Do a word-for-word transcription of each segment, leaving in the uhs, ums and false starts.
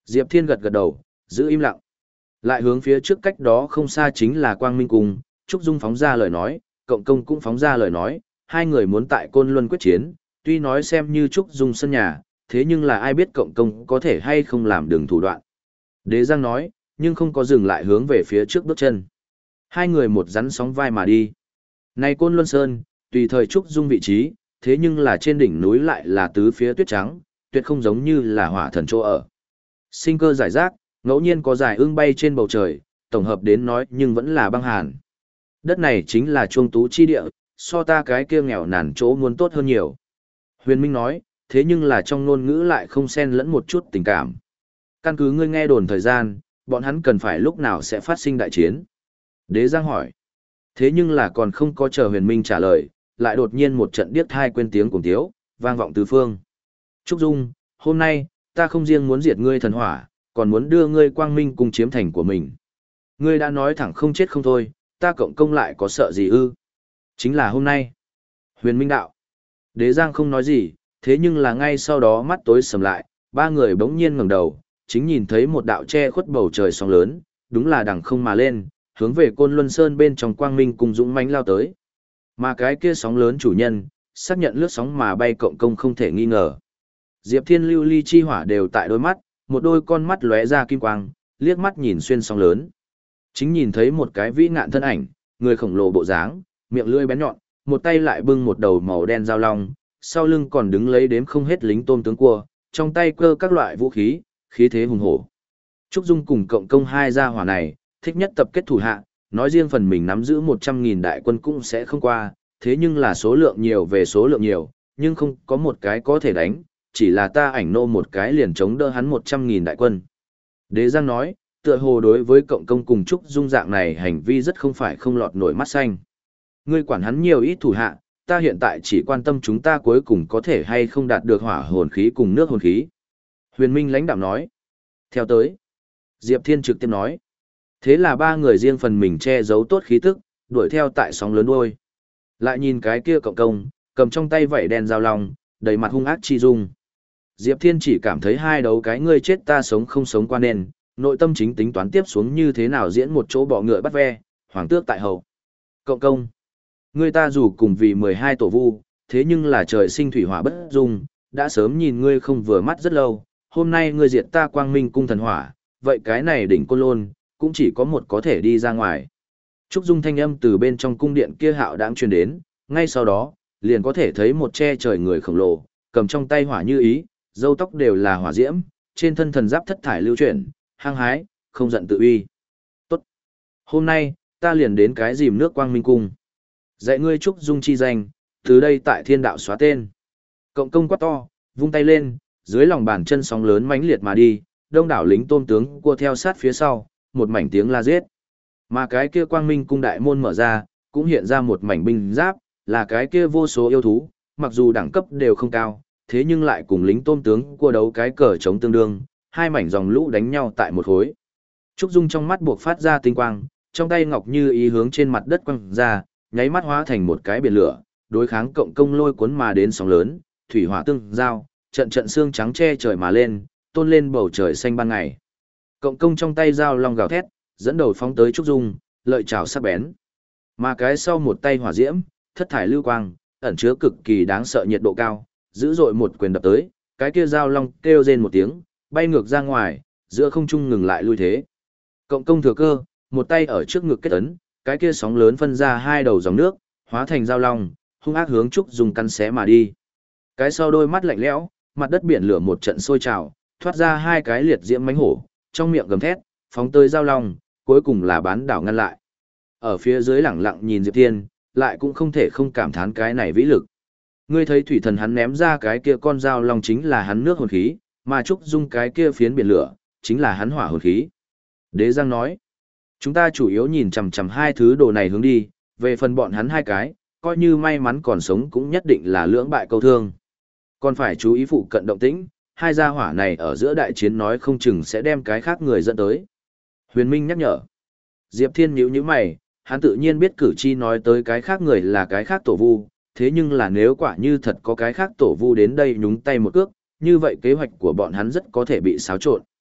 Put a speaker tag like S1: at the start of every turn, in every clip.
S1: Diệp Thiên gật gật đầu, giữ im lặng. Lại hướng phía trước cách đó không xa chính là Quang Minh Cung, Trúc Dung phóng ra lời nói, Cộng Công cũng phóng ra lời nói, hai người muốn tại Côn Luân quyết chiến, tuy nói xem như Trúc Dung sân nhà, thế nhưng là ai biết Cộng Công có thể hay không làm đường thủ đoạn. Đế Giang nói, nhưng không có dừng lại hướng về phía trước bước chân. Hai người một rắn sóng vai mà đi. Này Côn Luân Sơn, tùy thời Trúc Dung vị trí, thế nhưng là trên đỉnh núi lại là tứ phía tuyết trắng, tuyệt không giống như là hỏa thần chỗ ở. Sinh cơ giải rác, ngẫu nhiên có giải ương bay trên bầu trời, tổng hợp đến nói nhưng vẫn là băng hàn. Đất này chính là chuông tú chi địa, so ta cái kia nghèo nàn chỗ muốn tốt hơn nhiều. Huyền Minh nói, thế nhưng là trong ngôn ngữ lại không xen lẫn một chút tình cảm. Căn cứ ngươi nghe đồn thời gian, bọn hắn cần phải lúc nào sẽ phát sinh đại chiến. Đế Giang hỏi. Thế nhưng là còn không có chờ Huyền Minh trả lời, lại đột nhiên một trận điếc thai quên tiếng cùng tiếu, vang vọng tứ phương. Trúc Dung, hôm nay, ta không riêng muốn diệt ngươi thần hỏa, còn muốn đưa ngươi quang minh cùng chiếm thành của mình. Ngươi đã nói thẳng không chết không thôi, ta Cộng Công lại có sợ gì ư? Chính là hôm nay. Huyền Minh đạo. Đế Giang không nói gì, thế nhưng là ngay sau đó mắt tối sầm lại, ba người bỗng nhiên ngẩng đầu, chính nhìn thấy một đạo che khuất bầu trời sóng lớn, đúng là đằng không mà lên, hướng về Côn Luân Sơn bên trong quang minh cùng dũng mãnh lao tới. Mà cái kia sóng lớn chủ nhân, xác nhận lướt sóng mà bay Cộng Công không thể nghi ngờ. Diệp Thiên lưu ly chi hỏa đều tại đôi mắt, một đôi con mắt lóe ra kim quang, liếc mắt nhìn xuyên sóng lớn. Chính nhìn thấy một cái vĩ ngạn thân ảnh, người khổng lồ bộ dáng, miệng lưỡi bén nhọn, một tay lại bưng một đầu màu đen dao long, sau lưng còn đứng lấy đếm không hết lính tôm tướng cua, trong tay cơ các loại vũ khí, khí thế hùng hổ. Trúc Dung cùng Cộng Công hai gia hỏa này, thích nhất tập kết thủ hạ, nói riêng phần mình nắm giữ một trăm nghìn đại quân cũng sẽ không qua, thế nhưng là số lượng nhiều về số lượng nhiều, nhưng không có một cái có thể đánh, chỉ là ta ảnh nô một cái liền chống đỡ hắn một trăm nghìn đại quân. Đế Giang nói, tựa hồ đối với Cộng Công cùng Trúc Dung dạng này hành vi rất không phải không lọt nổi mắt xanh. Ngươi quản hắn nhiều ít thủ hạ, ta hiện tại chỉ quan tâm chúng ta cuối cùng có thể hay không đạt được hỏa hồn khí cùng nước hồn khí. Huyền Minh lãnh đạm nói. Theo tới, Diệp Thiên trực tiếp nói. Thế là ba người riêng phần mình che giấu tốt khí tức, đuổi theo tại sóng lớn đuôi. Lại nhìn cái kia Cộng Công, cầm trong tay vảy đen dao long, đầy mặt hung ác chi dung. Diệp Thiên chỉ cảm thấy hai đấu cái ngươi chết ta sống không sống qua nên, nội tâm chính tính toán tiếp xuống như thế nào diễn một chỗ bọ ngựa bắt ve, hoàng tước tại hậu. Cộng Công, ngươi ta dù cùng vì mười hai tổ vu, thế nhưng là trời sinh thủy hỏa bất dung, đã sớm nhìn ngươi không vừa mắt rất lâu, hôm nay ngươi diệt ta quang minh cung thần hỏa, vậy cái này đỉnh Côn Lôn, cũng chỉ có một có thể đi ra ngoài. Trúc Dung thanh âm từ bên trong cung điện kia hạo đãng truyền đến, ngay sau đó, liền có thể thấy một che trời người khổng lồ, cầm trong tay hỏa như ý, râu tóc đều là hỏa diễm, trên thân thần giáp thất thải lưu chuyển, hăng hái, không giận tự uy. Tốt. Hôm nay, ta liền đến cái dìm nước quang minh cung. Dạy ngươi Trúc Dung chi danh, từ đây tại thiên đạo xóa tên. Cộng Công quát to, vung tay lên, dưới lòng bàn chân sóng lớn mãnh liệt mà đi, đông đảo lính tôm tướng cua theo sát phía sau, một mảnh tiếng la giết. Mà cái kia quang minh cung đại môn mở ra, cũng hiện ra một mảnh binh giáp, là cái kia vô số yêu thú, mặc dù đẳng cấp đều không cao, thế nhưng lại cùng lính tôm tướng cua đấu cái cờ chống tương đương, hai mảnh dòng lũ đánh nhau tại một khối. Trúc Dung trong mắt buộc phát ra tinh quang, trong tay ngọc như ý hướng trên mặt đất quăng ra, nháy mắt hóa thành một cái biển lửa, đối kháng Cộng Công lôi cuốn mà đến sóng lớn, thủy hỏa tương giao, trận trận xương trắng che trời mà lên, tôn lên bầu trời xanh ban ngày. Cộng Công trong tay dao long gào thét, dẫn đầu phóng tới Trúc Dung, lợi chảo sắc bén. Mà cái sau một tay hỏa diễm, thất thải lưu quang, ẩn chứa cực kỳ đáng sợ nhiệt độ cao, dữ dội một quyền đập tới, cái kia dao long kêu rên một tiếng, bay ngược ra ngoài, giữa không trung ngừng lại lui thế. Cộng Công thừa cơ, một tay ở trước ngực kết ấn, cái kia sóng lớn phân ra hai đầu dòng nước, hóa thành dao long, hung ác hướng Trúc Dung căn xé mà đi. Cái sau đôi mắt lạnh lẽo, mặt đất biển lửa một trận sôi trào, thoát ra hai cái liệt diễm mãnh hổ, trong miệng gầm thét, phóng tới dao long, cuối cùng là bán đảo ngăn lại. Ở phía dưới lẳng lặng nhìn Diệp Thiên, lại cũng không thể không cảm thán cái này vĩ lực. Ngươi thấy thủy thần hắn ném ra cái kia con dao long chính là hắn nước hồn khí, mà Trúc Dung cái kia phiến biển lửa, chính là hắn hỏa hồn khí. Đế Giang nói, chúng ta chủ yếu nhìn chằm chằm hai thứ đồ này hướng đi, về phần bọn hắn hai cái, coi như may mắn còn sống cũng nhất định là lưỡng bại câu thương. Còn phải chú ý phụ cận động tĩnh, hai gia hỏa này ở giữa đại chiến nói không chừng sẽ đem cái khác người dẫn tới. Huyền Minh nhắc nhở. Diệp Thiên nhíu nhíu mày, hắn tự nhiên biết cử chi nói tới cái khác người là cái khác tổ vu, thế nhưng là nếu quả như thật có cái khác tổ vu đến đây nhúng tay một cước, như vậy kế hoạch của bọn hắn rất có thể bị xáo trộn.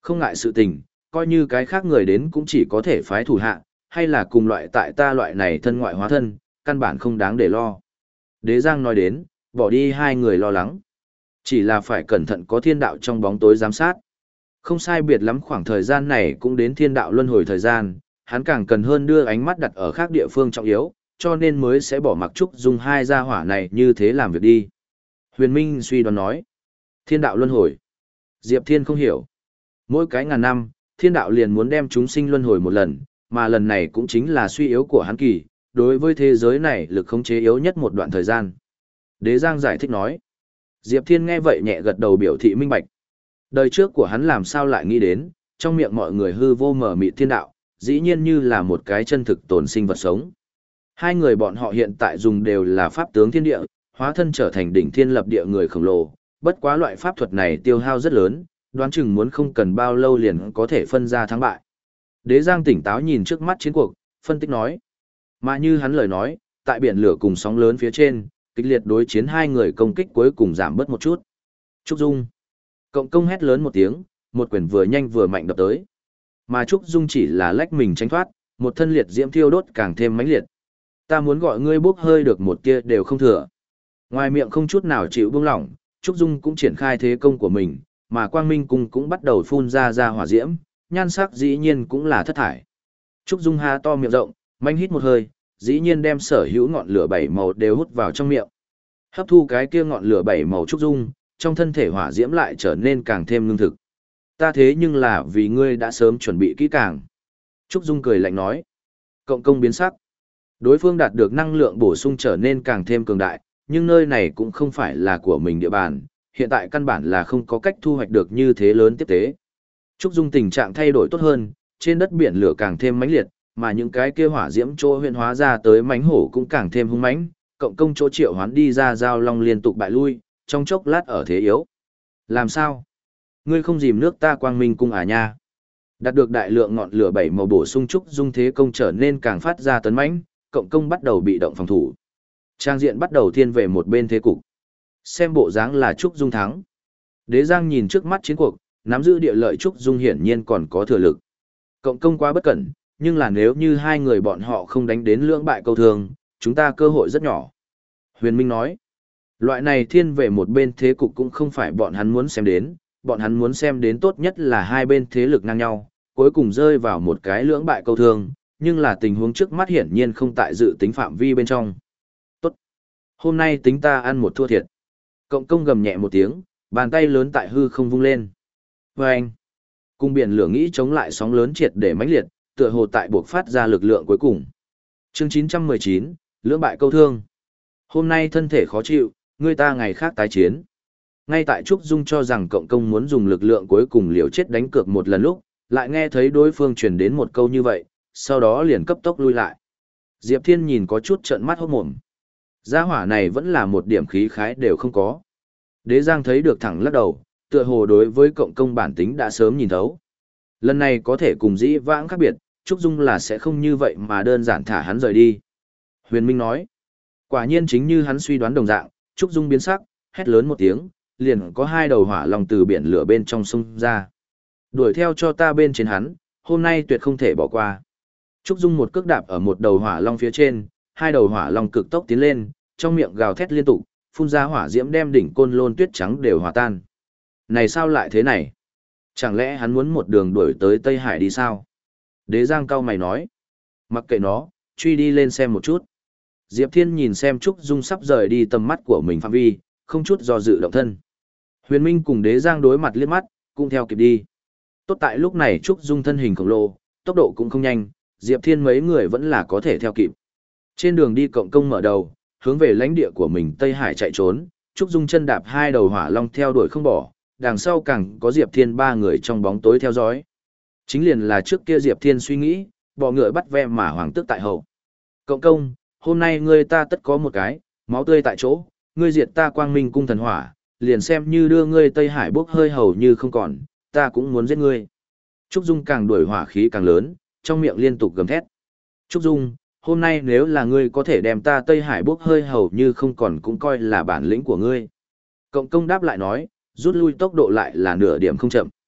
S1: Không ngại sự tình, coi như cái khác người đến cũng chỉ có thể phái thủ hạ, hay là cùng loại tại ta loại này thân ngoại hóa thân, căn bản không đáng để lo. Đế Giang nói đến, bỏ đi hai người lo lắng. Chỉ là phải cẩn thận có thiên đạo trong bóng tối giám sát. Không sai biệt lắm khoảng thời gian này cũng đến thiên đạo luân hồi thời gian, hắn càng cần hơn đưa ánh mắt đặt ở khác địa phương trọng yếu, cho nên mới sẽ bỏ mặc Trúc Dung hai gia hỏa này như thế làm việc đi. Huyền Minh suy đoán nói, thiên đạo luân hồi. Diệp Thiên không hiểu. Mỗi cái ngàn năm, thiên đạo liền muốn đem chúng sinh luân hồi một lần, mà lần này cũng chính là suy yếu của hắn kỳ, đối với thế giới này lực khống chế yếu nhất một đoạn thời gian. Đế Giang giải thích nói. Diệp Thiên nghe vậy nhẹ gật đầu biểu thị minh bạch. Đời trước của hắn làm sao lại nghĩ đến, trong miệng mọi người hư vô mở mịt thiên đạo, dĩ nhiên như là một cái chân thực tồn sinh vật sống. Hai người bọn họ hiện tại dùng đều là pháp tướng thiên địa, hóa thân trở thành đỉnh thiên lập địa người khổng lồ, bất quá loại pháp thuật này tiêu hao rất lớn, đoán chừng muốn không cần bao lâu liền có thể phân ra thắng bại. Đế Giang tỉnh táo nhìn trước mắt chiến cuộc, phân tích nói. Mà như hắn lời nói, tại biển lửa cùng sóng lớn phía trên, kịch liệt đối chiến hai người công kích cuối cùng giảm bớt một chút. Trúc Dung. Cộng công hét lớn một tiếng, một quyền vừa nhanh vừa mạnh đập tới. Mà Trúc Dung chỉ là lách mình tránh thoát, một thân liệt diễm thiêu đốt càng thêm mãnh liệt. Ta muốn gọi ngươi bốc hơi được một tia đều không thừa. Ngoài miệng không chút nào chịu buông lỏng, Trúc Dung cũng triển khai thế công của mình, mà Quang Minh Cung cũng bắt đầu phun ra ra hỏa diễm, nhan sắc dĩ nhiên cũng là thất thải. Trúc Dung há to miệng rộng, manh hít một hơi, dĩ nhiên đem sở hữu ngọn lửa bảy màu đều hút vào trong miệng. Hấp thu cái kia ngọn lửa bảy màu Trúc Dung, trong thân thể hỏa diễm lại trở nên càng thêm ngưng thực. Ta thế nhưng là vì ngươi đã sớm chuẩn bị kỹ càng. Trúc Dung cười lạnh nói. Cộng công biến sắc. Đối phương đạt được năng lượng bổ sung trở nên càng thêm cường đại, nhưng nơi này cũng không phải là của mình địa bàn, hiện tại căn bản là không có cách thu hoạch được như thế lớn tiếp tế. Trúc Dung tình trạng thay đổi tốt hơn, trên đất biển lửa càng thêm mãnh liệt, mà những cái kia hỏa diễm chỗ huyện hóa ra tới mãnh hổ cũng càng thêm hung mãnh, cộng công chỗ triệu hoán đi ra giao long liên tục bại lui, trong chốc lát ở thế yếu. Làm sao? Ngươi không dìm nước ta Quang Minh Cung à nha? Đạt được đại lượng ngọn lửa bảy màu bổ sung Trúc Dung thế công trở nên càng phát ra tấn mãnh, cộng công bắt đầu bị động phòng thủ. Trang diện bắt đầu thiên về một bên thế cục. Xem bộ dáng là Trúc Dung thắng. Đế Giang nhìn trước mắt chiến cuộc, nắm giữ địa lợi Trúc Dung hiển nhiên còn có thừa lực. Cộng công quá bất cẩn, nhưng là nếu như hai người bọn họ không đánh đến lưỡng bại câu thương, chúng ta cơ hội rất nhỏ. Huyền Minh nói, loại này thiên về một bên thế cục cũng không phải bọn hắn muốn xem đến, bọn hắn muốn xem đến tốt nhất là hai bên thế lực ngang nhau, cuối cùng rơi vào một cái lưỡng bại câu thương, nhưng là tình huống trước mắt hiển nhiên không tại dự tính phạm vi bên trong. Tốt. Hôm nay tính ta ăn một thua thiệt. Cộng công gầm nhẹ một tiếng, bàn tay lớn tại hư không vung lên. Và anh, cung biển lửa nghĩ chống lại sóng lớn triệt để mãnh liệt, tựa hồ tại buộc phát ra lực lượng cuối cùng. Chương chín trăm mười chín, lưỡng bại câu thương. Hôm nay thân thể khó chịu, người ta ngày khác tái chiến. Ngay tại Trúc Dung cho rằng cộng công muốn dùng lực lượng cuối cùng liều chết đánh cược một lần lúc, lại nghe thấy đối phương truyền đến một câu như vậy, sau đó liền cấp tốc lui lại. Diệp Thiên nhìn có chút trợn mắt hốt mồm. Gia hỏa này vẫn là một điểm khí khái đều không có. Đế Giang thấy được thẳng lắc đầu, tựa hồ đối với cộng công bản tính đã sớm nhìn thấu. Lần này có thể cùng dĩ vãng khác biệt, Trúc Dung là sẽ không như vậy mà đơn giản thả hắn rời đi. Huyền Minh nói, quả nhiên chính như hắn suy đoán đồng dạng, Trúc Dung biến sắc, hét lớn một tiếng, liền có hai đầu hỏa long từ biển lửa bên trong sông ra. Đuổi theo cho ta bên trên hắn, hôm nay tuyệt không thể bỏ qua. Trúc Dung một cước đạp ở một đầu hỏa long phía trên, hai đầu hỏa long cực tốc tiến lên, trong miệng gào thét liên tục, phun ra hỏa diễm đem đỉnh côn lôn tuyết trắng đều hòa tan. Này sao lại thế này? Chẳng lẽ hắn muốn một đường đuổi tới Tây Hải đi sao? Đế Giang cao mày nói. Mặc kệ nó, truy đi lên xem một chút. Diệp Thiên nhìn xem Trúc Dung sắp rời đi tầm mắt của mình phạm vi, không chút do dự động thân. Huyền Minh cùng Đế Giang đối mặt liếc mắt, cũng theo kịp đi. Tốt tại lúc này Trúc Dung thân hình khổng lồ, tốc độ cũng không nhanh, Diệp Thiên mấy người vẫn là có thể theo kịp. Trên đường đi cộng công mở đầu, hướng về lãnh địa của mình Tây Hải chạy trốn, Trúc Dung chân đạp hai đầu hỏa long theo đuổi không bỏ, đằng sau càng có Diệp Thiên ba người trong bóng tối theo dõi. Chính liền là trước kia Diệp Thiên suy nghĩ, bỏ ngựa bắt ve mà hoàng tước tại hậu. Cộng công, hôm nay ngươi ta tất có một cái, máu tươi tại chỗ, ngươi diệt ta Quang Minh Cung thần hỏa, liền xem như đưa ngươi Tây Hải bốc hơi hầu như không còn, ta cũng muốn giết ngươi. Trúc Dung càng đuổi hỏa khí càng lớn, trong miệng liên tục gầm thét. Trúc Dung, hôm nay nếu là ngươi có thể đem ta Tây Hải bốc hơi hầu như không còn cũng coi là bản lĩnh của ngươi. Cộng công đáp lại nói, rút lui tốc độ lại là nửa điểm không chậm.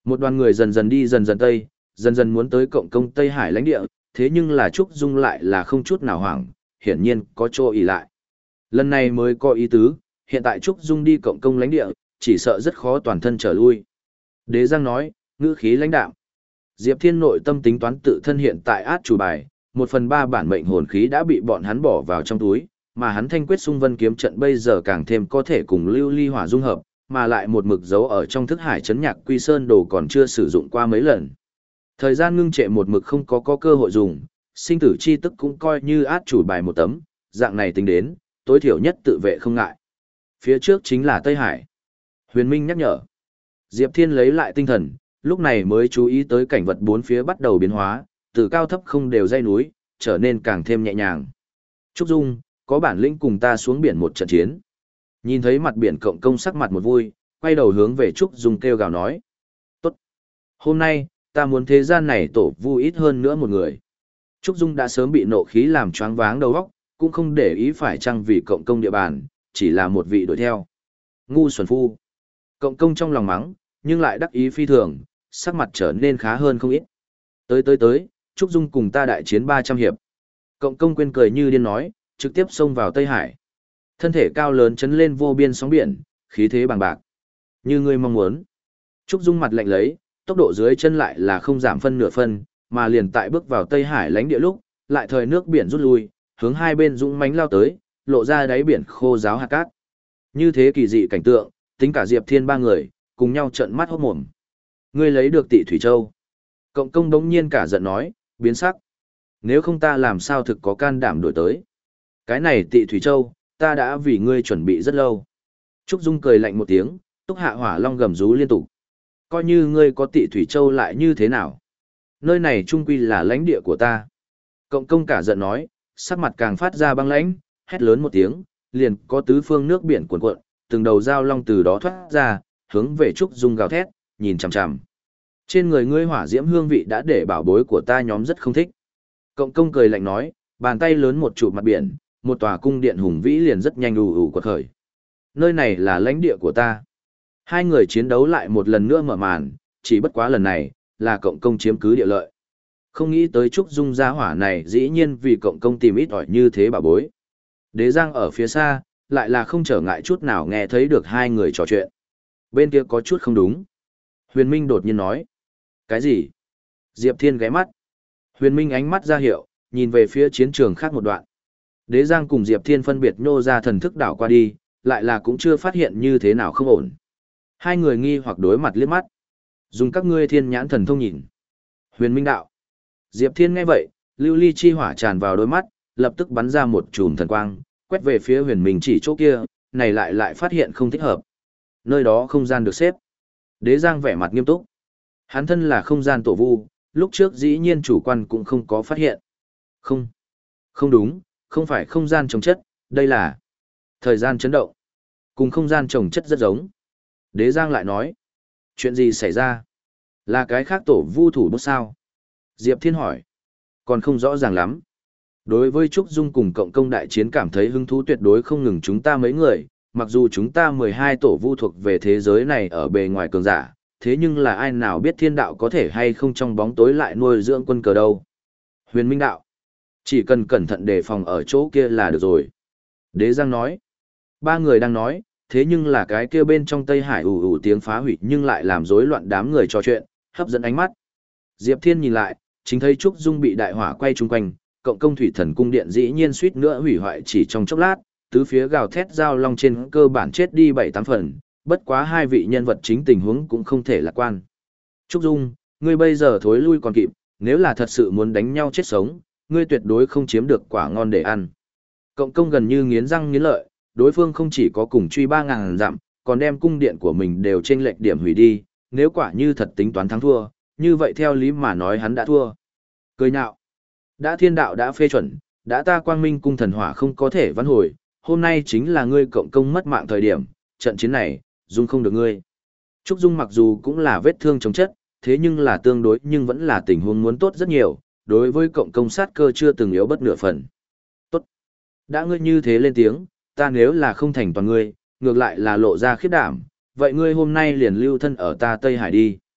S1: Một đoàn người dần dần đi dần dần tây, dần dần muốn tới cộng công Tây Hải lãnh địa, thế nhưng là Trúc Dung lại là không chút nào hoảng, hiển nhiên có chỗ ỷ lại. Lần này mới có ý tứ, hiện tại Trúc Dung đi cộng công lãnh địa, chỉ sợ rất khó toàn thân trở lui. Đế Giang nói, ngữ khí lãnh đạm. Diệp Thiên nội tâm tính toán tự thân hiện tại át chủ bài, một phần ba bản mệnh hồn khí đã bị bọn hắn bỏ vào trong túi, mà hắn thanh quyết xung vân kiếm trận bây giờ càng thêm có thể cùng lưu ly hỏa dung hợp, mà lại một mực dấu ở trong thức hải chấn nhạc quy sơn đồ còn chưa sử dụng qua mấy lần. Thời gian ngưng trệ một mực không có có cơ hội dùng, sinh tử chi tức cũng coi như át chủ bài một tấm, dạng này tính đến, tối thiểu nhất tự vệ không ngại. Phía trước chính là Tây Hải. Huyền Minh nhắc nhở. Diệp Thiên lấy lại tinh thần, lúc này mới chú ý tới cảnh vật bốn phía bắt đầu biến hóa, từ cao thấp không đều dây núi, trở nên càng thêm nhẹ nhàng. Trúc Dung, có bản lĩnh cùng ta xuống biển một trận chiến. Nhìn thấy mặt biển cộng công sắc mặt một vui, quay đầu hướng về Trúc Dung kêu gào nói. Tốt. Hôm nay, ta muốn thế gian này tổ vui ít hơn nữa một người. Trúc Dung đã sớm bị nộ khí làm choáng váng đầu óc, cũng không để ý phải chăng vì cộng công địa bàn, chỉ là một vị đuổi theo. Ngu xuẩn phu. Cộng công trong lòng mắng, nhưng lại đắc ý phi thường, sắc mặt trở nên khá hơn không ít. Tới tới tới, Trúc Dung cùng ta đại chiến ba trăm hiệp. Cộng công quên cười như điên nói, trực tiếp xông vào Tây Hải. Thân thể cao lớn chấn lên vô biên sóng biển, khí thế bằng bạc. Như ngươi mong muốn. Trúc Dung mặt lạnh lấy, tốc độ dưới chân lại là không giảm phân nửa phân, mà liền tại bước vào Tây Hải lãnh địa lúc, lại thời nước biển rút lui, hướng hai bên dũng mãnh lao tới, lộ ra đáy biển khô ráo hạt cát. Như thế kỳ dị cảnh tượng, tính cả Diệp Thiên ba người, cùng nhau trợn mắt hốt mồm. Ngươi lấy được Tị Thủy Châu. Cộng công đống nhiên cả giận nói, biến sắc. Nếu không ta làm sao thực có can đảm đổi tới. Cái này Tị Thủy Châu, ta đã vì ngươi chuẩn bị rất lâu. Trúc Dung cười lạnh một tiếng, Túc Hạ Hỏa Long gầm rú liên tục. Coi như ngươi có Tị Thủy Châu lại như thế nào? Nơi này trung quy là lãnh địa của ta. Cộng công cả giận nói, sắc mặt càng phát ra băng lãnh, hét lớn một tiếng, liền có tứ phương nước biển cuồn cuộn, từng đầu dao long từ đó thoát ra, hướng về Trúc Dung gào thét, nhìn chằm chằm. Trên người ngươi hỏa diễm hương vị đã để bảo bối của ta nhóm rất không thích. Cộng công cười lạnh nói, bàn tay lớn một trụ mặt biển, một tòa cung điện hùng vĩ liền rất nhanh ù ù quật khởi. Nơi này là lãnh địa của ta. Hai người chiến đấu lại một lần nữa mở màn, chỉ bất quá lần này, là cộng công chiếm cứ địa lợi. Không nghĩ tới Trúc Dung gia hỏa này dĩ nhiên vì cộng công tìm ít ỏi như thế bảo bối. Đế Giang ở phía xa, lại là không trở ngại chút nào nghe thấy được hai người trò chuyện. Bên kia có chút không đúng. Huyền Minh đột nhiên nói. Cái gì? Diệp Thiên ghé mắt. Huyền Minh ánh mắt ra hiệu, nhìn về phía chiến trường khác một đoạn. Đế Giang cùng Diệp Thiên phân biệt nhô ra thần thức đảo qua đi, lại là cũng chưa phát hiện như thế nào không ổn. Hai người nghi hoặc đối mặt liếc mắt. Dùng các ngươi thiên nhãn thần thông nhìn. Huyền Minh đạo. Diệp Thiên nghe vậy, lưu ly chi hỏa tràn vào đôi mắt, lập tức bắn ra một chùm thần quang, quét về phía Huyền Minh chỉ chỗ kia, này lại lại phát hiện không thích hợp. Nơi đó không gian được xếp. Đế Giang vẻ mặt nghiêm túc. Hắn thân là không gian tổ vu, lúc trước dĩ nhiên chủ quan cũng không có phát hiện. Không. Không đúng, không phải không gian trồng chất, đây là thời gian chấn động. Cùng không gian trồng chất rất giống. Đế Giang lại nói. Chuyện gì xảy ra? Là cái khác tổ vu thủ bút sao? Diệp Thiên hỏi. Còn không rõ ràng lắm. Đối với Trúc Dung cùng cộng công đại chiến cảm thấy hứng thú tuyệt đối không ngừng chúng ta mấy người, mặc dù chúng ta mười hai tổ vu thuộc về thế giới này ở bề ngoài cường giả, thế nhưng là ai nào biết thiên đạo có thể hay không trong bóng tối lại nuôi dưỡng quân cờ đâu. Huyền Minh đạo. Chỉ cần cẩn thận đề phòng ở chỗ kia là được rồi. Đế Giang nói. Ba người đang nói, thế nhưng là cái kia bên trong Tây Hải ủ ủ tiếng phá hủy nhưng lại làm rối loạn đám người trò chuyện, hấp dẫn ánh mắt. Diệp Thiên nhìn lại, chính thấy Trúc Dung bị đại hỏa quay chung quanh, cộng công thủy thần cung điện dĩ nhiên suýt nữa hủy hoại chỉ trong chốc lát, tứ phía gào thét giao long trên cơ bản chết đi bảy tám phần, bất quá hai vị nhân vật chính tình huống cũng không thể lạc quan. Trúc Dung, ngươi bây giờ thối lui còn kịp, nếu là thật sự muốn đánh nhau chết sống, ngươi tuyệt đối không chiếm được quả ngon để ăn. Cộng công gần như nghiến răng nghiến lợi, đối phương không chỉ có cùng truy ba ngàn dặm, còn đem cung điện của mình đều trên lệch điểm hủy đi, nếu quả như thật tính toán thắng thua, như vậy theo lý mà nói hắn đã thua. Cười nhạo. Đã thiên đạo đã phê chuẩn, đã ta quang minh cung thần hỏa không có thể vãn hồi, hôm nay chính là ngươi cộng công mất mạng thời điểm, trận chiến này, Dung không được ngươi. Trúc Dung mặc dù cũng là vết thương chống chất, thế nhưng là tương đối nhưng vẫn là tình huống muốn tốt rất nhiều, đối với cộng công sát cơ chưa từng yếu bất nửa phần. Tốt. Đã ngươi như thế lên tiếng, ta nếu là không thành toàn ngươi, ngược lại là lộ ra khiếp đảm, vậy ngươi hôm nay liền lưu thân ở ta Tây Hải đi.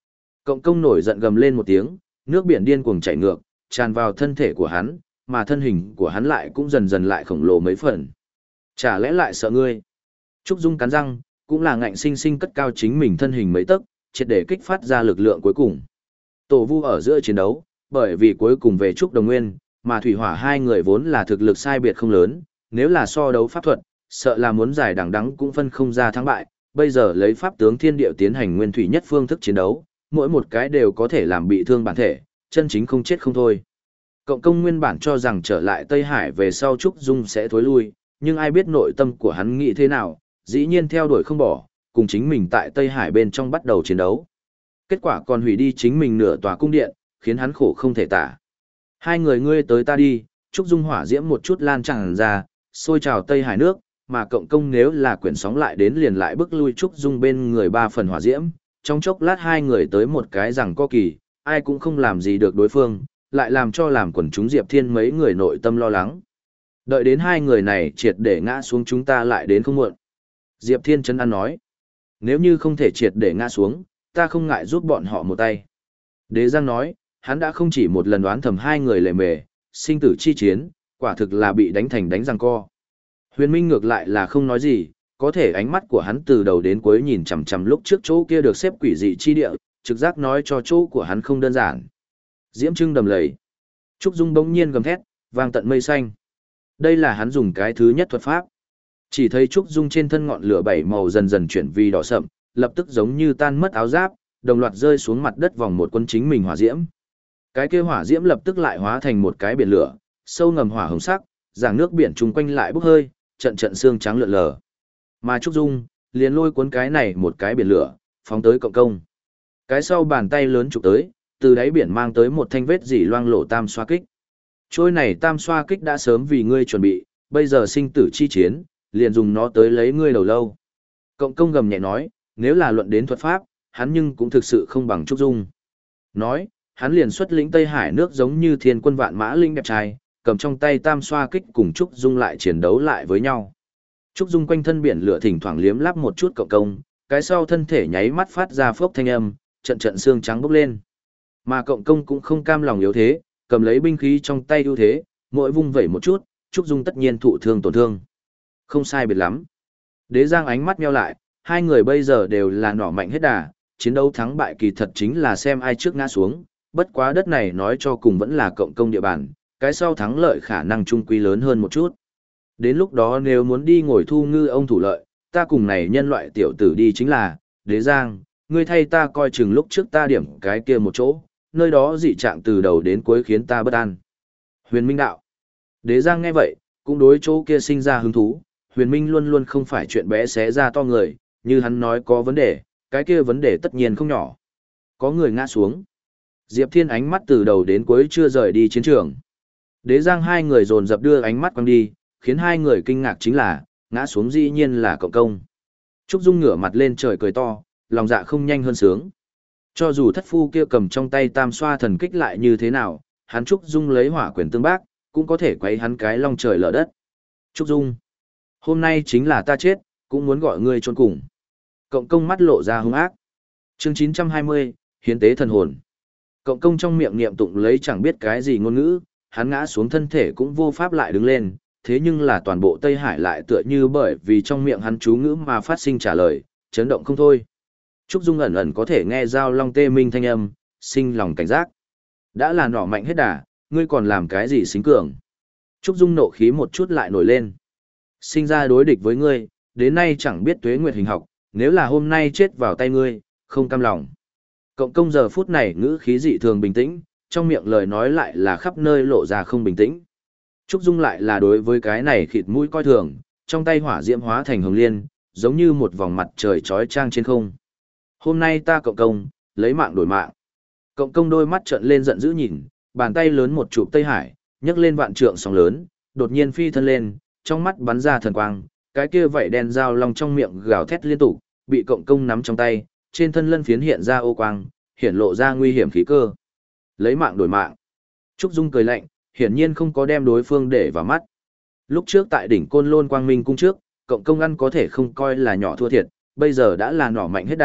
S1: Cộng công nổi giận gầm lên một tiếng, nước biển điên cuồng chảy ngược, tràn vào thân thể của hắn, mà thân hình của hắn lại cũng dần dần lại khổng lồ mấy phần. Chả lẽ lại sợ ngươi? Trúc Dung cắn răng, cũng là ngạnh sinh sinh cất cao chính mình thân hình mấy tấc, triệt để kích phát ra lực lượng cuối cùng. Tổ Vu ở giữa chiến đấu, bởi vì cuối cùng về Trúc Đồng Nguyên, mà Thủy Hỏa hai người vốn là thực lực sai biệt không lớn, nếu là so đấu pháp thuật, sợ là muốn giải đằng đắng cũng phân không ra thắng bại, bây giờ lấy pháp tướng thiên điệu tiến hành nguyên thủy nhất phương thức chiến đấu, mỗi một cái đều có thể làm bị thương bản thể, chân chính không chết không thôi. Cộng công nguyên bản cho rằng trở lại Tây Hải về sau Trúc Dung sẽ thối lui, nhưng ai biết nội tâm của hắn nghĩ thế nào, dĩ nhiên theo đuổi không bỏ, cùng chính mình tại Tây Hải bên trong bắt đầu chiến đấu. Kết quả còn hủy đi chính mình nửa tòa cung điện, khiến hắn khổ không thể tả. Hai người ngươi tới ta đi, Trúc Dung hỏa diễm một chút lan tràn ra, sôi trào Tây Hải nước, mà cộng công nếu là quyển sóng lại đến liền lại bức lui Trúc Dung bên người ba phần hỏa diễm, trong chốc lát hai người tới một cái rằng co kỳ, ai cũng không làm gì được đối phương, lại làm cho làm quần chúng Diệp Thiên mấy người nội tâm lo lắng. Đợi đến hai người này triệt để ngã xuống chúng ta lại đến không muộn. Diệp Thiên chân ăn nói, nếu như không thể triệt để ngã xuống, ta không ngại giúp bọn họ một tay. Đế Giang nói, hắn đã không chỉ một lần đoán thầm hai người lề mề, sinh tử chi chiến, quả thực là bị đánh thành đánh răng co. Huyền Minh ngược lại là không nói gì, có thể ánh mắt của hắn từ đầu đến cuối nhìn chằm chằm lúc trước chỗ kia được xếp quỷ dị chi địa, trực giác nói cho chỗ của hắn không đơn giản. Diễm trưng đầm lầy. Trúc Dung bỗng nhiên gầm thét, vang tận mây xanh. Đây là hắn dùng cái thứ nhất thuật pháp. Chỉ thấy Trúc Dung trên thân ngọn lửa bảy màu dần dần chuyển vì đỏ sậm, lập tức giống như tan mất áo giáp, đồng loạt rơi xuống mặt đất vòng một quân chính mình hỏa diễm. Cái kia hỏa diễm lập tức lại hóa thành một cái biển lửa, sâu ngầm hỏa hồng sắc, giảng nước biển chung quanh lại bốc hơi, trận trận xương trắng lượn lờ. Mà Trúc Dung liền lôi cuốn cái này một cái biển lửa, phóng tới cộng công. Cái sau bàn tay lớn chụp tới, từ đáy biển mang tới một thanh vết dỉ loang lổ tam xoa kích. Trôi này tam xoa kích đã sớm vì ngươi chuẩn bị, bây giờ sinh tử chi chiến, liền dùng nó tới lấy ngươi đầu lâu. Cộng công gầm nhẹ nói, nếu là luận đến thuật pháp, hắn nhưng cũng thực sự không bằng Trúc Dung. Nói, hắn liền xuất lĩnh Tây Hải nước giống như thiên quân vạn mã linh đẹp trai, cầm trong tay tam xoa kích cùng Trúc Dung lại chiến đấu lại với nhau. Trúc Dung quanh thân biển lửa thỉnh thoảng liếm lắp một chút cộng công, cái sau thân thể nháy mắt phát ra phốc thanh âm, trận trận xương trắng bốc lên. Mà cộng công cũng không cam lòng yếu thế, cầm lấy binh khí trong tay ưu thế, mỗi vung vẩy một chút, Trúc Dung tất nhiên thụ thương tổn thương. Không sai biệt lắm. Đế Giang ánh mắt nheo lại, hai người bây giờ đều là nỏ mạnh hết đà, chiến đấu thắng bại kỳ thật chính là xem ai trước ngã xuống, bất quá đất này nói cho cùng vẫn là cộng công địa bàn, cái sau thắng lợi khả năng trung quy lớn hơn một chút. Đến lúc đó nếu muốn đi ngồi thu ngư ông thủ lợi, ta cùng này nhân loại tiểu tử đi chính là, Đế Giang, ngươi thay ta coi chừng lúc trước ta điểm cái kia một chỗ, nơi đó dị trạng từ đầu đến cuối khiến ta bất an. Huyền Minh đạo. Đế Giang nghe vậy, cũng đối chỗ kia sinh ra hứng thú, Huyền Minh luôn luôn không phải chuyện bé xé ra to người, như hắn nói có vấn đề, cái kia vấn đề tất nhiên không nhỏ. Có người ngã xuống. Diệp Thiên ánh mắt từ đầu đến cuối chưa rời đi chiến trường. Đế Giang hai người dồn dập đưa ánh mắt quăng đi, khiến hai người kinh ngạc chính là, ngã xuống dĩ nhiên là cộng công. Trúc Dung ngửa mặt lên trời cười to, lòng dạ không nhanh hơn sướng. Cho dù thất phu kia cầm trong tay tam xoa thần kích lại như thế nào, hắn Trúc Dung lấy hỏa quyền tương bác, cũng có thể quấy hắn cái long trời lở đất. Trúc Dung, hôm nay chính là ta chết, cũng muốn gọi ngươi chôn cùng. Cộng công mắt lộ ra hung ác. Chương chín trăm hai mươi, hiến tế thần hồn. Cộng công trong miệng niệm tụng lấy chẳng biết cái gì ngôn ngữ, hắn ngã xuống thân thể cũng vô pháp lại đứng lên, thế nhưng là toàn bộ Tây Hải lại tựa như bởi vì trong miệng hắn chú ngữ mà phát sinh trả lời, chấn động không thôi. Trúc Dung ẩn ẩn có thể nghe giao long tê minh thanh âm, sinh lòng cảnh giác. Đã là nỏ mạnh hết đà, ngươi còn làm cái gì xính cường? Trúc Dung nộ khí một chút lại nổi lên. Sinh ra đối địch với ngươi, đến nay chẳng biết tuế nguyệt hình học, nếu là hôm nay chết vào tay ngươi, không cam lòng. Cộng công giờ phút này ngữ khí dị thường bình tĩnh, trong miệng lời nói lại là khắp nơi lộ ra không bình tĩnh. Trúc Dung lại là đối với cái này khịt mũi coi thường, trong tay hỏa diễm hóa thành hồng liên, giống như một vòng mặt trời trói trang trên không. Hôm nay ta cộng công, lấy mạng đổi mạng. Cộng công đôi mắt trợn lên giận dữ nhìn, bàn tay lớn một chụp Tây Hải, nhấc lên vạn trượng sóng lớn, đột nhiên phi thân lên, trong mắt bắn ra thần quang, cái kia vảy đen dao long trong miệng gào thét liên tục, bị cộng công nắm trong tay, trên thân lân phiến hiện ra ô quang, hiển lộ ra nguy hiểm khí cơ. Lấy mạng đổi mạng. Trúc Dung cười lạnh, hiển nhiên không có đem đối phương để vào mắt. Lúc trước tại đỉnh Côn Lôn Quang Minh cung trước, cộng công ăn có thể không coi là nhỏ thua thiệt, bây giờ đã là nỏ mạnh hết đà,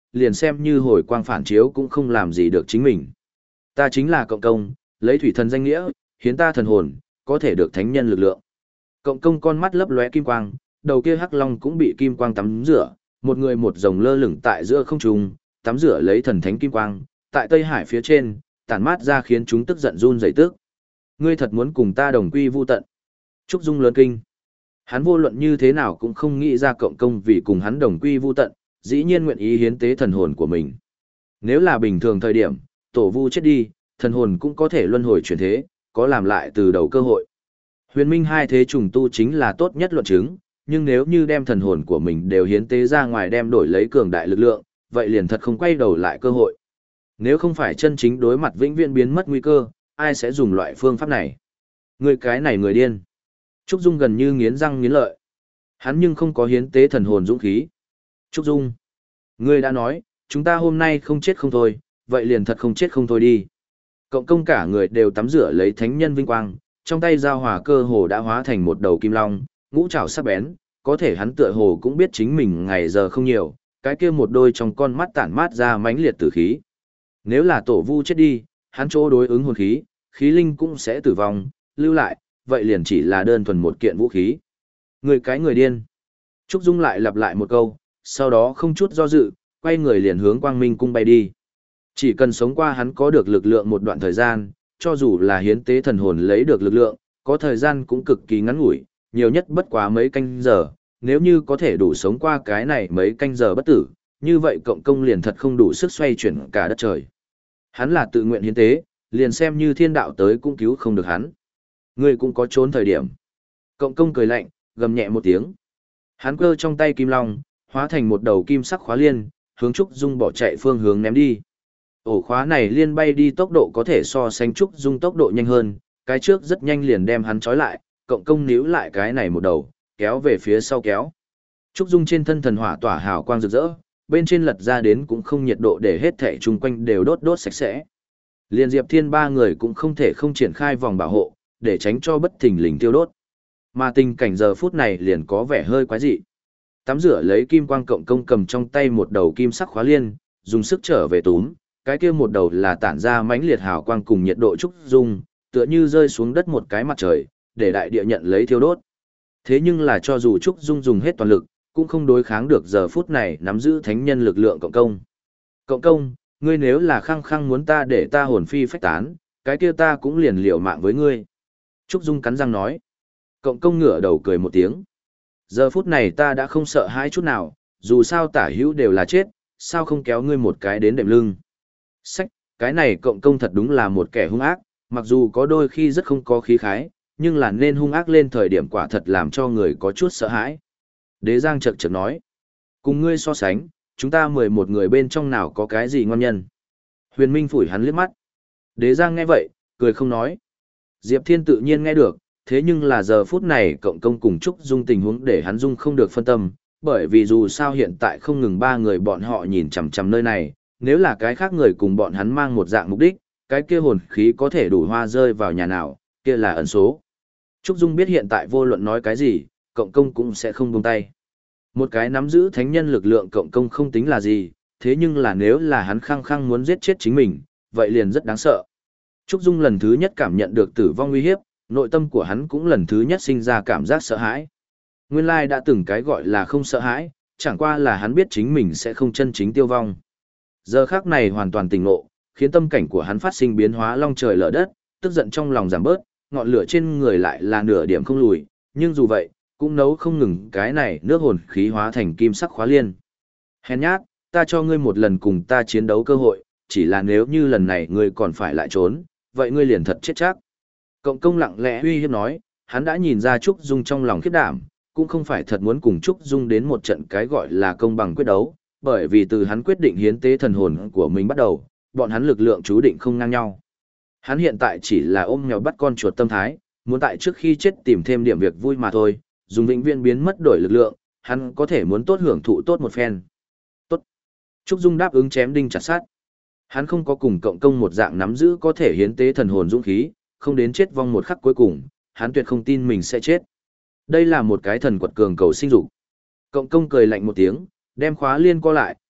S1: liền xem như hồi quang phản chiếu cũng không làm gì được chính mình. Ta chính là cộng công, lấy thủy thần danh nghĩa, hiến ta thần hồn, có thể được thánh nhân lực lượng. Cộng công con mắt lấp lóe kim quang, đầu kia hắc long cũng bị kim quang tắm rửa, một người một rồng lơ lửng tại giữa không trung, tắm rửa lấy thần thánh kim quang, tại Tây Hải phía trên, tản mát ra khiến chúng tức giận run rẩy tức. Ngươi thật muốn cùng ta đồng quy vu tận? Trúc Dung lớn kinh. Hắn vô luận như thế nào cũng không nghĩ ra cộng công vì cùng hắn đồng quy vu tận, dĩ nhiên nguyện ý hiến tế thần hồn của mình. Nếu là bình thường thời điểm, tổ vu chết đi, thần hồn cũng có thể luân hồi chuyển thế, có làm lại từ đầu cơ hội. Huyền Minh hai thế trùng tu chính là tốt nhất luận chứng, nhưng nếu như đem thần hồn của mình đều hiến tế ra ngoài đem đổi lấy cường đại lực lượng, vậy liền thật không quay đầu lại cơ hội. Nếu không phải chân chính đối mặt vĩnh viễn biến mất nguy cơ, ai sẽ dùng loại phương pháp này? Người cái này người điên. Trúc Dung gần như nghiến răng nghiến lợi. Hắn nhưng không có hiến tế thần hồn dũng khí. Trúc Dung, ngươi đã nói, chúng ta hôm nay không chết không thôi, vậy liền thật không chết không thôi đi. Cộng công cả người đều tắm rửa lấy thánh nhân vinh quang, trong tay giao hòa cơ hồ đã hóa thành một đầu kim long, ngũ trảo sắc bén, có thể hắn tựa hồ cũng biết chính mình ngày giờ không nhiều, cái kia một đôi trong con mắt tản mát ra mãnh liệt tử khí. Nếu là tổ vu chết đi, hắn chỗ đối ứng hồn khí, khí linh cũng sẽ tử vong, lưu lại, vậy liền chỉ là đơn thuần một kiện vũ khí. Người cái người điên. Trúc Dung lại lặp lại một câu, sau đó không chút do dự, quay người liền hướng Quang Minh cung bay đi. Chỉ cần sống qua hắn có được lực lượng một đoạn thời gian, cho dù là hiến tế thần hồn lấy được lực lượng, có thời gian cũng cực kỳ ngắn ngủi, nhiều nhất bất quá mấy canh giờ, nếu như có thể đủ sống qua cái này mấy canh giờ bất tử, như vậy cộng công liền thật không đủ sức xoay chuyển cả đất trời. Hắn là tự nguyện hiến tế, liền xem như thiên đạo tới cũng cứu không được hắn. Ngươi cũng có trốn thời điểm. Cộng công cười lạnh, gầm nhẹ một tiếng. Hắn cơ trong tay kim long, hóa thành một đầu kim sắc khóa liên, hướng Trúc Dung bỏ chạy phương hướng ném đi. Ổ khóa này liên bay đi tốc độ có thể so sánh Trúc Dung tốc độ nhanh hơn, cái trước rất nhanh liền đem hắn trói lại, cộng công níu lại cái này một đầu, kéo về phía sau kéo. Trúc Dung trên thân thần hỏa tỏa hào quang rực rỡ, bên trên lật ra đến cũng không nhiệt độ để hết thảy chung quanh đều đốt đốt sạch sẽ. Liên Diệp Thiên ba người cũng không thể không triển khai vòng bảo hộ, để tránh cho bất thình lình tiêu đốt. Mà tình cảnh giờ phút này liền có vẻ hơi quái dị. Tắm rửa lấy kim quang cộng công cầm trong tay một đầu kim sắc khóa liên, dùng sức trở về túm, cái kia một đầu là tản ra mãnh liệt hào quang cùng nhiệt độ Trúc Dung, tựa như rơi xuống đất một cái mặt trời, để đại địa nhận lấy thiêu đốt. Thế nhưng là cho dù Trúc Dung dùng hết toàn lực, cũng không đối kháng được giờ phút này nắm giữ thánh nhân lực lượng cộng công. Cộng công, ngươi nếu là khăng khăng muốn ta để ta hồn phi phách tán, cái kia ta cũng liền liều mạng với ngươi. Trúc Dung cắn răng nói. Cộng công ngửa đầu cười một tiếng. Giờ phút này ta đã không sợ hãi chút nào, dù sao tả hữu đều là chết, sao không kéo ngươi một cái đến đệm lưng. Sách, cái này cộng công thật đúng là một kẻ hung ác, mặc dù có đôi khi rất không có khí khái, nhưng là nên hung ác lên thời điểm quả thật làm cho người có chút sợ hãi. Đế Giang chậc chậc nói. Cùng ngươi so sánh, chúng ta mười một người bên trong nào có cái gì ngon nhân. Huyền Minh phủi hắn liếc mắt. Đế Giang nghe vậy, cười không nói. Diệp Thiên tự nhiên nghe được, thế nhưng là giờ phút này cộng công cùng Trúc Dung tình huống để hắn Dung không được phân tâm, bởi vì dù sao hiện tại không ngừng ba người bọn họ nhìn chằm chằm nơi này, nếu là cái khác người cùng bọn hắn mang một dạng mục đích, cái kia hồn khí có thể đủ hoa rơi vào nhà nào, kia là ẩn số. Trúc Dung biết hiện tại vô luận nói cái gì, cộng công cũng sẽ không buông tay. Một cái nắm giữ thánh nhân lực lượng cộng công không tính là gì, thế nhưng là nếu là hắn khăng khăng muốn giết chết chính mình, vậy liền rất đáng sợ. Trúc Dung lần thứ nhất cảm nhận được tử vong uy hiếp, nội tâm của hắn cũng lần thứ nhất sinh ra cảm giác sợ hãi. Nguyên lai đã từng cái gọi là không sợ hãi, chẳng qua là hắn biết chính mình sẽ không chân chính tiêu vong. Giờ khắc này hoàn toàn tỉnh ngộ, khiến tâm cảnh của hắn phát sinh biến hóa long trời lở đất, tức giận trong lòng giảm bớt, ngọn lửa trên người lại là nửa điểm không lùi, nhưng dù vậy, cũng nấu không ngừng cái này nước hồn khí hóa thành kim sắc khóa liên. Hèn nhát, ta cho ngươi một lần cùng ta chiến đấu cơ hội, chỉ là nếu như lần này ngươi còn phải lại trốn, vậy ngươi liền thật chết chắc. Cộng công lặng lẽ uy hiếp nói, hắn đã nhìn ra Trúc Dung trong lòng khiếp đảm, cũng không phải thật muốn cùng Trúc Dung đến một trận cái gọi là công bằng quyết đấu, bởi vì từ hắn quyết định hiến tế thần hồn của mình bắt đầu, bọn hắn lực lượng chú định không ngang nhau. Hắn hiện tại chỉ là ôm mèo bắt con chuột tâm thái, muốn tại trước khi chết tìm thêm điểm việc vui mà thôi, dùng vĩnh viễn biến mất đổi lực lượng, hắn có thể muốn tốt hưởng thụ tốt một phen. Tốt. Trúc Dung đáp ứng chém đinh chặt sắt. Hắn không có cùng cộng công một dạng nắm giữ có thể hiến tế thần hồn dũng khí, không đến chết vong một khắc cuối cùng, hắn tuyệt không tin mình sẽ chết. Đây là một cái thần quật cường cầu sinh dục. Cộng công cười lạnh một tiếng, đem khóa liên co lại,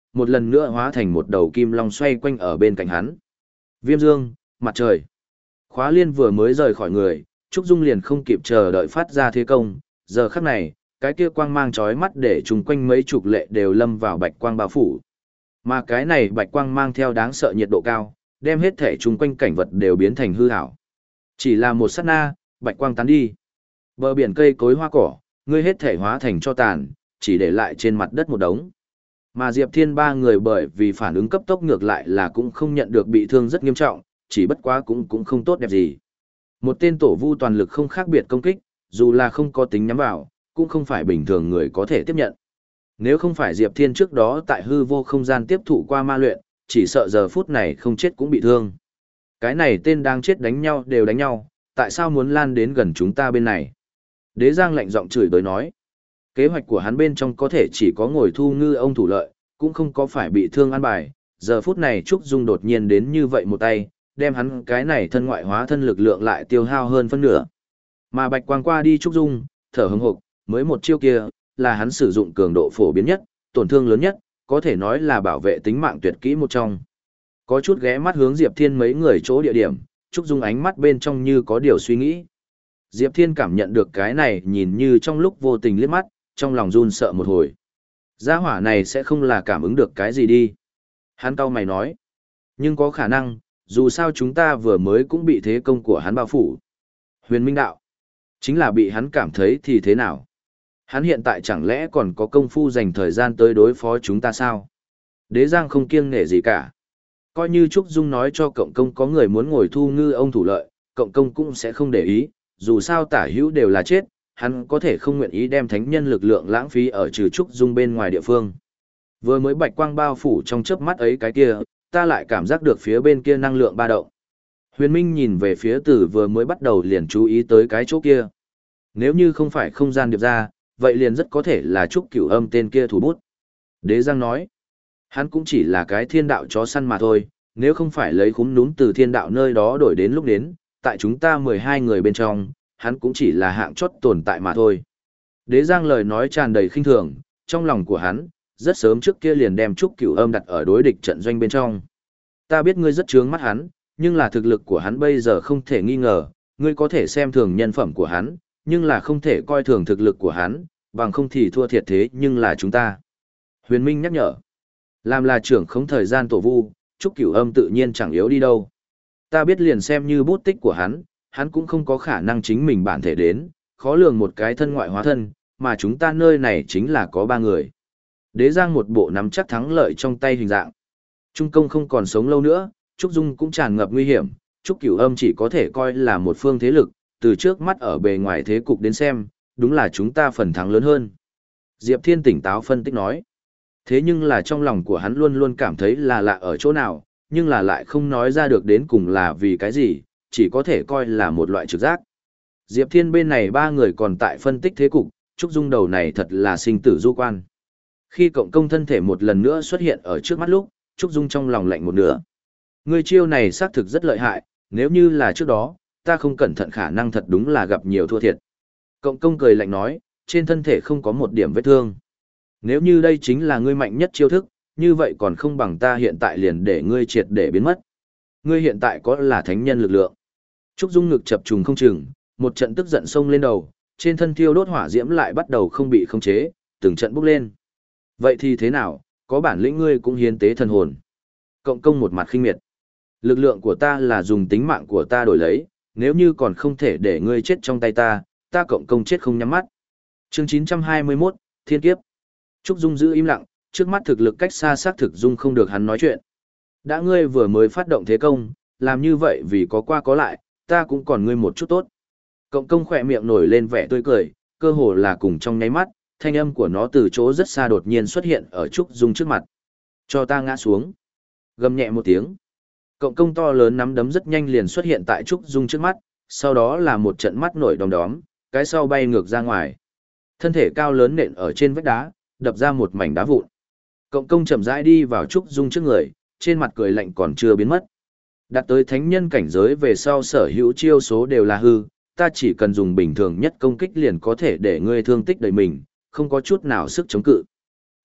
S1: một lần nữa hóa thành một đầu kim long xoay quanh ở bên cạnh hắn. Viêm dương, mặt trời. Khóa liên vừa mới rời khỏi người, Trúc Dung liền không kịp chờ đợi phát ra thế công, giờ khắc này, cái kia quang mang chói mắt để chung quanh mấy chục lệ đều lâm vào bạch quang bao phủ. Mà cái này bạch quang mang theo đáng sợ nhiệt độ cao, đem hết thể chung quanh cảnh vật đều biến thành hư ảo. Chỉ là một sát na, bạch quang tán đi. Bờ biển cây cối hoa cỏ, ngươi hết thể hóa thành cho tàn, chỉ để lại trên mặt đất một đống. Mà Diệp Thiên ba người bởi vì phản ứng cấp tốc ngược lại là cũng không nhận được bị thương rất nghiêm trọng, chỉ bất quá cũng cũng không tốt đẹp gì. Một tên tổ vu toàn lực không khác biệt công kích, dù là không có tính nhắm vào, cũng không phải bình thường người có thể tiếp nhận. Nếu không phải Diệp Thiên trước đó tại hư vô không gian tiếp thụ qua ma luyện, chỉ sợ giờ phút này không chết cũng bị thương. Cái này tên đang chết đánh nhau đều đánh nhau, tại sao muốn lan đến gần chúng ta bên này? Đế Giang lạnh giọng chửi bới nói. Kế hoạch của hắn bên trong có thể chỉ có ngồi thu ngư ông thủ lợi, cũng không có phải bị thương ăn bài. Giờ phút này Trúc Dung đột nhiên đến như vậy một tay, đem hắn cái này thân ngoại hóa thân lực lượng lại tiêu hao hơn phân nửa. Mà bạch quang qua đi Trúc Dung, thở hững hộc, mới một chiêu kia, là hắn sử dụng cường độ phổ biến nhất, tổn thương lớn nhất, có thể nói là bảo vệ tính mạng tuyệt kỹ một trong. Có chút ghé mắt hướng Diệp Thiên mấy người chỗ địa điểm, Trúc Dung ánh mắt bên trong như có điều suy nghĩ. Diệp Thiên cảm nhận được cái này nhìn như trong lúc vô tình liếc mắt, trong lòng run sợ một hồi. Gia hỏa này sẽ không là cảm ứng được cái gì đi. Hắn cau mày nói. Nhưng có khả năng, dù sao chúng ta vừa mới cũng bị thế công của hắn bao phủ. Huyền Minh Đạo. Chính là bị hắn cảm thấy thì thế nào? Hắn hiện tại chẳng lẽ còn có công phu dành thời gian tới đối phó chúng ta sao? Đế Giang không kiêng nể gì cả. Coi như Trúc Dung nói cho cộng công có người muốn ngồi thu ngư ông thủ lợi, cộng công cũng sẽ không để ý, dù sao tả hữu đều là chết, hắn có thể không nguyện ý đem thánh nhân lực lượng lãng phí ở trừ Trúc Dung bên ngoài địa phương. Vừa mới bạch quang bao phủ trong chớp mắt ấy cái kia, ta lại cảm giác được phía bên kia năng lượng ba động. Huyền Minh nhìn về phía Tử vừa mới bắt đầu liền chú ý tới cái chỗ kia. Nếu như không phải không gian điệp ra, vậy liền rất có thể là Trúc Cửu Âm tên kia thủ bút. Đế Giang nói, hắn cũng chỉ là cái thiên đạo chó săn mà thôi, nếu không phải lấy khúm núm từ thiên đạo nơi đó đổi đến lúc đến, tại chúng ta mười hai người bên trong, hắn cũng chỉ là hạng chót tồn tại mà thôi. Đế Giang lời nói tràn đầy khinh thường, trong lòng của hắn, rất sớm trước kia liền đem Trúc Cửu Âm đặt ở đối địch trận doanh bên trong. Ta biết ngươi rất trướng mắt hắn, nhưng là thực lực của hắn bây giờ không thể nghi ngờ, ngươi có thể xem thường nhân phẩm của hắn, nhưng là không thể coi thường thực lực của hắn, bằng không thì thua thiệt thế nhưng là chúng ta. Huyền Minh nhắc nhở, làm là trưởng không thời gian tổ vu, Trúc Cửu Âm tự nhiên chẳng yếu đi đâu. Ta biết liền xem như bút tích của hắn, hắn cũng không có khả năng chính mình bản thể đến, khó lường một cái thân ngoại hóa thân, mà chúng ta nơi này chính là có ba người. Đế Giang một bộ nắm chắc thắng lợi trong tay hình dạng. Trung công không còn sống lâu nữa, Trúc Dung cũng tràn ngập nguy hiểm, Trúc Cửu Âm chỉ có thể coi là một phương thế lực, từ trước mắt ở bề ngoài thế cục đến xem, đúng là chúng ta phần thắng lớn hơn. Diệp Thiên tỉnh táo phân tích nói. Thế nhưng là trong lòng của hắn luôn luôn cảm thấy là lạ ở chỗ nào, nhưng là lại không nói ra được đến cùng là vì cái gì, chỉ có thể coi là một loại trực giác. Diệp Thiên bên này ba người còn tại phân tích thế cục, Trúc Dung đầu này thật là sinh tử du quan. Khi cộng công thân thể một lần nữa xuất hiện ở trước mắt lúc, Trúc Dung trong lòng lạnh một nửa. Người chiêu này xác thực rất lợi hại, nếu như là trước đó, ta không cẩn thận khả năng thật đúng là gặp nhiều thua thiệt. Cộng công cười lạnh nói, trên thân thể không có một điểm vết thương. Nếu như đây chính là ngươi mạnh nhất chiêu thức, như vậy còn không bằng ta hiện tại liền để ngươi triệt để biến mất. Ngươi hiện tại có là thánh nhân lực lượng. Trúc Dung ngực chập trùng không chừng, một trận tức giận xông lên đầu, trên thân thiêu đốt hỏa diễm lại bắt đầu không bị khống chế, từng trận bốc lên. Vậy thì thế nào, có bản lĩnh ngươi cũng hiến tế thần hồn. Cộng công một mặt khinh miệt. Lực lượng của ta là dùng tính mạng của ta đổi lấy, nếu như còn không thể để ngươi chết trong tay ta, ta cộng công chết không nhắm mắt. Chương chín trăm hai mươi mốt, Thiên Kiếp. Trúc Dung giữ im lặng, trước mắt thực lực cách xa xác thực Dung không được hắn nói chuyện. Đã ngươi vừa mới phát động thế công, làm như vậy vì có qua có lại, ta cũng còn ngươi một chút tốt. Cộng công khỏe miệng nổi lên vẻ tươi cười, cơ hồ là cùng trong nháy mắt, thanh âm của nó từ chỗ rất xa đột nhiên xuất hiện ở Trúc Dung trước mặt. Cho ta ngã xuống. Gầm nhẹ một tiếng. Cộng công to lớn nắm đấm rất nhanh liền xuất hiện tại Trúc Dung trước mắt, sau đó là một trận mắt nổi đom đóm, cái sau bay ngược ra ngoài. Thân thể cao lớn nện ở trên vách đá, đập ra một mảnh đá vụn. Cộng công chậm rãi đi vào Trúc Dung trước người, trên mặt cười lạnh còn chưa biến mất. Đạt tới thánh nhân cảnh giới về sau sở hữu chiêu số đều là hư, ta chỉ cần dùng bình thường nhất công kích liền có thể để ngươi thương tích đầy mình, không có chút nào sức chống cự.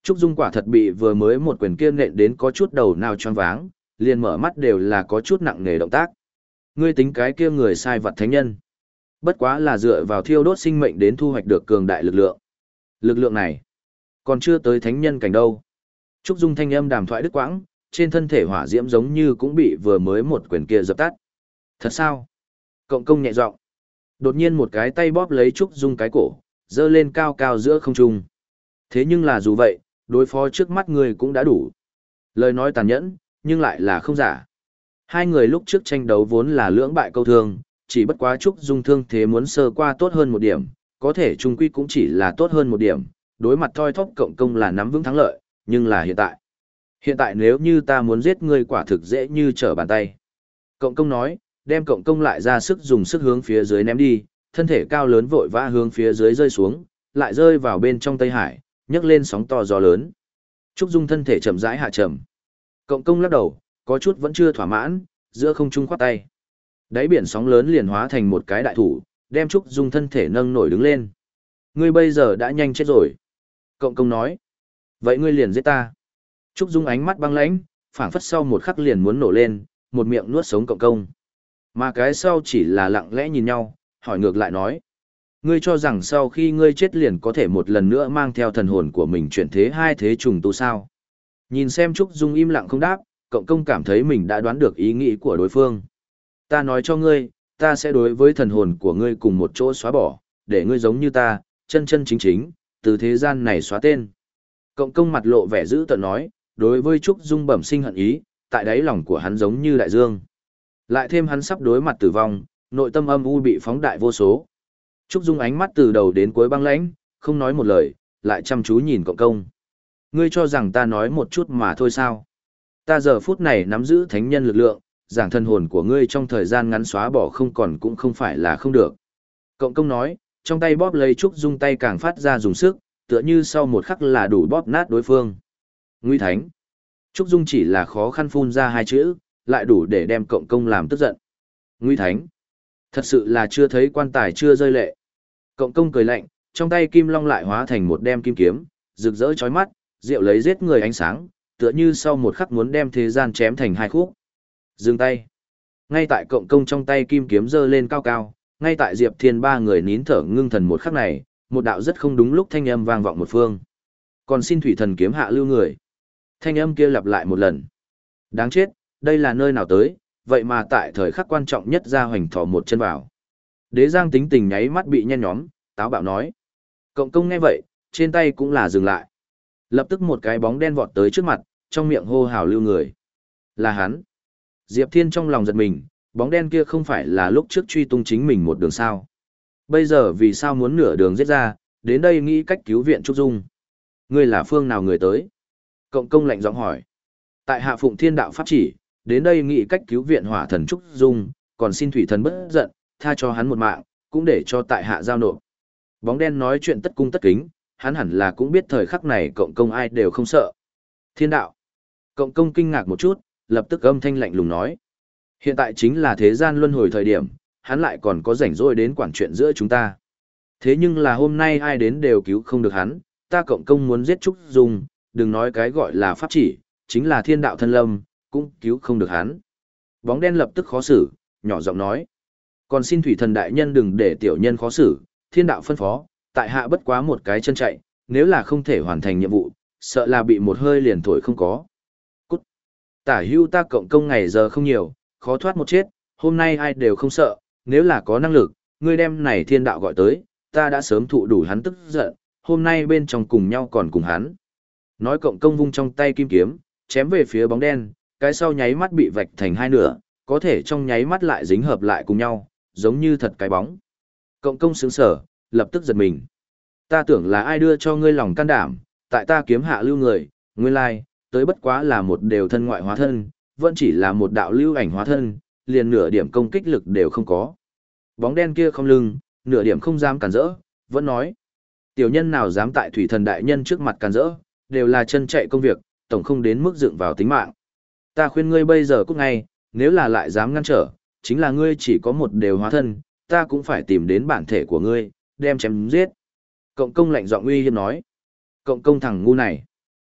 S1: Trúc Dung quả thật bị vừa mới một quyền kia nện đến có chút đầu nào choáng váng, liền mở mắt đều là có chút nặng nề động tác. Ngươi tính cái kia người sai vật thánh nhân. Bất quá là dựa vào thiêu đốt sinh mệnh đến thu hoạch được cường đại lực lượng. Lực lượng này, còn chưa tới thánh nhân cảnh đâu. Trúc Dung thanh âm đàm thoại đứt quãng, trên thân thể hỏa diễm giống như cũng bị vừa mới một quyền kia dập tắt. Thật sao? Cộng công nhẹ giọng. Đột nhiên một cái tay bóp lấy Trúc Dung cái cổ, dơ lên cao cao giữa không trung. Thế nhưng là dù vậy, đối phó trước mắt người cũng đã đủ. Lời nói tàn nhẫn, nhưng lại là không giả. Hai người lúc trước tranh đấu vốn là lưỡng bại câu thương, chỉ bất quá Trúc Dung thương thế muốn sơ qua tốt hơn một điểm, có thể trung quy cũng chỉ là tốt hơn một điểm, đối mặt thoi thóp cộng công là nắm vững thắng lợi, nhưng là hiện tại. Hiện tại nếu như ta muốn giết ngươi quả thực dễ như trở bàn tay. Cộng công nói, đem cộng công lại ra sức dùng sức hướng phía dưới ném đi, thân thể cao lớn vội vã hướng phía dưới rơi xuống, lại rơi vào bên trong Tây Hải, nhấc lên sóng to gió lớn. Trúc Dung thân thể chậm rãi hạ trầm. Cộng công lắc đầu, có chút vẫn chưa thỏa mãn, giữa không trung khoát tay. Đáy biển sóng lớn liền hóa thành một cái đại thủ, đem Trúc Dung thân thể nâng nổi đứng lên. Ngươi bây giờ đã nhanh chết rồi. Cộng công nói. Vậy ngươi liền giết ta. Trúc Dung ánh mắt băng lãnh, phảng phất sau một khắc liền muốn nổ lên, một miệng nuốt sống cộng công. Mà cái sau chỉ là lặng lẽ nhìn nhau, hỏi ngược lại nói. Ngươi cho rằng sau khi ngươi chết liền có thể một lần nữa mang theo thần hồn của mình chuyển thế hai thế trùng tu sao? Nhìn xem Trúc Dung im lặng không đáp, cộng công cảm thấy mình đã đoán được ý nghĩ của đối phương. Ta nói cho ngươi, ta sẽ đối với thần hồn của ngươi cùng một chỗ xóa bỏ, để ngươi giống như ta, chân chân chính chính, từ thế gian này xóa tên. Cộng công mặt lộ vẻ dữ tợn nói, đối với Trúc Dung bẩm sinh hận ý, tại đáy lòng của hắn giống như đại dương. Lại thêm hắn sắp đối mặt tử vong, nội tâm âm u bị phóng đại vô số. Trúc Dung ánh mắt từ đầu đến cuối băng lãnh, không nói một lời, lại chăm chú nhìn cộng công. Ngươi cho rằng ta nói một chút mà thôi sao? Ta giờ phút này nắm giữ thánh nhân lực lượng, giảng thân hồn của ngươi trong thời gian ngắn xóa bỏ không còn cũng không phải là không được. Cộng công nói, trong tay bóp lấy Trúc Dung tay càng phát ra dùng sức, tựa như sau một khắc là đủ bóp nát đối phương. Nguy thánh. Trúc Dung chỉ là khó khăn phun ra hai chữ, lại đủ để đem cộng công làm tức giận. Nguy thánh. Thật sự là chưa thấy quan tài chưa rơi lệ. Cộng công cười lạnh, trong tay kim long lại hóa thành một đem kim kiếm, rực rỡ chói mắt, rượu lấy giết người ánh sáng, tựa như sau một khắc muốn đem thế gian chém thành hai khúc. Dừng tay. Ngay tại cộng công trong tay kim kiếm giơ lên cao cao, ngay tại Diệp Thiên ba người nín thở ngưng thần một khắc này, một đạo rất không đúng lúc thanh âm vang vọng một phương. Còn xin thủy thần kiếm hạ lưu người. Thanh âm kia lặp lại một lần. Đáng chết, đây là nơi nào tới, vậy mà tại thời khắc quan trọng nhất ra hoành thò một chân vào. Đế Giang tính tình nháy mắt bị nhen nhóm, táo bạo nói. Cộng công nghe vậy, trên tay cũng là dừng lại. Lập tức một cái bóng đen vọt tới trước mặt, trong miệng hô hào lưu người. Là hắn. Diệp Thiên trong lòng giật mình, bóng đen kia không phải là lúc trước truy tung chính mình một đường sao. Bây giờ vì sao muốn nửa đường giết ra, đến đây nghĩ cách cứu viện Trúc Dung. Ngươi là phương nào người tới? Cộng công lạnh giọng hỏi. Tại hạ phụng thiên đạo pháp chỉ, đến đây nghĩ cách cứu viện hỏa thần Trúc Dung, còn xin thủy thần bất giận, tha cho hắn một mạng, cũng để cho tại hạ giao nộp. Bóng đen nói chuyện tất cung tất kính, hắn hẳn là cũng biết thời khắc này cộng công ai đều không sợ. Thiên đạo. Cộng công kinh ngạc một chút, lập tức âm thanh lạnh lùng nói. Hiện tại chính là thế gian luân hồi thời điểm, hắn lại còn có rảnh rỗi đến quản chuyện giữa chúng ta. Thế nhưng là hôm nay ai đến đều cứu không được hắn, ta cộng công muốn giết Trúc Dung, đừng nói cái gọi là pháp chỉ, chính là thiên đạo thân lâm, cũng cứu không được hắn. Bóng đen lập tức khó xử, nhỏ giọng nói. Còn xin thủy thần đại nhân đừng để tiểu nhân khó xử, thiên đạo phân phó, tại hạ bất quá một cái chân chạy, nếu là không thể hoàn thành nhiệm vụ, sợ là bị một hơi liền thổi không có. Cút. Tả hưu ta cộng công ngày giờ không nhiều, khó thoát một chết, hôm nay ai đều không sợ, nếu là có năng lực, ngươi đem này thiên đạo gọi tới, ta đã sớm thụ đủ hắn tức giận, hôm nay bên trong cùng nhau còn cùng hắn. Nói cộng công vung trong tay kim kiếm, chém về phía bóng đen, cái sau nháy mắt bị vạch thành hai nửa, có thể trong nháy mắt lại dính hợp lại cùng nhau, giống như thật cái bóng. Cộng công sướng sở, lập tức giật mình. Ta tưởng là ai đưa cho ngươi lòng can đảm, tại ta kiếm hạ lưu người, nguyên lai, tới bất quá là một đều thân ngoại hóa thân, vẫn chỉ là một đạo lưu ảnh hóa thân, liền nửa điểm công kích lực đều không có. Bóng đen kia không lưng, nửa điểm không dám cản rỡ, vẫn nói. Tiểu nhân nào dám tại thủy thần đại nhân trước mặt cản rỡ, đều là chân chạy công việc, tổng không đến mức dựng vào tính mạng. Ta khuyên ngươi bây giờ cút ngay, nếu là lại dám ngăn trở, chính là ngươi chỉ có một đều hóa thân, ta cũng phải tìm đến bản thể của ngươi, đem chém giết. Cộng công lạnh giọng uy hiếp nói. Cộng công thằng ngu này.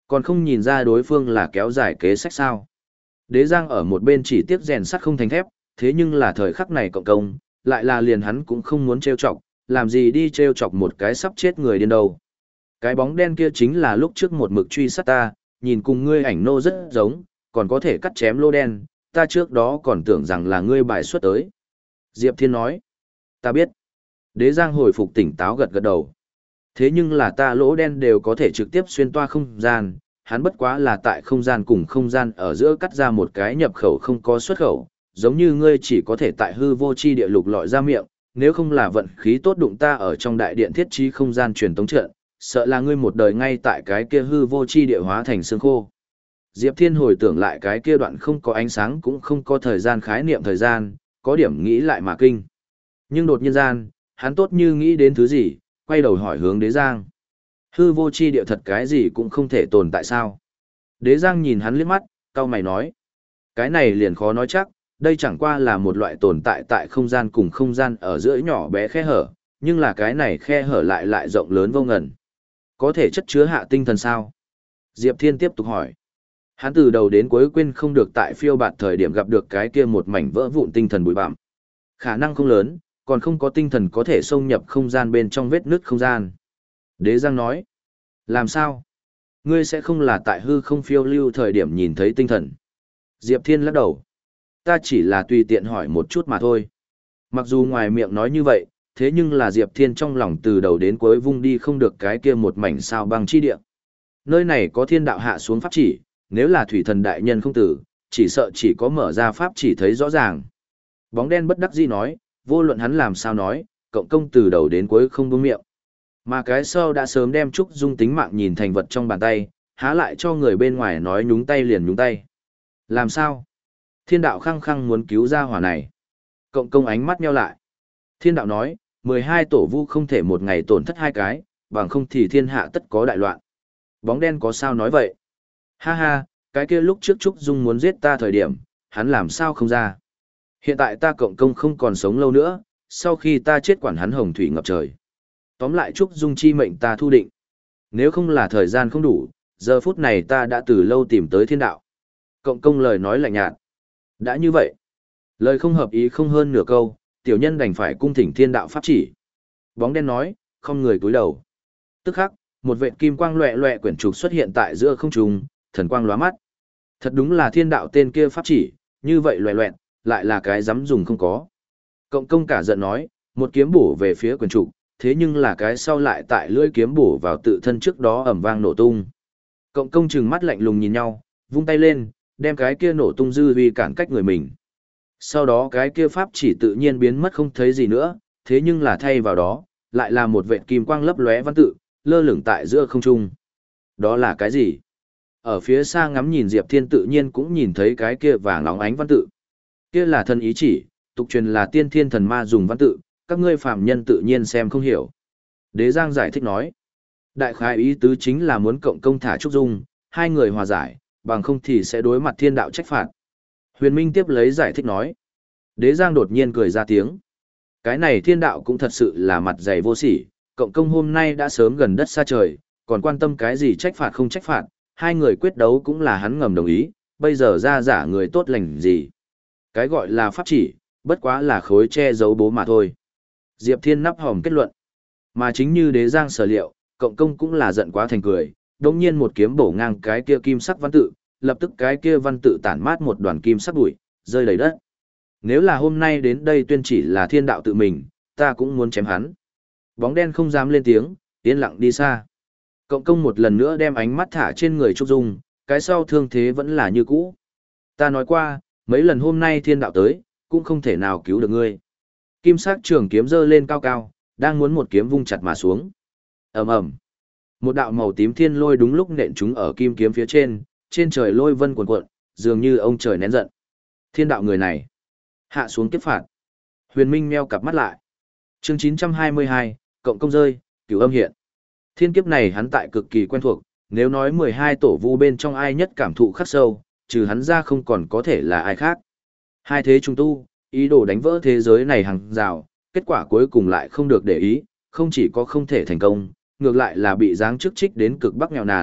S1: Còn không nhìn ra đối phương là kéo dài kế sách sao. Đế Giang ở một bên chỉ tiếc rèn sắt không thành thép, thế nhưng là thời khắc này cộng công, lại là liền hắn cũng không muốn trêu chọc, làm gì đi trêu chọc một cái sắp chết người điên đâu. Cái bóng đen kia chính là lúc trước một mực truy sát ta, nhìn cùng ngươi ảnh nô rất giống, còn có thể cắt chém lô đen, ta trước đó còn tưởng rằng là ngươi bài xuất tới. Diệp Thiên nói, ta biết. Đế Giang hồi phục tỉnh táo gật gật đầu. Thế nhưng là ta lỗ đen đều có thể trực tiếp xuyên toa không gian, hắn bất quá là tại không gian cùng không gian ở giữa cắt ra một cái nhập khẩu không có xuất khẩu, giống như ngươi chỉ có thể tại hư vô chi địa lục lọi ra miệng, nếu không là vận khí tốt đụng ta ở trong đại điện thiết trí không gian truyền tống trận, sợ là ngươi một đời ngay tại cái kia hư vô chi địa hóa thành xương khô. Diệp Thiên hồi tưởng lại cái kia đoạn không có ánh sáng cũng không có thời gian khái niệm thời gian, có điểm nghĩ lại mà kinh. Nhưng đột nhiên gian, hắn tốt như nghĩ đến thứ gì, quay đầu hỏi hướng Đế Giang. Hư vô chi địa thật cái gì cũng không thể tồn tại sao? Đế Giang nhìn hắn liếc mắt, cau mày nói. Cái này liền khó nói chắc, đây chẳng qua là một loại tồn tại tại không gian cùng không gian ở giữa nhỏ bé khe hở, nhưng là cái này khe hở lại lại rộng lớn vô ngần. Có thể chất chứa hạ tinh thần sao? Diệp Thiên tiếp tục hỏi. Hắn từ đầu đến cuối quên không được tại phiêu bạt thời điểm gặp được cái kia một mảnh vỡ vụn tinh thần bụi bặm. Khả năng không lớn, còn không có tinh thần có thể xông nhập không gian bên trong vết nứt không gian. Đế Giang nói. Làm sao? Ngươi sẽ không là tại hư không phiêu lưu thời điểm nhìn thấy tinh thần. Diệp Thiên lắc đầu. Ta chỉ là tùy tiện hỏi một chút mà thôi. Mặc dù ngoài miệng nói như vậy, thế nhưng là Diệp Thiên trong lòng từ đầu đến cuối vung đi không được cái kia một mảnh sao băng chi địa. Nơi này có thiên đạo hạ xuống pháp chỉ, nếu là thủy thần đại nhân không tử, chỉ sợ chỉ có mở ra pháp chỉ thấy rõ ràng. Bóng đen bất đắc dĩ nói, vô luận hắn làm sao nói, cộng công từ đầu đến cuối không buông miệng. Mà cái sau đã sớm đem Trúc Dung tính mạng nhìn thành vật trong bàn tay, há lại cho người bên ngoài nói nhúng tay liền nhúng tay. Làm sao? Thiên đạo khăng khăng muốn cứu ra hỏa này. Cộng công ánh mắt nheo lại. Thiên đạo nói, mười hai tổ vu không thể một ngày tổn thất hai cái, bằng không thì thiên hạ tất có đại loạn. Bóng đen có sao nói vậy? Ha ha, cái kia lúc trước Trúc Dung muốn giết ta thời điểm, hắn làm sao không ra? Hiện tại ta cộng công không còn sống lâu nữa, sau khi ta chết quản hắn hồng thủy ngập trời. Tóm lại Trúc Dung chi mệnh ta thu định. Nếu không là thời gian không đủ, giờ phút này ta đã từ lâu tìm tới thiên đạo. Cộng công lời nói lạnh nhạt. Đã như vậy, lời không hợp ý không hơn nửa câu, tiểu nhân đành phải cung thỉnh thiên đạo pháp chỉ. Bóng đen nói, không người cúi đầu. Tức khắc, một vệt kim quang loẹ loẹ quyển trục xuất hiện tại giữa không trung, thần quang lóa mắt. Thật đúng là thiên đạo tên kia pháp chỉ, như vậy loẹ loẹt, lại là cái dám dùng không có. Cộng công cả giận nói, một kiếm bổ về phía quyển trục, thế nhưng là cái sau lại tại lưỡi kiếm bổ vào tự thân trước đó ầm vang nổ tung. Cộng công trừng mắt lạnh lùng nhìn nhau, vung tay lên, đem cái kia nổ tung dư uy cản cách người mình. Sau đó cái kia pháp chỉ tự nhiên biến mất không thấy gì nữa, thế nhưng là thay vào đó, lại là một vệt kim quang lấp lóe văn tự, lơ lửng tại giữa không trung. Đó là cái gì? Ở phía xa ngắm nhìn Diệp Thiên tự nhiên cũng nhìn thấy cái kia vàng óng ánh văn tự. Kia là thần ý chỉ, tục truyền là tiên thiên thần ma dùng văn tự, các ngươi phàm nhân tự nhiên xem không hiểu. Đế Giang giải thích nói, đại khái ý tứ chính là muốn cộng công thả Trúc Dung, hai người hòa giải, bằng không thì sẽ đối mặt thiên đạo trách phạt. Huyền Minh tiếp lấy giải thích nói, Đế Giang đột nhiên cười ra tiếng. Cái này thiên đạo cũng thật sự là mặt dày vô sỉ, cộng công hôm nay đã sớm gần đất xa trời, còn quan tâm cái gì trách phạt không trách phạt, hai người quyết đấu cũng là hắn ngầm đồng ý, bây giờ ra giả người tốt lành gì. Cái gọi là pháp chỉ, bất quá là khối che giấu bố mà thôi. Diệp Thiên nắp hòm kết luận. Mà chính như Đế Giang sở liệu, cộng công cũng là giận quá thành cười, đồng nhiên một kiếm bổ ngang cái kia kim sắc văn tự, lập tức cái kia văn tự tản mát một đoàn kim sắc bụi, rơi đầy đất. Nếu là hôm nay đến đây tuyên chỉ là thiên đạo tự mình, ta cũng muốn chém hắn. Bóng đen không dám lên tiếng, yên lặng đi xa. Cộng công một lần nữa đem ánh mắt thả trên người Trúc Dung, cái sau thương thế vẫn là như cũ. Ta nói qua, mấy lần hôm nay thiên đạo tới, cũng không thể nào cứu được ngươi. Kim sắc trường kiếm giơ lên cao cao, đang muốn một kiếm vung chặt mà xuống. Ầm ầm. Một đạo màu tím thiên lôi đúng lúc nện chúng ở kim kiếm phía trên, trên trời lôi vân cuồn cuộn, dường như ông trời nén giận. Thiên đạo người này, hạ xuống kiếp phạt. Huyền Minh meo cặp mắt lại. Chương chín trăm hai mươi hai, cộng công rơi, cửu âm hiện. Thiên kiếp này hắn tại cực kỳ quen thuộc, nếu nói mười hai tổ vu bên trong ai nhất cảm thụ khắc sâu, trừ hắn ra không còn có thể là ai khác. Hai thế trung tu, ý đồ đánh vỡ thế giới này hàng rào, kết quả cuối cùng lại không được để ý, không chỉ có không thể thành công, ngược lại là bị giáng chức trích đến cực bắc nghèo nàn,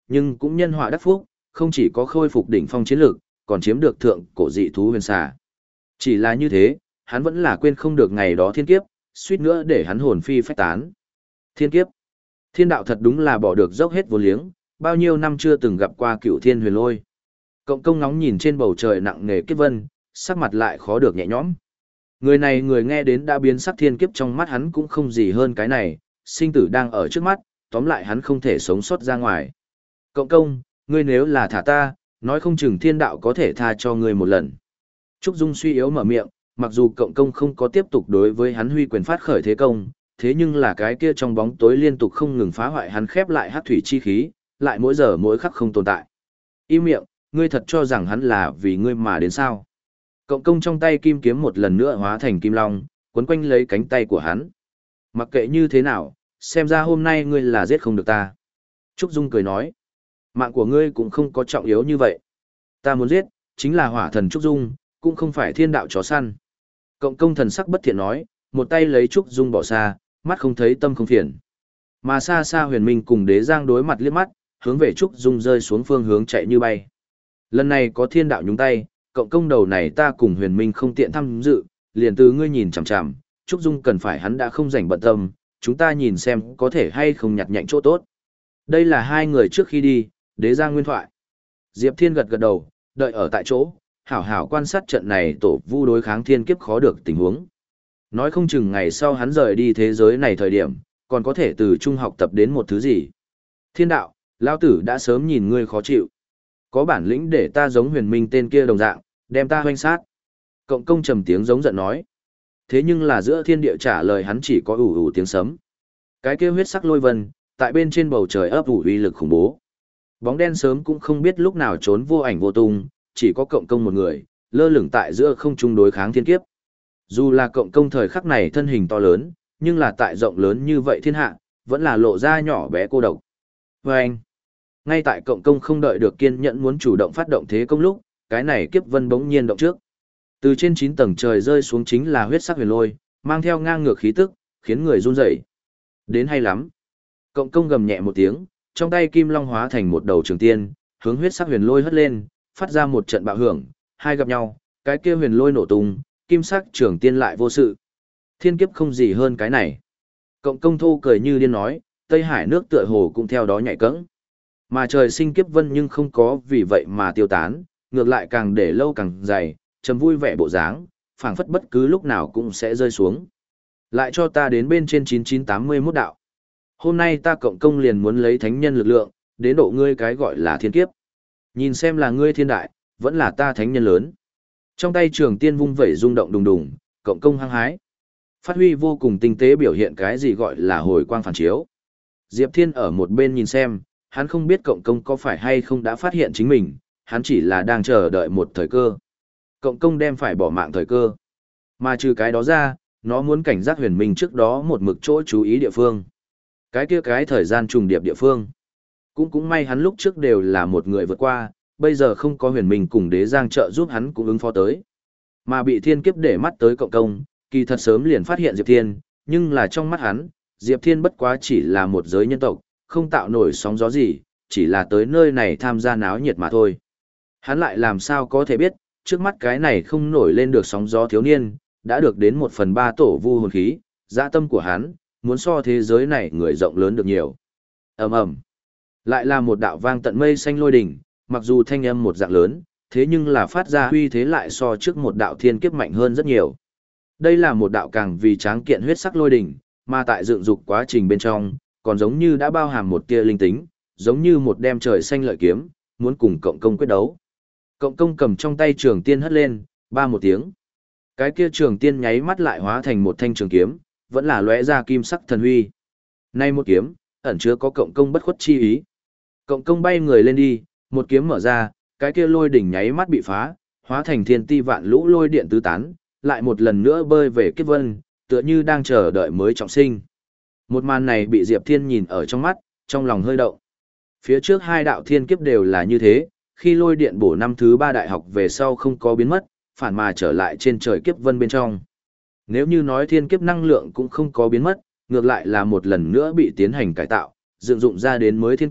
S1: nhưng cũng nhân họa đắc phúc, không chỉ có khôi phục đỉnh phong chiến lực, còn chiếm được thượng cổ dị thú huyền xà. Chỉ là như thế, hắn vẫn là quên không được ngày đó thiên kiếp, suýt nữa để hắn hồn phi phách tán. Thiên kiếp. Thiên đạo thật đúng là bỏ được dốc hết vô liếng, bao nhiêu năm chưa từng gặp qua cựu thiên huyền lôi. Cộng công ngóng nhìn trên bầu trời nặng nề kiếp vân, sắc mặt lại khó được nhẹ nhõm. Người này người nghe đến đã biến sắc thiên kiếp trong mắt hắn cũng không gì hơn cái này, sinh tử đang ở trước mắt, tóm lại hắn không thể sống sót ra ngoài. Cộng công, ngươi nếu là thả ta, nói không chừng thiên đạo có thể tha cho ngươi một lần. Trúc Dung suy yếu mở miệng, mặc dù cộng công không có tiếp tục đối với hắn huy quyền phát khởi thế công, thế nhưng là cái kia trong bóng tối liên tục không ngừng phá hoại hắn khép lại hắc thủy chi khí, lại mỗi giờ mỗi khắc không tồn tại. Im miệng, ngươi thật cho rằng hắn là vì ngươi mà đến sao? Cộng công trong tay kim kiếm một lần nữa hóa thành kim long, quấn quanh lấy cánh tay của hắn. Mặc kệ như thế nào, xem ra hôm nay ngươi là giết không được ta. Trúc Dung cười nói, mạng của ngươi cũng không có trọng yếu như vậy. Ta muốn giết, chính là hỏa thần Trúc Dung, cũng không phải thiên đạo chó săn. Cộng công thần sắc bất thiện nói, một tay lấy Trúc Dung bỏ xa, mắt không thấy tâm không phiền. Mà xa xa huyền minh cùng đế giang đối mặt liếc mắt, hướng về Trúc Dung rơi xuống phương hướng chạy như bay. Lần này có thiên đạo nhúng tay, cộng công đầu này ta cùng huyền minh không tiện tham dự, liền từ ngươi nhìn chằm chằm, Trúc Dung cần phải hắn đã không rảnh bận tâm, chúng ta nhìn xem có thể hay không nhặt nhạnh chỗ tốt. Đây là hai người trước khi đi, đế giang nguyên thoại. Diệp Thiên gật gật đầu, đợi ở tại chỗ, hảo hảo quan sát trận này tổ vu đối kháng thiên kiếp khó được tình huống. Nói không chừng ngày sau hắn rời đi thế giới này thời điểm, còn có thể từ trung học tập đến một thứ gì. Thiên đạo, lão tử đã sớm nhìn ngươi khó chịu. Có bản lĩnh để ta giống huyền minh tên kia đồng dạng, đem ta hoanh sát. Cộng công trầm tiếng giống giận nói. Thế nhưng là giữa thiên địa trả lời hắn chỉ có ủ ủ tiếng sấm. Cái kia huyết sắc lôi vân, tại bên trên bầu trời ấp ủ uy lực khủng bố. Bóng đen sớm cũng không biết lúc nào trốn vô ảnh vô tung, chỉ có cộng công một người, lơ lửng tại giữa không trung đối kháng thiên kiếp. Dù là cộng công thời khắc này thân hình to lớn, nhưng là tại rộng lớn như vậy thiên hạ, vẫn là lộ ra nhỏ bé cô độc. Và anh, ngay tại cộng công không đợi được kiên nhẫn muốn chủ động phát động thế công lúc, cái này kiếp vân bỗng nhiên động trước. Từ trên chín tầng trời rơi xuống chính là huyết sắc huyền lôi, mang theo ngang ngược khí tức, khiến người run rẩy. Đến hay lắm. Cộng công gầm nhẹ một tiếng, trong tay kim long hóa thành một đầu trường tiên, hướng huyết sắc huyền lôi hất lên, phát ra một trận bạo hưởng, hai gặp nhau, cái kia huyền lôi nổ tung, kim sắc trường tiên lại vô sự. Thiên kiếp không gì hơn cái này. Cộng công thô cười như điên nói, Tây Hải nước tựa hồ cũng theo đó nhảy cẫng. Mà trời sinh kiếp vân nhưng không có vì vậy mà tiêu tán, ngược lại càng để lâu càng dày, trầm vui vẻ bộ dáng, phảng phất bất cứ lúc nào cũng sẽ rơi xuống. Lại cho ta đến bên trên chín chín tám mươi mốt đạo. Hôm nay ta cộng công liền muốn lấy thánh nhân lực lượng, đến độ ngươi cái gọi là thiên kiếp. Nhìn xem là ngươi thiên đại, vẫn là ta thánh nhân lớn. Trong tay trường tiên vung vẩy rung động đùng đùng, cộng công hăng hái. Phát huy vô cùng tinh tế biểu hiện cái gì gọi là hồi quang phản chiếu. Diệp Thiên ở một bên nhìn xem, hắn không biết cộng công có phải hay không đã phát hiện chính mình, hắn chỉ là đang chờ đợi một thời cơ. Cộng công đem phải bỏ mạng thời cơ. Mà trừ cái đó ra, nó muốn cảnh giác huyền minh trước đó một mực chỗ chú ý địa phương. Cái kia cái thời gian trùng điệp địa phương. Cũng cũng may hắn lúc trước đều là một người vượt qua, bây giờ không có huyền minh cùng đế giang trợ giúp hắn cũng ứng phó tới. Mà bị thiên kiếp để mắt tới cộng công, kỳ thật sớm liền phát hiện Diệp Thiên, nhưng là trong mắt hắn, Diệp Thiên bất quá chỉ là một giới nhân tộc, không tạo nổi sóng gió gì, chỉ là tới nơi này tham gia náo nhiệt mà thôi. Hắn lại làm sao có thể biết, trước mắt cái này không nổi lên được sóng gió thiếu niên, đã được đến một phần ba tổ vu hồn khí, dạ tâm của hắn, muốn so thế giới này người rộng lớn được nhiều. Ầm ầm, lại là một đạo vang tận mây xanh lôi đỉnh, mặc dù thanh âm một dạng lớn, thế nhưng là phát ra uy thế lại so trước một đạo thiên kiếp mạnh hơn rất nhiều. Đây là một đạo càng vì tráng kiện huyết sắc lôi đỉnh, mà tại dựng dục quá trình bên trong, còn giống như đã bao hàm một tia linh tính, giống như một đem trời xanh lợi kiếm, muốn cùng cộng công quyết đấu. Cộng công cầm trong tay trường tiên hất lên, ba một tiếng. Cái kia trường tiên nháy mắt lại hóa thành một thanh trường kiếm, vẫn là lóe ra kim sắc thần huy. Nay một kiếm, ẩn chứa có cộng công bất khuất chi ý. Cộng công bay người lên đi, một kiếm mở ra, cái kia lôi đỉnh nháy mắt bị phá, hóa thành thiên ti vạn lũ lôi điện tứ tán, lại một lần nữa bơi về kiếp vân, tựa như đang chờ đợi mới trọng sinh. Một màn này bị Diệp Thiên nhìn ở trong mắt, trong lòng hơi động. Phía trước hai đạo thiên kiếp đều là như thế, khi lôi điện bổ năm thứ ba đại học về sau không có biến mất, phản mà trở lại trên trời kiếp vân bên trong. Nếu như nói thiên kiếp năng lượng cũng không có biến mất, ngược lại là một lần nữa bị tiến hành cải tạo, dựng dụng ra đến mới thiên kiếp,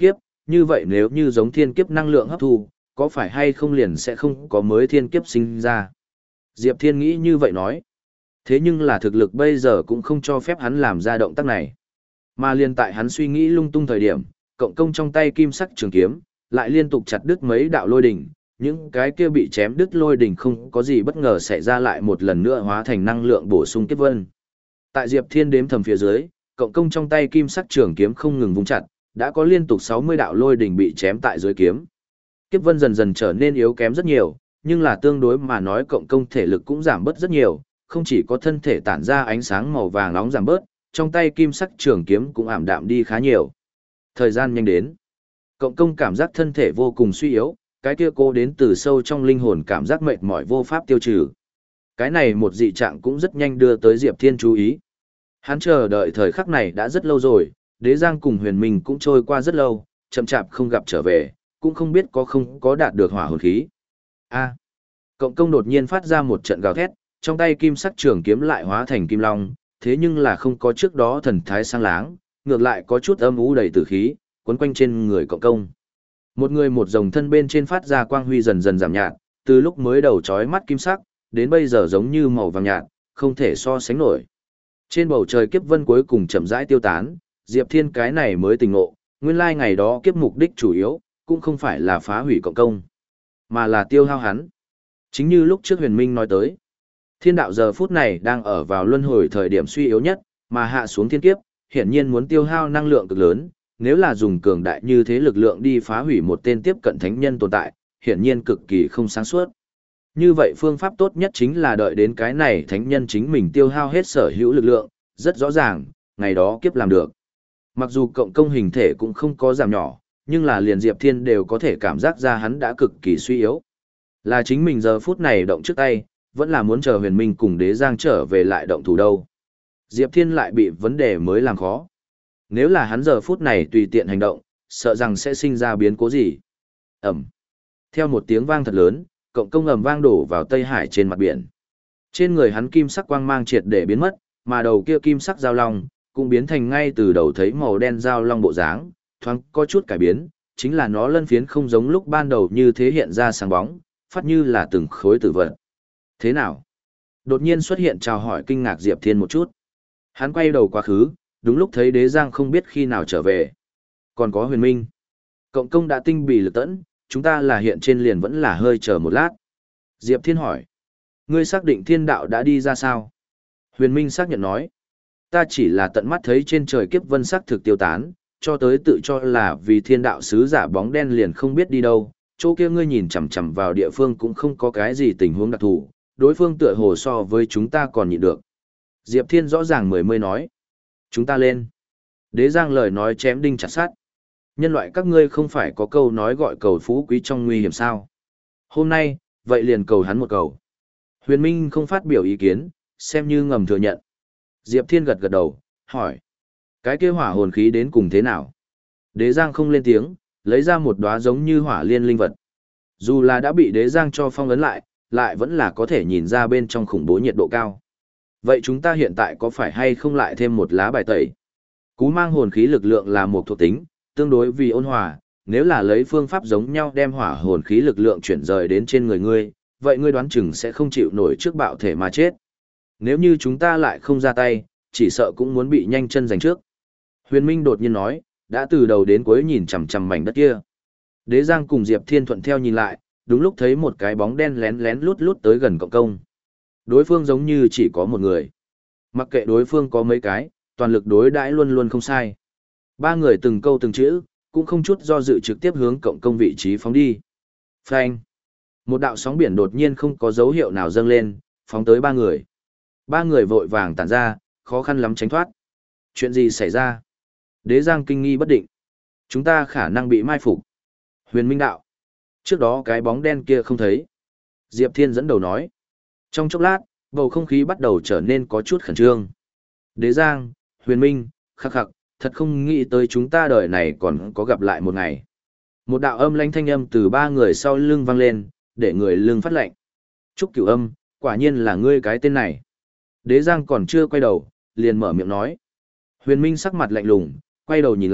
S1: như vậy nếu như giống thiên kiếp năng lượng hấp thu, có phải hay không liền sẽ không có mới thiên kiếp sinh ra. Diệp Thiên nghĩ như vậy nói. Thế nhưng là thực lực bây giờ cũng không cho phép hắn làm ra động tác này. Mà liền tại hắn suy nghĩ lung tung thời điểm, cộng công trong tay kim sắc trường kiếm, lại liên tục chặt đứt mấy đạo lôi đỉnh, những cái kia bị chém đứt lôi đỉnh không có gì bất ngờ xảy ra lại một lần nữa hóa thành năng lượng bổ sung kiếp vân. Tại Diệp Thiên đếm thầm phía dưới, cộng công trong tay kim sắc trường kiếm không ngừng vung chặt, đã có liên tục sáu mươi đạo lôi đỉnh bị chém tại dưới kiếm. Kiếp vân dần dần trở nên yếu kém rất nhiều, nhưng là tương đối mà nói cộng công thể lực cũng giảm bớt rất nhiều, không chỉ có thân thể tản ra ánh sáng màu vàng nóng giảm bớt, trong tay kim sắc trường kiếm cũng ảm đạm đi khá nhiều. Thời gian nhanh đến. Cộng công cảm giác thân thể vô cùng suy yếu, cái kia cô đến từ sâu trong linh hồn cảm giác mệt mỏi vô pháp tiêu trừ. Cái này một dị trạng cũng rất nhanh đưa tới Diệp Thiên chú ý. Hắn chờ đợi thời khắc này đã rất lâu rồi, Đế Giang cùng Huyền Minh cũng trôi qua rất lâu, chậm chạp không gặp trở về, cũng không biết có không có đạt được hỏa hồn khí. A. Cộng công đột nhiên phát ra một trận gào thét, trong tay kim sắc trường kiếm lại hóa thành kim long, thế nhưng là không có trước đó thần thái sang láng, ngược lại có chút âm u đầy tử khí, quấn quanh trên người cộng công. Một người một dòng thân bên trên phát ra quang huy dần dần giảm nhạt, từ lúc mới đầu chói mắt kim sắc, đến bây giờ giống như màu vàng nhạt, không thể so sánh nổi. Trên bầu trời kiếp vân cuối cùng chậm rãi tiêu tán, Diệp Thiên cái này mới tỉnh ngộ, nguyên lai ngày đó kiếp mục đích chủ yếu, cũng không phải là phá hủy cộng công, mà là tiêu hao hắn. Chính như lúc trước Huyền Minh nói tới, thiên đạo giờ phút này đang ở vào luân hồi thời điểm suy yếu nhất, mà hạ xuống thiên kiếp, hiển nhiên muốn tiêu hao năng lượng cực lớn, nếu là dùng cường đại như thế lực lượng đi phá hủy một tên tiếp cận thánh nhân tồn tại, hiển nhiên cực kỳ không sáng suốt. Như vậy phương pháp tốt nhất chính là đợi đến cái này thánh nhân chính mình tiêu hao hết sở hữu lực lượng, rất rõ ràng, ngày đó kiếp làm được. Mặc dù cộng công hình thể cũng không có giảm nhỏ, nhưng là liền Diệp Thiên đều có thể cảm giác ra hắn đã cực kỳ suy yếu. Là chính mình giờ phút này động trước tay, vẫn là muốn chờ Huyền Minh cùng Đế Giang trở về lại động thủ đâu. Diệp Thiên lại bị vấn đề mới làm khó. Nếu là hắn giờ phút này tùy tiện hành động, sợ rằng sẽ sinh ra biến cố gì. Ẩm. Theo một tiếng vang thật lớn, cộng công ầm vang đổ vào Tây Hải trên mặt biển. Trên người hắn kim sắc quang mang triệt để biến mất, mà đầu kia kim sắc giao long cũng biến thành ngay từ đầu thấy màu đen giao long bộ dáng, thoáng có chút cải biến, chính là nó lân phiến không giống lúc ban đầu như thế hiện ra sáng bóng, phát như là từng khối tử vật. Thế nào? Đột nhiên xuất hiện chào hỏi kinh ngạc Diệp Thiên một chút. Hắn quay đầu quá khứ, đúng lúc thấy Đế Giang không biết khi nào trở về. Còn có Huyền Minh. Cộng công đã tinh bì lực tẫn, chúng ta là hiện trên liền vẫn là hơi chờ một lát. Diệp Thiên hỏi. Ngươi xác định thiên đạo đã đi ra sao? Huyền Minh xác nhận nói. Ta chỉ là tận mắt thấy trên trời kiếp vân sắc thực tiêu tán, cho tới tự cho là vì thiên đạo sứ giả bóng đen liền không biết đi đâu. Chỗ kia ngươi nhìn chằm chằm vào địa phương cũng không có cái gì tình huống đặc thù, đối phương tựa hồ so với chúng ta còn nhịn được. Diệp Thiên rõ ràng mười mươi nói. Chúng ta lên. Đế Giang lời nói chém đinh chặt sắt. Nhân loại các ngươi không phải có câu nói gọi cầu phú quý trong nguy hiểm sao? Hôm nay, vậy liền cầu hắn một cầu. Huyền Minh không phát biểu ý kiến, xem như ngầm thừa nhận. Diệp Thiên gật gật đầu, hỏi. Cái kia hỏa hồn khí đến cùng thế nào? Đế Giang không lên tiếng, lấy ra một đóa giống như hỏa liên linh vật. Dù là đã bị Đế Giang cho phong ấn lại, lại vẫn là có thể nhìn ra bên trong khủng bố nhiệt độ cao. Vậy chúng ta hiện tại có phải hay không lại thêm một lá bài tẩy? Cú mang hồn khí lực lượng là một thuộc tính, tương đối vì ôn hòa, nếu là lấy phương pháp giống nhau đem hỏa hồn khí lực lượng chuyển rời đến trên người ngươi, vậy ngươi đoán chừng sẽ không chịu nổi trước bạo thể mà chết. Nếu như chúng ta lại không ra tay, chỉ sợ cũng muốn bị nhanh chân giành trước. Huyền Minh đột nhiên nói, đã từ đầu đến cuối nhìn chằm chằm mảnh đất kia. Đế Giang cùng Diệp Thiên thuận theo nhìn lại, đúng lúc thấy một cái bóng đen lén lén lút lút tới gần cộng công. Đối phương giống như chỉ có một người. Mặc kệ đối phương có mấy cái, toàn lực đối đãi luôn luôn không sai. Ba người từng câu từng chữ, cũng không chút do dự trực tiếp hướng cộng công vị trí phóng đi. Phanh. Một đạo sóng biển đột nhiên không có dấu hiệu nào dâng lên, phóng tới ba người. Ba người vội vàng tản ra, khó khăn lắm tránh thoát. Chuyện gì xảy ra? Đế Giang kinh nghi bất định. Chúng ta khả năng bị mai phục. Huyền Minh đạo. Trước đó cái bóng đen kia không thấy. Diệp Thiên dẫn đầu nói. Trong chốc lát, bầu không khí bắt đầu trở nên có chút khẩn trương. Đế Giang, Huyền Minh, khắc khắc, thật không nghĩ tới chúng ta đời này còn có gặp lại một ngày. Một đạo âm lãnh thanh âm từ ba người sau lưng vang lên, để người lưng phát lạnh. Trúc Cửu Âm, quả nhiên là ngươi cái tên này. Đế Giang còn chưa quay đầu, liền mở miệng nói. Huyền Minh sắc mặt lạnh lùng, quay đầu nhìn lại,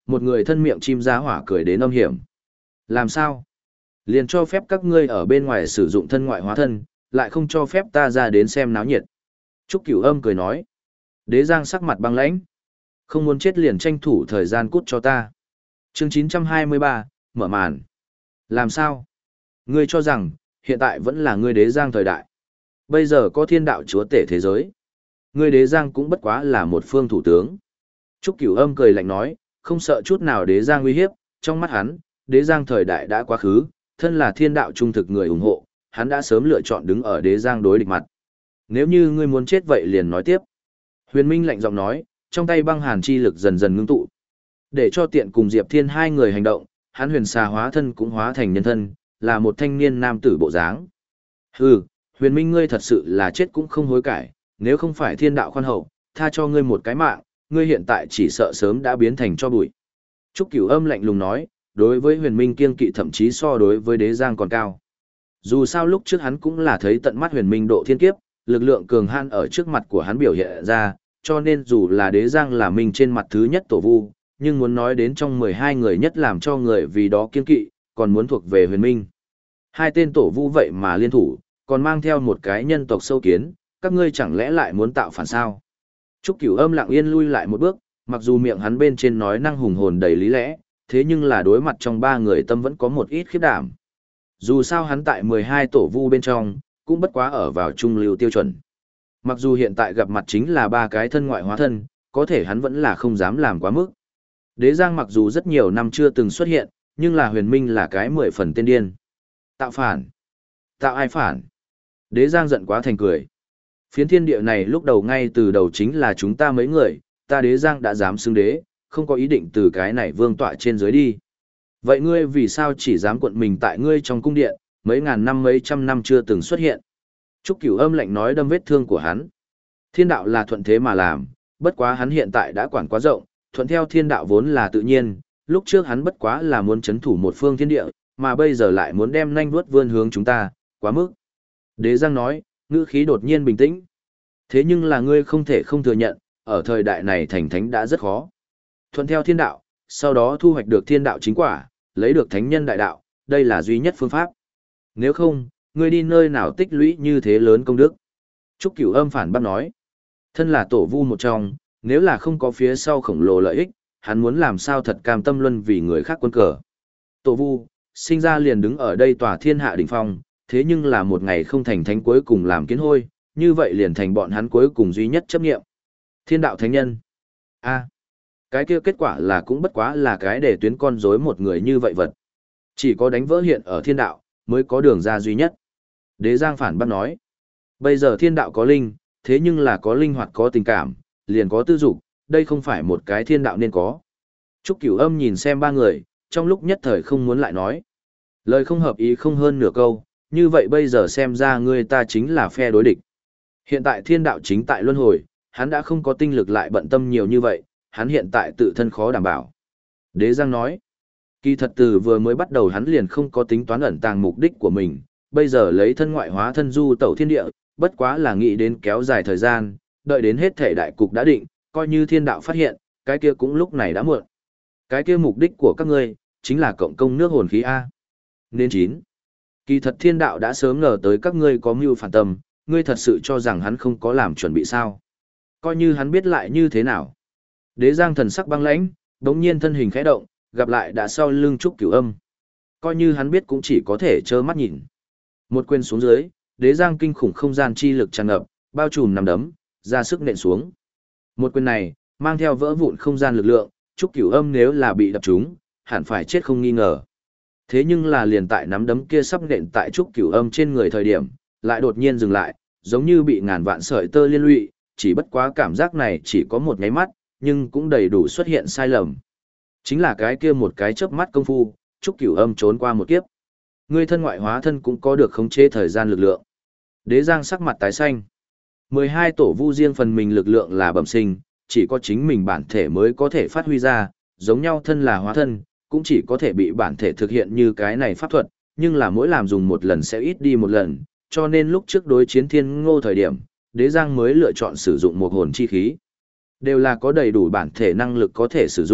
S1: Một người thân miệng chim giá hỏa cười đến âm hiểm. Làm sao? Liền cho phép các ngươi ở bên ngoài sử dụng thân ngoại hóa thân, lại không cho phép ta ra đến xem náo nhiệt. Trúc Cửu Âm cười nói. Đế Giang sắc mặt băng lãnh. Không muốn chết liền tranh thủ thời gian cút cho ta. Chương chín trăm hai mươi ba, mở màn. Làm sao? Ngươi cho rằng, hiện tại vẫn là ngươi Đế Giang thời đại. Bây giờ có thiên đạo chúa tể thế giới. Ngươi Đế Giang cũng bất quá là một phương thủ tướng. Trúc Cửu Âm cười lạnh nói, không sợ chút nào Đế Giang uy hiếp, trong mắt hắn, Đế Giang thời đại đã quá khứ, thân là thiên đạo trung thực người ủng hộ, hắn đã sớm lựa chọn đứng ở Đế Giang đối địch mặt. Nếu như ngươi muốn chết vậy liền nói tiếp. Huyền Minh lạnh giọng nói, trong tay băng hàn chi lực dần dần ngưng tụ. Để cho tiện cùng Diệp Thiên hai người hành động, hắn huyền xà hóa thân cũng hóa thành nhân thân, là một thanh niên nam tử bộ dáng. Hừ, Huyền Minh ngươi thật sự là chết cũng không hối cải, nếu không phải thiên đạo khoan hậu, tha cho ngươi một cái mạng, ngươi hiện tại chỉ sợ sớm đã biến thành cho bụi. Trúc Cửu Âm lạnh lùng nói, đối với Huyền Minh kiên kỵ thậm chí so đối với Đế Giang còn cao. Dù sao lúc trước hắn cũng là thấy tận mắt Huyền Minh độ thiên kiếp, lực lượng cường han ở trước mặt của hắn biểu hiện ra, cho nên dù là Đế Giang là mình trên mặt thứ nhất tổ vu, nhưng muốn nói đến trong mười hai người nhất làm cho người vì đó kiên kỵ, còn muốn thuộc về Huyền Minh. Hai tên tổ vu vậy mà liên thủ, còn mang theo một cái nhân tộc sâu kiến, các ngươi chẳng lẽ lại muốn tạo phản sao? Trúc Cửu Âm lặng yên lui lại một bước, mặc dù miệng hắn bên trên nói năng hùng hồn đầy lý lẽ, thế nhưng là đối mặt trong ba người tâm vẫn có một ít khiếp đảm. Dù sao hắn tại mười hai tổ vu bên trong, cũng bất quá ở vào trung lưu tiêu chuẩn. Mặc dù hiện tại gặp mặt chính là ba cái thân ngoại hóa thân, có thể hắn vẫn là không dám làm quá mức. Đế Giang mặc dù rất nhiều năm chưa từng xuất hiện, nhưng là Huyền Minh là cái mười phần tên điên. Tạo phản? Tạo ai phản? Đế Giang giận quá thành cười. Phiến thiên địa này lúc đầu ngay từ đầu chính là chúng ta mấy người, ta Đế Giang đã dám xưng đế, không có ý định từ cái này vương tọa trên dưới đi. Vậy ngươi vì sao chỉ dám cuộn mình tại ngươi trong cung điện, mấy ngàn năm mấy trăm năm chưa từng xuất hiện? Trúc Cửu Âm lạnh nói đâm vết thương của hắn. Thiên đạo là thuận thế mà làm, bất quá hắn hiện tại đã quản quá rộng, thuận theo thiên đạo vốn là tự nhiên, lúc trước hắn bất quá là muốn chấn thủ một phương thiên địa, mà bây giờ lại muốn đem nanh vuốt vươn hướng chúng ta, quá mức. Đế Giang nói, ngữ khí đột nhiên bình tĩnh. Thế nhưng là ngươi không thể không thừa nhận, ở thời đại này thành thánh đã rất khó. Thuận theo thiên đạo, sau đó thu hoạch được thiên đạo chính quả, lấy được thánh nhân đại đạo, đây là duy nhất phương pháp. Nếu không, ngươi đi nơi nào tích lũy như thế lớn công đức? Trúc Cửu Âm phản bác nói, thân là tổ vu một trong, nếu là không có phía sau khổng lồ lợi ích, hắn muốn làm sao thật cam tâm luân vì người khác quân cờ. Tổ vu, sinh ra liền đứng ở đây tòa thiên hạ đỉnh phong, thế nhưng là một ngày không thành thánh cuối cùng làm kiến hôi, như vậy liền thành bọn hắn cuối cùng duy nhất chấp nghiệm. Thiên đạo thánh nhân. A, cái kia kết quả là cũng bất quá là cái để tuyến con rối một người như vậy vật. Chỉ có đánh vỡ hiện ở thiên đạo, mới có đường ra duy nhất. Đế Giang phản bác nói, bây giờ thiên đạo có linh, thế nhưng là có linh hoạt có tình cảm, liền có tư dục, đây không phải một cái thiên đạo nên có. Trúc Cửu Âm nhìn xem ba người, trong lúc nhất thời không muốn lại nói. Lời không hợp ý không hơn nửa câu, như vậy bây giờ xem ra ngươi ta chính là phe đối địch. Hiện tại thiên đạo chính tại luân hồi, hắn đã không có tinh lực lại bận tâm nhiều như vậy, hắn hiện tại tự thân khó đảm bảo. Đế Giang nói, kỳ thật từ vừa mới bắt đầu hắn liền không có tính toán ẩn tàng mục đích của mình, bây giờ lấy thân ngoại hóa thân du tẩu thiên địa, bất quá là nghĩ đến kéo dài thời gian, đợi đến hết thể đại cục đã định, coi như thiên đạo phát hiện, cái kia cũng lúc này đã muộn. Cái kia mục đích của các ngươi, chính là cộng công nước hồn khí A. Nên chín. Kỳ thật thiên đạo đã sớm ngờ tới các ngươi có mưu phản tâm, ngươi thật sự cho rằng hắn không có làm chuẩn bị sao. Coi như hắn biết lại như thế nào. Đế Giang thần sắc băng lãnh, đống nhiên thân hình khẽ động, gặp lại đã sau lưng Trúc Cửu Âm. Coi như hắn biết cũng chỉ có thể trơ mắt nhìn. Một quyền xuống dưới, Đế Giang kinh khủng không gian chi lực tràn ngập, bao trùm nằm đấm, ra sức nện xuống. Một quyền này, mang theo vỡ vụn không gian lực lượng, Trúc Cửu Âm nếu là bị đập trúng, hẳn phải chết không nghi ngờ. Thế nhưng là liền tại nắm đấm kia sắp nện tại Trúc Cửu Âm trên người thời điểm, lại đột nhiên dừng lại, giống như bị ngàn vạn sợi tơ liên lụy, chỉ bất quá cảm giác này chỉ có một nháy mắt, nhưng cũng đầy đủ xuất hiện sai lầm. Chính là cái kia một cái chớp mắt công phu, Trúc Cửu Âm trốn qua một kiếp. Người thân ngoại hóa thân cũng có được khống chế thời gian lực lượng. Đế Giang sắc mặt tái xanh. mười hai tổ vu riêng phần mình lực lượng là bẩm sinh, chỉ có chính mình bản thể mới có thể phát huy ra, giống nhau thân là hóa thân, cũng chỉ có thể bị bản thể thực hiện như cái này pháp thuật, nhưng là mỗi làm dùng một lần sẽ ít đi một lần, cho nên lúc trước đối chiến thiên ngô thời điểm, Đế Giang mới lựa chọn sử dụng một hồn chi khí. Đều là có đầy đủ bản thể năng lực có thể sử dụng,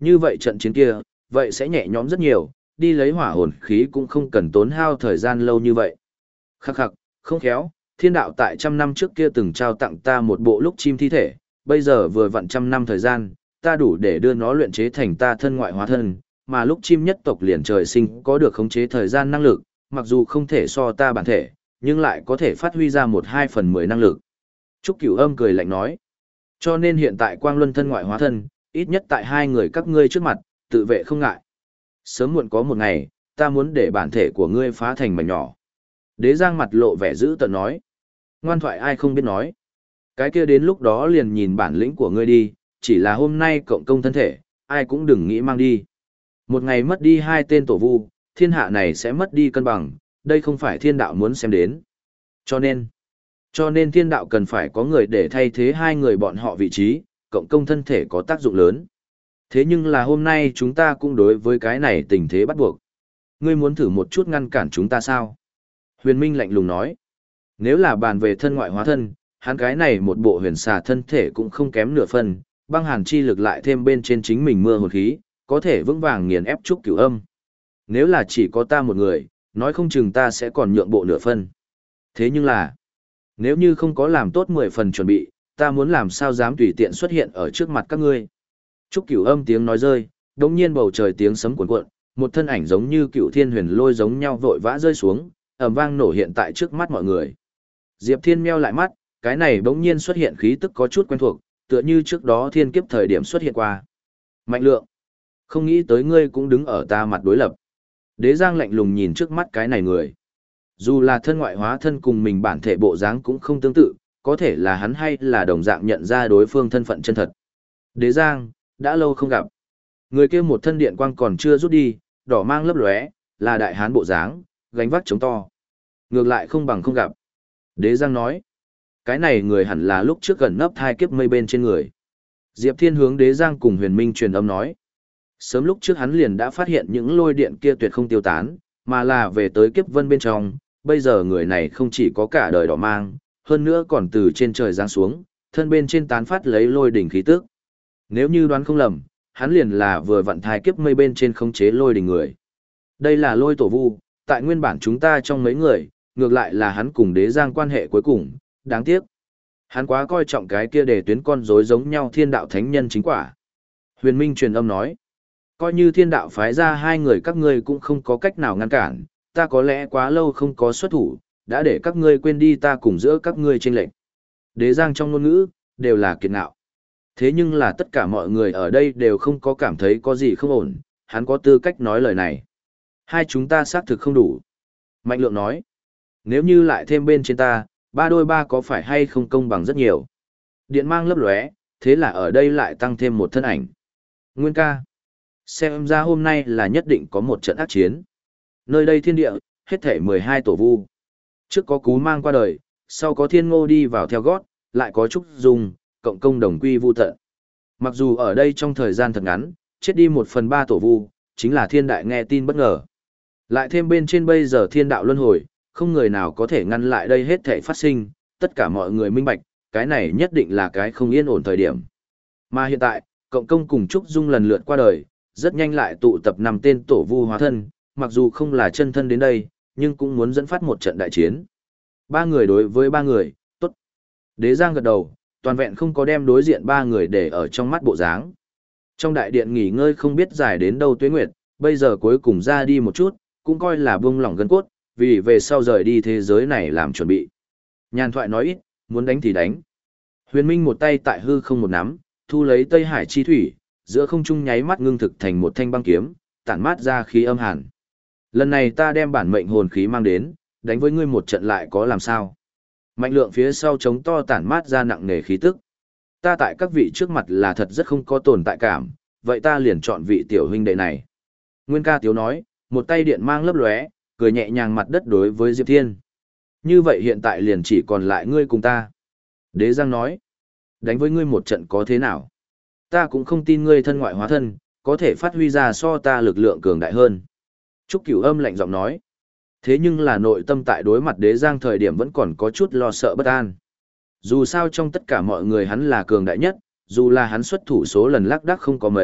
S1: Như vậy trận chiến kia, vậy sẽ nhẹ nhõm rất nhiều, đi lấy hỏa hồn khí cũng không cần tốn hao thời gian lâu như vậy. Khắc khắc, không khéo, thiên đạo tại trăm năm trước kia từng trao tặng ta một bộ lúc chim thi thể, bây giờ vừa vặn trăm năm thời gian, ta đủ để đưa nó luyện chế thành ta thân ngoại hóa thân, mà lúc chim nhất tộc liền trời sinh có được khống chế thời gian năng lực, mặc dù không thể so ta bản thể, nhưng lại có thể phát huy ra một hai phần mười năng lực. Trúc Cửu Âm cười lạnh nói, cho nên hiện tại Quang Luân thân ngoại hóa thân, ít nhất tại hai người các ngươi trước mặt, tự vệ không ngại. Sớm muộn có một ngày, ta muốn để bản thể của ngươi phá thành mảnh nhỏ. Đế Giang mặt lộ vẻ dữ tợn nói, ngoan thoại ai không biết nói. Cái kia đến lúc đó liền nhìn bản lĩnh của ngươi đi, chỉ là hôm nay cộng công thân thể, ai cũng đừng nghĩ mang đi. Một ngày mất đi hai tên tổ vu, thiên hạ này sẽ mất đi cân bằng, đây không phải thiên đạo muốn xem đến. Cho nên, cho nên thiên đạo cần phải có người để thay thế hai người bọn họ vị trí, cộng công thân thể có tác dụng lớn. Thế nhưng là hôm nay chúng ta cũng đối với cái này tình thế bắt buộc. Ngươi muốn thử một chút ngăn cản chúng ta sao? Huyền Minh lạnh lùng nói. Nếu là bàn về thân ngoại hóa thân, hắn cái này một bộ huyền xà thân thể cũng không kém nửa phần, băng hàn chi lực lại thêm bên trên chính mình mưa hồn khí, có thể vững vàng nghiền ép Trúc Cửu Âm. Nếu là chỉ có ta một người, nói không chừng ta sẽ còn nhượng bộ nửa phân. Thế nhưng là, nếu như không có làm tốt mười phần chuẩn bị, ta muốn làm sao dám tùy tiện xuất hiện ở trước mặt các ngươi. Trúc Cửu Âm tiếng nói rơi, đống nhiên bầu trời tiếng sấm cuồn cuộn, một thân ảnh giống như cựu thiên huyền lôi giống nhau vội vã rơi xuống, ầm vang nổ hiện tại trước mắt mọi người. Diệp Thiên meo lại mắt, cái này bỗng nhiên xuất hiện khí tức có chút quen thuộc, tựa như trước đó thiên kiếp thời điểm xuất hiện qua. Mạnh Lượng, không nghĩ tới ngươi cũng đứng ở ta mặt đối lập. Đế Giang lạnh lùng nhìn trước mắt cái này người. Dù là thân ngoại hóa thân cùng mình bản thể bộ dáng cũng không tương tự, có thể là hắn hay là đồng dạng nhận ra đối phương thân phận chân thật. Đế Giang, đã lâu không gặp. Người kia một thân điện quang còn chưa rút đi, đỏ mang lấp lóe, là đại hán bộ dáng, gánh vác chống to. Ngược lại không bằng không gặp. Đế Giang nói, cái này người hẳn là lúc trước gần nấp thai kiếp mây bên trên người. Diệp Thiên hướng Đế Giang cùng Huyền Minh truyền âm nói. Sớm lúc trước hắn liền đã phát hiện những lôi điện kia tuyệt không tiêu tán, mà là về tới kiếp vân bên trong, bây giờ người này không chỉ có cả đời đỏ mang, hơn nữa còn từ trên trời giáng xuống, thân bên trên tán phát lấy lôi đỉnh khí tức. Nếu như đoán không lầm, hắn liền là vừa vặn thai kiếp mây bên trên khống chế lôi đỉnh người. Đây là lôi tổ vu, tại nguyên bản chúng ta trong mấy người, ngược lại là hắn cùng Đế Giang quan hệ cuối cùng, đáng tiếc. Hắn quá coi trọng cái kia để tuyến con rối giống nhau thiên đạo thánh nhân chính quả. Huyền Minh truyền âm nói, coi như thiên đạo phái ra hai người các ngươi cũng không có cách nào ngăn cản, ta có lẽ quá lâu không có xuất thủ, đã để các ngươi quên đi ta cùng giữa các ngươi chênh lệch. Đế Giang trong ngôn ngữ, đều là kiệt ngạo. Thế nhưng là tất cả mọi người ở đây đều không có cảm thấy có gì không ổn, hắn có tư cách nói lời này. Hai chúng ta xác thực không đủ. Mạnh Lượng nói, nếu như lại thêm bên trên ta, ba đôi ba có phải hay không công bằng rất nhiều. Điện mang lấp lóe, thế là ở đây lại tăng thêm một thân ảnh. Nguyên ca, xem ra hôm nay là nhất định có một trận ác chiến. Nơi đây thiên địa, hết thể mười hai tổ vu. Trước có Cú Mang qua đời, sau có Thiên Ngô đi vào theo gót, lại có Trúc Dung, cộng công đồng quy vu tận. Mặc dù ở đây trong thời gian thật ngắn, chết đi một phần ba tổ vu, chính là thiên đại nghe tin bất ngờ. Lại thêm bên trên bây giờ thiên đạo luân hồi, không người nào có thể ngăn lại đây hết thể phát sinh, tất cả mọi người minh bạch, cái này nhất định là cái không yên ổn thời điểm. Mà hiện tại, cộng công cùng Trúc Dung lần lượt qua đời, rất nhanh lại tụ tập năm tên tổ vu hóa thân, mặc dù không là chân thân đến đây, nhưng cũng muốn dẫn phát một trận đại chiến. Ba người đối với ba người, tốt. Đế Giang gật đầu, toàn vẹn không có đem đối diện ba người để ở trong mắt bộ dáng. Trong đại điện nghỉ ngơi không biết dài đến đâu tuế nguyệt, bây giờ cuối cùng ra đi một chút, cũng coi là buông lỏng gân cốt, vì về sau rời đi thế giới này làm chuẩn bị. Nhàn thoại nói ít, muốn đánh thì đánh. Huyền Minh một tay tại hư không một nắm, thu lấy Tây Hải chi thủy, giữa không trung nháy mắt ngưng thực thành một thanh băng kiếm, tản mát ra khí âm hàn. Lần này ta đem bản mệnh hồn khí mang đến, đánh với ngươi một trận lại có làm sao? Mạnh Lượng phía sau chống to tản mát ra nặng nề khí tức. Ta tại các vị trước mặt là thật rất không có tồn tại cảm, vậy ta liền chọn vị tiểu huynh đệ này. Nguyên ca tiếu nói, một tay điện mang lấp lóe, cười nhẹ nhàng mặt đất đối với Diệp Thiên. Như vậy hiện tại liền chỉ còn lại ngươi cùng ta. Đế Giang nói, đánh với ngươi một trận có thế nào? Ta cũng không tin ngươi thân ngoại hóa thân, có thể phát huy ra so ta lực lượng cường đại hơn. Trúc Cửu Âm lạnh giọng nói. Thế nhưng là nội tâm tại đối mặt Đế Giang thời điểm vẫn còn có chút lo sợ bất an. Dù sao trong tất cả mọi người hắn là cường đại nhất, dù là hắn xuất thủ số lần lác đác không có mấy,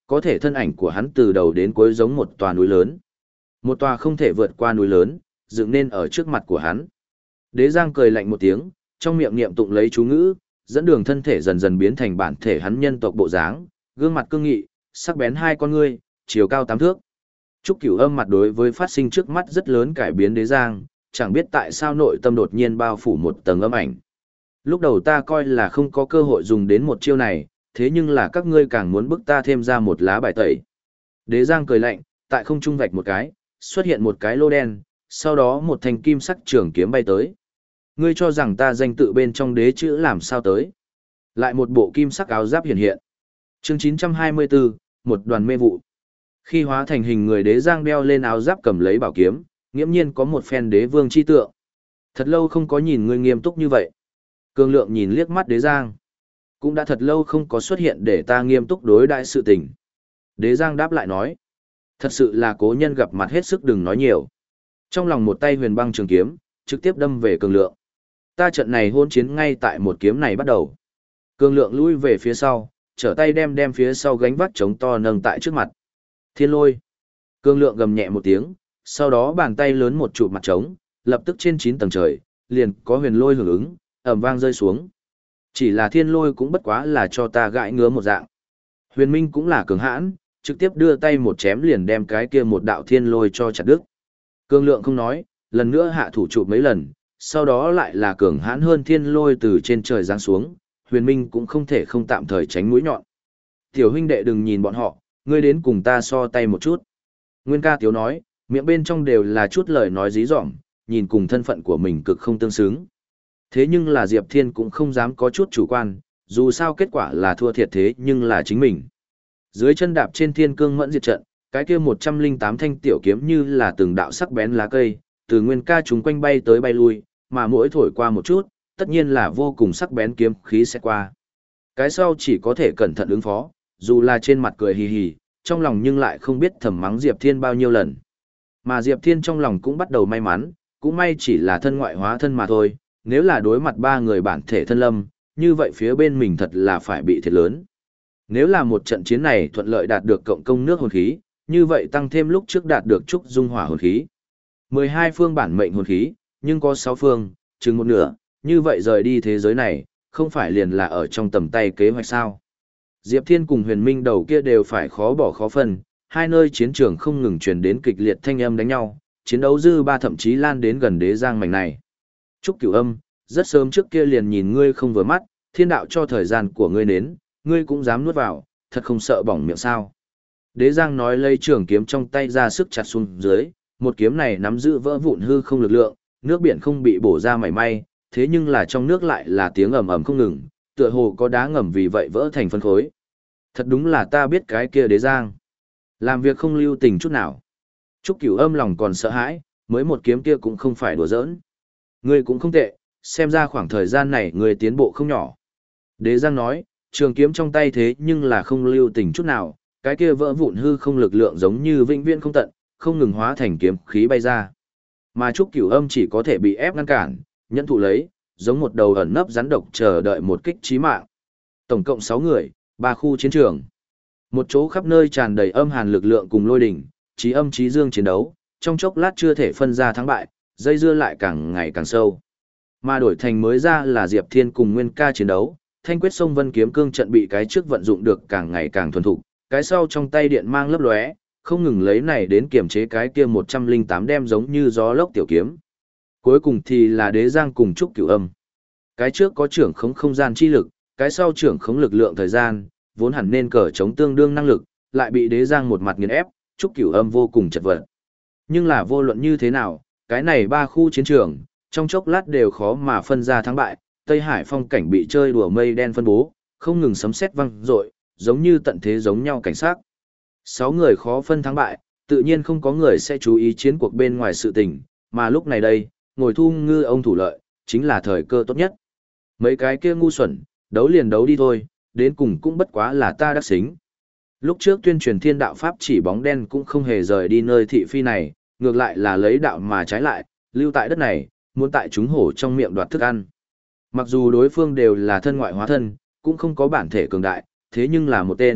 S1: Có thể thân ảnh của hắn từ đầu đến cuối giống một tòa núi lớn. Một tòa không thể vượt qua núi lớn, dựng nên ở trước mặt của hắn. Đế Giang cười lạnh một tiếng, trong miệng niệm tụng lấy chú ngữ, dẫn đường thân thể dần dần biến thành bản thể hắn nhân tộc bộ dáng, gương mặt cương nghị, sắc bén hai con ngươi, chiều cao tám thước. Trúc Cửu Âm mặt đối với phát sinh trước mắt rất lớn cải biến Đế Giang, chẳng biết tại sao nội tâm đột nhiên bao phủ một tầng âm ảnh. Lúc đầu ta coi là không có cơ hội dùng đến một chiêu này, thế nhưng là các ngươi càng muốn bức ta thêm ra một lá bài tẩy. Đế Giang cười lạnh, tại không trung vạch một cái, xuất hiện một cái lô đen, sau đó một thanh kim sắc trường kiếm bay tới. Ngươi cho rằng ta danh tự bên trong đế chữ làm sao tới? Lại một bộ kim sắc áo giáp hiện hiện. Chương chín trăm hai mươi tư, một đoàn mê vụ. Khi hóa thành hình người, Đế Giang đeo lên áo giáp cầm lấy bảo kiếm, nghiễm nhiên có một phen đế vương chi tượng. Thật lâu không có nhìn ngươi nghiêm túc như vậy. Cương Lượng nhìn liếc mắt Đế Giang. Cũng đã thật lâu không có xuất hiện để ta nghiêm túc đối đãi sự tình. Đế Giang đáp lại nói. Thật sự là cố nhân gặp mặt hết sức đừng nói nhiều. Trong lòng một tay huyền băng trường kiếm, trực tiếp đâm về Cương Lượng. Ta trận này hôn chiến ngay tại một kiếm này bắt đầu. Cương Lượng lui về phía sau, trở tay đem đem phía sau gánh vác chống to nâng tại trước mặt. Thiên lôi. Cương Lượng gầm nhẹ một tiếng, sau đó bàn tay lớn một chụp mặt trống, lập tức trên chín tầng trời, liền có huyền lôi hưởng ứng, ầm vang rơi xuống. Chỉ là thiên lôi cũng bất quá là cho ta gãi ngứa một dạng. Huyền Minh cũng là cường hãn, trực tiếp đưa tay một chém liền đem cái kia một đạo thiên lôi cho chặt đứt. Cương Lượng không nói, lần nữa hạ thủ chụp mấy lần, sau đó lại là cường hãn hơn thiên lôi từ trên trời giáng xuống, Huyền Minh cũng không thể không tạm thời tránh mũi nhọn. Tiểu huynh đệ đừng nhìn bọn họ, ngươi đến cùng ta so tay một chút. Nguyên Ca Tiếu nói, miệng bên trong đều là chút lời nói dí dỏm, nhìn cùng thân phận của mình cực không tương xứng. Thế nhưng là Diệp Thiên cũng không dám có chút chủ quan, dù sao kết quả là thua thiệt thế nhưng là chính mình. Dưới chân đạp trên thiên cương mẫn diệt trận, cái kia một trăm linh tám thanh tiểu kiếm như là từng đạo sắc bén lá cây, từ Nguyên Ca chúng quanh bay tới bay lui, mà mỗi thổi qua một chút, tất nhiên là vô cùng sắc bén kiếm khí sẽ qua. Cái sau chỉ có thể cẩn thận ứng phó, dù là trên mặt cười hì hì, trong lòng nhưng lại không biết thầm mắng Diệp Thiên bao nhiêu lần. Mà Diệp Thiên trong lòng cũng bắt đầu may mắn, cũng may chỉ là thân ngoại hóa thân mà thôi, nếu là đối mặt ba người bản thể thân lâm, như vậy phía bên mình thật là phải bị thiệt lớn. Nếu là một trận chiến này thuận lợi đạt được cộng công nước hồn khí, như vậy tăng thêm lúc trước đạt được trúc dung hỏa hồn khí. mười hai phương bản mệnh hồn khí, nhưng có sáu phương, chừng một nửa, như vậy rời đi thế giới này, không phải liền là ở trong tầm tay kế hoạch sao. Diệp Thiên cùng Huyền Minh đầu kia đều phải khó bỏ khó phân, hai nơi chiến trường không ngừng truyền đến kịch liệt thanh âm đánh nhau, chiến đấu dư ba thậm chí lan đến gần Đế Giang mảnh này. Trúc Cửu Âm, rất sớm trước kia liền nhìn ngươi không vừa mắt, thiên đạo cho thời gian của ngươi nến, ngươi cũng dám nuốt vào, thật không sợ bỏng miệng sao. Đế Giang nói lấy trường kiếm trong tay ra sức chặt xuống dưới, một kiếm này nắm giữ vỡ vụn hư không lực lượng, nước biển không bị bổ ra mảy may, thế nhưng là trong nước lại là tiếng ầm ầm không ngừng, tựa hồ có đá ngầm vì vậy vỡ thành phân khối. Thật đúng là ta biết cái kia Đế Giang. Làm việc không lưu tình chút nào. Trúc Cửu Âm lòng còn sợ hãi, mới một kiếm kia cũng không phải đùa giỡn. Ngươi cũng không tệ, xem ra khoảng thời gian này ngươi tiến bộ không nhỏ. Đế Giang nói, trường kiếm trong tay thế nhưng là không lưu tình chút nào, cái kia vỡ vụn hư không lực lượng giống như vĩnh viễn không tận, không ngừng hóa thành kiếm khí bay ra. Mà Trúc Cửu Âm chỉ có thể bị ép ngăn cản, nhẫn thụ lấy, giống một đầu ẩn nấp rắn độc chờ đợi một kích chí mạng. Tổng cộng sáu người, ba khu chiến trường. Một chỗ khắp nơi tràn đầy âm hàn lực lượng cùng lôi đỉnh, chí âm chí dương chiến đấu, trong chốc lát chưa thể phân ra thắng bại, dây dưa lại càng ngày càng sâu. Mà đổi thành mới ra là Diệp Thiên cùng Nguyên Ca chiến đấu, Thanh Quyết Sông Vân kiếm cương trận bị cái trước vận dụng được càng ngày càng thuần thục, cái sau trong tay điện mang lấp lóe, không ngừng lấy này đến kiểm chế cái kia một trăm linh tám đem giống như gió lốc tiểu kiếm. Cuối cùng thì là Đế Giang cùng Trúc Cửu Âm. Cái trước có trưởng khống không gian chi lực, cái sau trưởng khống lực lượng thời gian, vốn hẳn nên cờ chống tương đương năng lực, lại bị Đế Giang một mặt nghiền ép, Trúc Cửu Âm vô cùng chật vật. Nhưng là vô luận như thế nào, cái này ba khu chiến trường, trong chốc lát đều khó mà phân ra thắng bại, Tây Hải phong cảnh bị chơi đùa mây đen phân bố, không ngừng sấm sét vang dội, giống như tận thế giống nhau cảnh sát. Sáu người khó phân thắng bại, tự nhiên không có người sẽ chú ý chiến cuộc bên ngoài sự tình, mà lúc này đây, ngồi thu ngư ông thủ lợi, chính là thời cơ tốt nhất. Mấy cái kia ngu xuẩn, đấu liền đấu đi thôi, đến cùng cũng bất quá là ta đắc xính. Lúc trước tuyên truyền thiên đạo pháp chỉ bóng đen cũng không hề rời đi nơi thị phi này, ngược lại là lấy đạo mà trái lại, lưu tại đất này, muốn tại chúng hổ trong miệng đoạt thức ăn. Mặc dù đối phương đều là thân ngoại hóa thân, cũng không có bản thể cường đại, thế nhưng là một tên,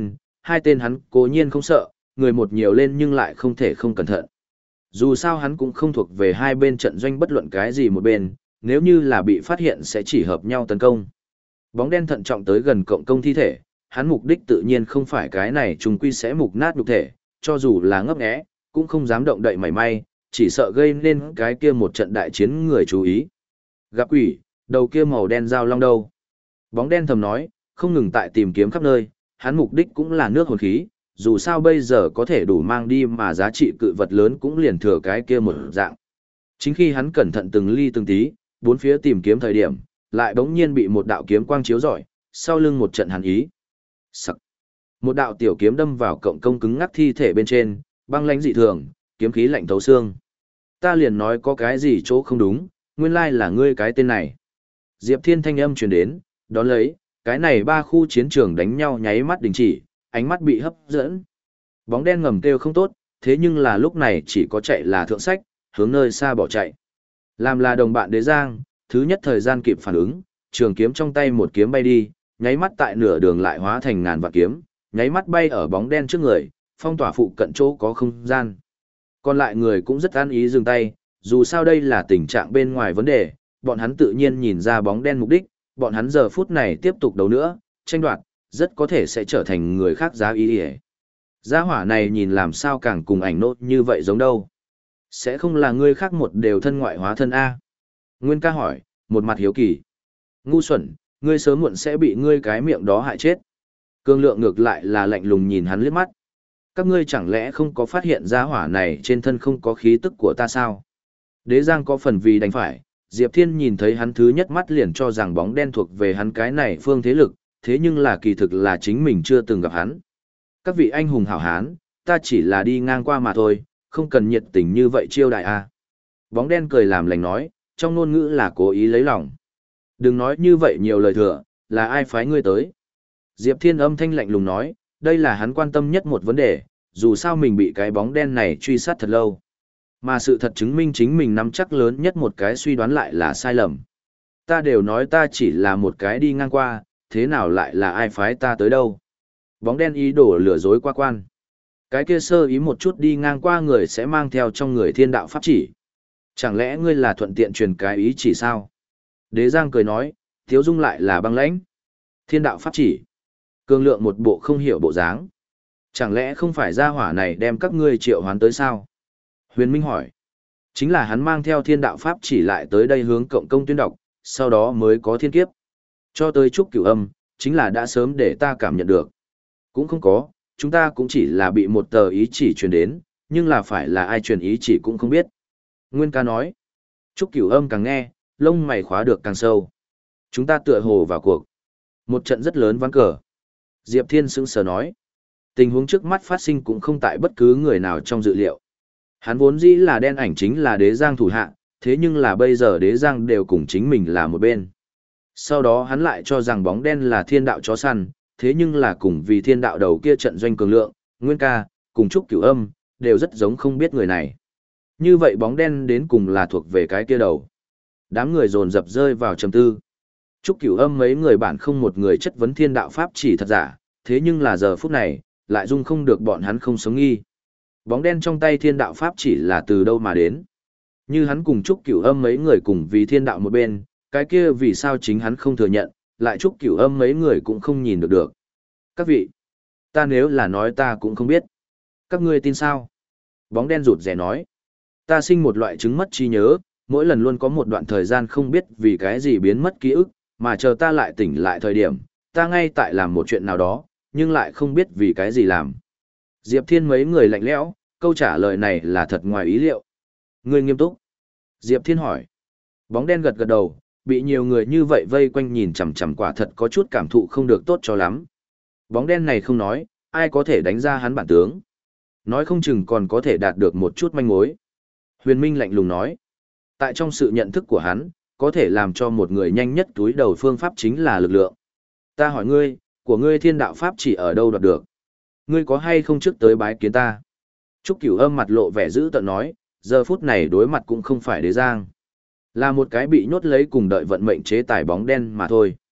S1: hai tên hắn cố nhiên không sợ, người một nhiều lên nhưng lại không thể không cẩn thận. Dù sao hắn cũng không thuộc về hai bên trận doanh bất luận cái gì một bên, nếu như là bị phát hiện sẽ chỉ hợp nhau tấn công. Bóng đen thận trọng tới gần cộng công thi thể, hắn mục đích tự nhiên không phải cái này trùng quy sẽ mục nát nhục thể, cho dù là ngấp nghé, cũng không dám động đậy mảy may, chỉ sợ gây nên cái kia một trận đại chiến người chú ý. Gặp quỷ, đầu kia màu đen dao long đâu? Bóng đen thầm nói, không ngừng tại tìm kiếm khắp nơi, hắn mục đích cũng là nước hồn khí, dù sao bây giờ có thể đủ mang đi mà giá trị cự vật lớn cũng liền thừa cái kia một dạng. Chính khi hắn cẩn thận từng ly từng tí, bốn phía tìm kiếm thời điểm, lại bỗng nhiên bị một đạo kiếm quang chiếu rọi, sau lưng một trận hàn ý. Sặc. Một đạo tiểu kiếm đâm vào cộng công cứng ngắc thi thể bên trên, băng lãnh dị thường, kiếm khí lạnh thấu xương. Ta liền nói có cái gì chỗ không đúng, nguyên lai là ngươi cái tên này. Diệp Thiên thanh âm truyền đến, đón lấy, cái này ba khu chiến trường đánh nhau nháy mắt đình chỉ, ánh mắt bị hấp dẫn. Bóng đen ngầm kêu không tốt, thế nhưng là lúc này chỉ có chạy là thượng sách, hướng nơi xa bỏ chạy. Làm là đồng bạn đế giang, thứ nhất thời gian kịp phản ứng, trường kiếm trong tay một kiếm bay đi, nháy mắt tại nửa đường lại hóa thành ngàn vạn kiếm, nháy mắt bay ở bóng đen trước người, phong tỏa phụ cận chỗ có không gian. Còn lại người cũng rất an ý dừng tay, dù sao đây là tình trạng bên ngoài vấn đề, bọn hắn tự nhiên nhìn ra bóng đen mục đích, bọn hắn giờ phút này tiếp tục đấu nữa, tranh đoạt, rất có thể sẽ trở thành người khác giá ý ỉa. Gia hỏa này nhìn làm sao càng cùng ảnh nốt như vậy giống đâu. Sẽ không là ngươi khác một đều thân ngoại hóa thân A. Nguyên ca hỏi, một mặt hiếu kỳ. Ngu xuẩn, ngươi sớm muộn sẽ bị ngươi cái miệng đó hại chết. Cương lượng ngược lại là lạnh lùng nhìn hắn liếc mắt. Các ngươi chẳng lẽ không có phát hiện gia hỏa này trên thân không có khí tức của ta sao? Đế Giang có phần vì đánh phải, Diệp Thiên nhìn thấy hắn thứ nhất mắt liền cho rằng bóng đen thuộc về hắn cái này phương thế lực, thế nhưng là kỳ thực là chính mình chưa từng gặp hắn. Các vị anh hùng hảo hán, ta chỉ là đi ngang qua mà thôi, không cần nhiệt tình như vậy chiêu đại a. Bóng đen cười làm lành nói, trong ngôn ngữ là cố ý lấy lòng. Đừng nói như vậy nhiều lời thừa, là ai phái ngươi tới? Diệp Thiên âm thanh lạnh lùng nói, đây là hắn quan tâm nhất một vấn đề, dù sao mình bị cái bóng đen này truy sát thật lâu. Mà sự thật chứng minh chính mình nắm chắc lớn nhất một cái suy đoán lại là sai lầm. Ta đều nói ta chỉ là một cái đi ngang qua, thế nào lại là ai phái ta tới đâu? Bóng đen ý đồ lừa dối qua quan. Cái kia sơ ý một chút đi ngang qua người sẽ mang theo trong người thiên đạo pháp chỉ. Chẳng lẽ ngươi là thuận tiện truyền cái ý chỉ sao? Đế Giang cười nói, Tiếu Dung lại là băng lãnh. Thiên đạo pháp chỉ. Cương lượng một bộ không hiểu bộ dáng. Chẳng lẽ không phải gia hỏa này đem các ngươi triệu hoán tới sao? Huyền Minh hỏi. Chính là hắn mang theo thiên đạo pháp chỉ lại tới đây hướng cộng công tuyên đọc, sau đó mới có thiên kiếp. Cho tới trúc cửu âm, chính là đã sớm để ta cảm nhận được. Cũng không có, chúng ta cũng chỉ là bị một tờ ý chỉ truyền đến, nhưng là phải là ai truyền ý chỉ cũng không biết. Nguyên ca nói. Trúc cửu âm càng nghe, lông mày khóa được càng sâu. Chúng ta tựa hồ vào cuộc. Một trận rất lớn ván cờ. Diệp Thiên sững sờ nói. Tình huống trước mắt phát sinh cũng không tại bất cứ người nào trong dự liệu. Hắn vốn dĩ là đen ảnh chính là đế giang thủ hạ, thế nhưng là bây giờ đế giang đều cùng chính mình là một bên. Sau đó hắn lại cho rằng bóng đen là thiên đạo chó săn, thế nhưng là cùng vì thiên đạo đầu kia trận doanh cường lượng, Nguyên ca, cùng Trúc Cửu Âm, đều rất giống không biết người này. Như vậy bóng đen đến cùng là thuộc về cái kia đầu. Đám người dồn dập rơi vào trầm tư. Trúc Cửu Âm mấy người bản không một người chất vấn thiên đạo pháp chỉ thật giả, thế nhưng là giờ phút này, lại dung không được bọn hắn không sống nghi. Bóng đen trong tay thiên đạo pháp chỉ là từ đâu mà đến. Như hắn cùng Trúc Cửu Âm mấy người cùng vì thiên đạo một bên, cái kia vì sao chính hắn không thừa nhận, lại Trúc Cửu Âm mấy người cũng không nhìn được được. Các vị, ta nếu là nói ta cũng không biết. Các ngươi tin sao? Bóng đen rụt rè nói. Ta sinh một loại chứng mất trí nhớ, mỗi lần luôn có một đoạn thời gian không biết vì cái gì biến mất ký ức, mà chờ ta lại tỉnh lại thời điểm, ta ngay tại làm một chuyện nào đó, nhưng lại không biết vì cái gì làm. Diệp Thiên mấy người lạnh lẽo, câu trả lời này là thật ngoài ý liệu. Ngươi nghiêm túc. Diệp Thiên hỏi. Bóng đen gật gật đầu, bị nhiều người như vậy vây quanh nhìn chằm chằm quả thật có chút cảm thụ không được tốt cho lắm. Bóng đen này không nói, ai có thể đánh ra hắn bản tướng. Nói không chừng còn có thể đạt được một chút manh mối. Huyền Minh lạnh lùng nói. Tại trong sự nhận thức của hắn, có thể làm cho một người nhanh nhất túi đầu phương pháp chính là lực lượng. Ta hỏi ngươi, của ngươi thiên đạo pháp chỉ ở đâu đoạt được? Ngươi có hay không trước tới bái kiến ta? Trúc Cửu Âm mặt lộ vẻ dữ tợn nói, giờ phút này đối mặt cũng không phải đế giang. Là một cái bị nhốt lấy cùng đợi vận mệnh chế tài bóng đen mà thôi.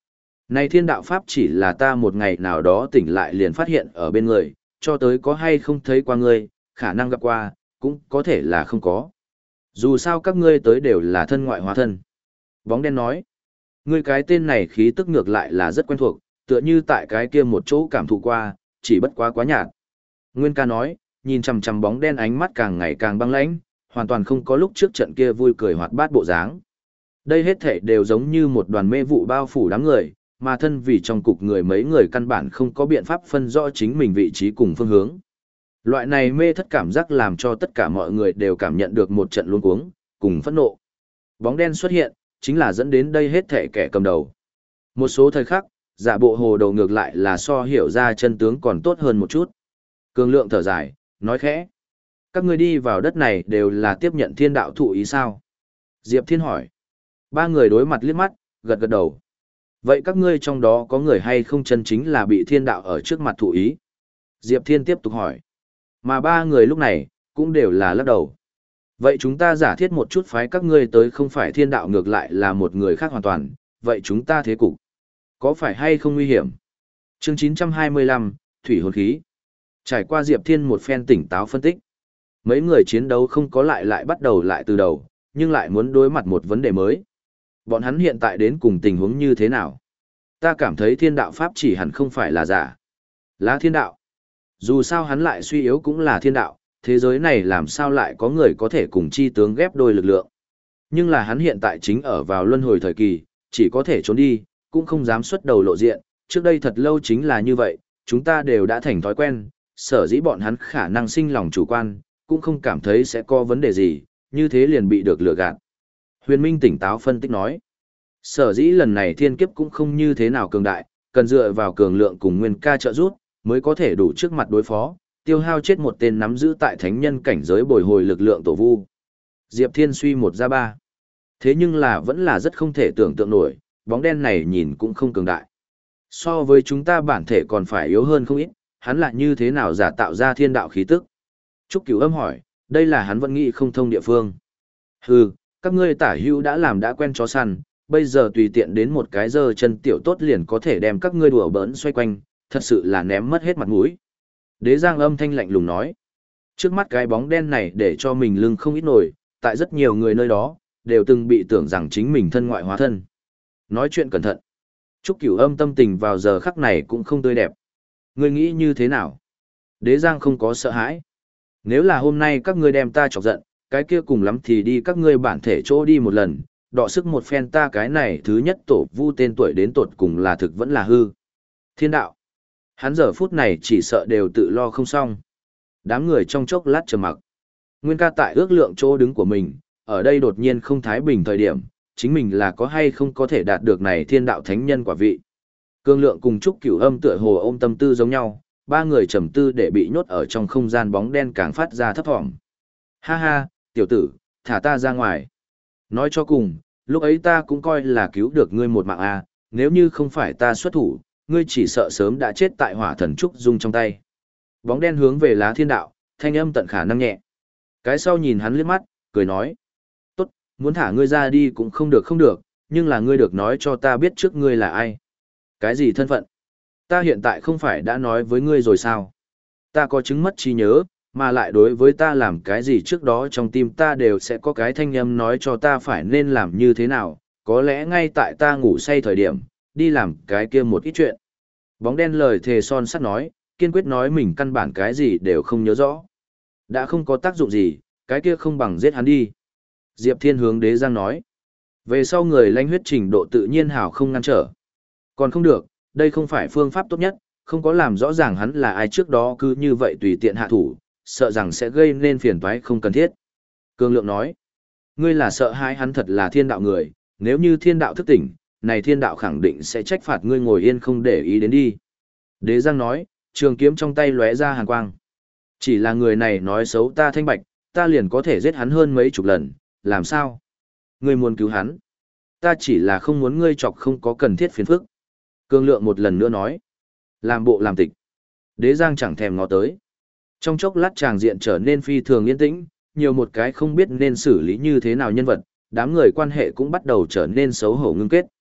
S1: Này thiên đạo pháp chỉ là ta một ngày nào đó tỉnh lại liền phát hiện ở bên người, cho tới có hay không thấy qua ngươi, khả năng gặp qua, cũng có thể là không có. Dù sao các ngươi tới đều là thân ngoại hóa thân. Bóng đen nói, ngươi cái tên này khí tức ngược lại là rất quen thuộc, tựa như tại cái kia một chỗ cảm thụ qua, chỉ bất quá quá nhạt. Nguyên ca nói, nhìn chằm chằm bóng đen ánh mắt càng ngày càng băng lãnh, hoàn toàn không có lúc trước trận kia vui cười hoạt bát bộ dáng. Đây hết thảy đều giống như một đoàn mê vụ bao phủ đám người, mà thân vì trong cục người mấy người căn bản không có biện pháp phân rõ chính mình vị trí cùng phương hướng. Loại này mê thất cảm giác làm cho tất cả mọi người đều cảm nhận được một trận luống cuống, cùng phẫn nộ. Bóng đen xuất hiện, chính là dẫn đến đây hết thảy kẻ cầm đầu. Một số thời khắc, giả bộ hồ đầu ngược lại là so hiểu ra chân tướng còn tốt hơn một chút. Cường lượng thở dài, nói khẽ. Các ngươi đi vào đất này đều là tiếp nhận thiên đạo thụ ý sao? Diệp Thiên hỏi. Ba người đối mặt liếc mắt, gật gật đầu. Vậy các ngươi trong đó có người hay không chân chính là bị thiên đạo ở trước mặt thụ ý? Diệp Thiên tiếp tục hỏi. Mà ba người lúc này, cũng đều là lắc đầu. Vậy chúng ta giả thiết một chút phái các ngươi tới không phải thiên đạo ngược lại là một người khác hoàn toàn, vậy chúng ta thế cục có phải hay không nguy hiểm? Chương chín trăm hai mươi lăm, Thủy hồn khí. Trải qua Diệp Thiên một phen tỉnh táo phân tích. Mấy người chiến đấu không có lại lại bắt đầu lại từ đầu, nhưng lại muốn đối mặt một vấn đề mới. Bọn hắn hiện tại đến cùng tình huống như thế nào? Ta cảm thấy thiên đạo pháp chỉ hẳn không phải là giả. Là thiên đạo. Dù sao hắn lại suy yếu cũng là thiên đạo, thế giới này làm sao lại có người có thể cùng chi tướng ghép đôi lực lượng. Nhưng là hắn hiện tại chính ở vào luân hồi thời kỳ, chỉ có thể trốn đi, cũng không dám xuất đầu lộ diện, trước đây thật lâu chính là như vậy, chúng ta đều đã thành thói quen, sở dĩ bọn hắn khả năng sinh lòng chủ quan, cũng không cảm thấy sẽ có vấn đề gì, như thế liền bị được lừa gạt. Huyền Minh tỉnh táo phân tích nói, sở dĩ lần này thiên kiếp cũng không như thế nào cường đại, cần dựa vào cường lượng cùng nguyên ca trợ giúp, mới có thể đủ trước mặt đối phó, tiêu hao chết một tên nắm giữ tại thánh nhân cảnh giới bồi hồi lực lượng tổ vu. Diệp Thiên suy một ra ba. Thế nhưng là vẫn là rất không thể tưởng tượng nổi, bóng đen này nhìn cũng không cường đại. So với chúng ta bản thể còn phải yếu hơn không ít, hắn lại như thế nào giả tạo ra thiên đạo khí tức? Trúc Cửu Âm hỏi, đây là hắn vẫn nghĩ không thông địa phương. Hừ, các ngươi tả hữu đã làm đã quen chó săn, bây giờ tùy tiện đến một cái giơ chân tiểu tốt liền có thể đem các ngươi đùa bỡn xoay quanh, thật sự là ném mất hết mặt mũi. Đế Giang âm thanh lạnh lùng nói, trước mắt cái bóng đen này để cho mình lưng không ít nổi, tại rất nhiều người nơi đó, đều từng bị tưởng rằng chính mình thân ngoại hóa thân. Nói chuyện cẩn thận. Trúc Cửu Âm tâm tình vào giờ khắc này cũng không tươi đẹp. Ngươi nghĩ như thế nào? Đế Giang không có sợ hãi. Nếu là hôm nay các ngươi đem ta chọc giận, cái kia cùng lắm thì đi các ngươi bản thể chỗ đi một lần, đọ sức một phen ta cái này thứ nhất tổ vu tên tuổi đến tột cùng là thực vẫn là hư. Thiên đạo. Hắn giờ phút này chỉ sợ đều tự lo không xong. Đám người trong chốc lát trầm mặc. Nguyên ca tại ước lượng chỗ đứng của mình, ở đây đột nhiên không thái bình thời điểm, chính mình là có hay không có thể đạt được này thiên đạo thánh nhân quả vị. Cương lượng cùng Trúc Cửu Âm tựa hồ ôm tâm tư giống nhau, ba người trầm tư để bị nhốt ở trong không gian bóng đen càng phát ra thấp thỏm. Ha ha, tiểu tử, thả ta ra ngoài. Nói cho cùng, lúc ấy ta cũng coi là cứu được ngươi một mạng à, nếu như không phải ta xuất thủ, ngươi chỉ sợ sớm đã chết tại hỏa thần Trúc Dung trong tay. Bóng đen hướng về lá thiên đạo, thanh âm tận khả năng nhẹ. Cái sau nhìn hắn liếc mắt, cười nói. Tốt, muốn thả ngươi ra đi cũng không được không được, nhưng là ngươi được nói cho ta biết trước ngươi là ai. Cái gì thân phận? Ta hiện tại không phải đã nói với ngươi rồi sao? Ta có chứng mất trí nhớ, mà lại đối với ta làm cái gì trước đó trong tim ta đều sẽ có cái thanh âm nói cho ta phải nên làm như thế nào, có lẽ ngay tại ta ngủ say thời điểm, đi làm cái kia một ít chuyện. Bóng đen lời thề son sắt nói, kiên quyết nói mình căn bản cái gì đều không nhớ rõ. Đã không có tác dụng gì, cái kia không bằng giết hắn đi. Diệp Thiên hướng Đế Giang nói. Về sau người lãnh huyết trình độ tự nhiên hảo không ngăn trở. Còn không được, đây không phải phương pháp tốt nhất, không có làm rõ ràng hắn là ai trước đó cứ như vậy tùy tiện hạ thủ, sợ rằng sẽ gây nên phiền toái không cần thiết. Cương Lượng nói, ngươi là sợ hãi hắn thật là thiên đạo người, nếu như thiên đạo thức tỉnh, này thiên đạo khẳng định sẽ trách phạt ngươi ngồi yên không để ý đến đi. Đế Giang nói, trường kiếm trong tay lóe ra hàn quang. Chỉ là người này nói xấu ta thanh bạch, ta liền có thể giết hắn hơn mấy chục lần, làm sao? Ngươi muốn cứu hắn. Ta chỉ là không muốn ngươi chọc không có cần thiết phiền phức. Cương Lượng một lần nữa nói. Làm bộ làm tịch. Đế Giang chẳng thèm ngó tới. Trong chốc lát tràng diện trở nên phi thường yên tĩnh, nhiều một cái không biết nên xử lý như thế nào nhân vật, đám người quan hệ cũng bắt đầu trở nên xấu hổ ngưng kết.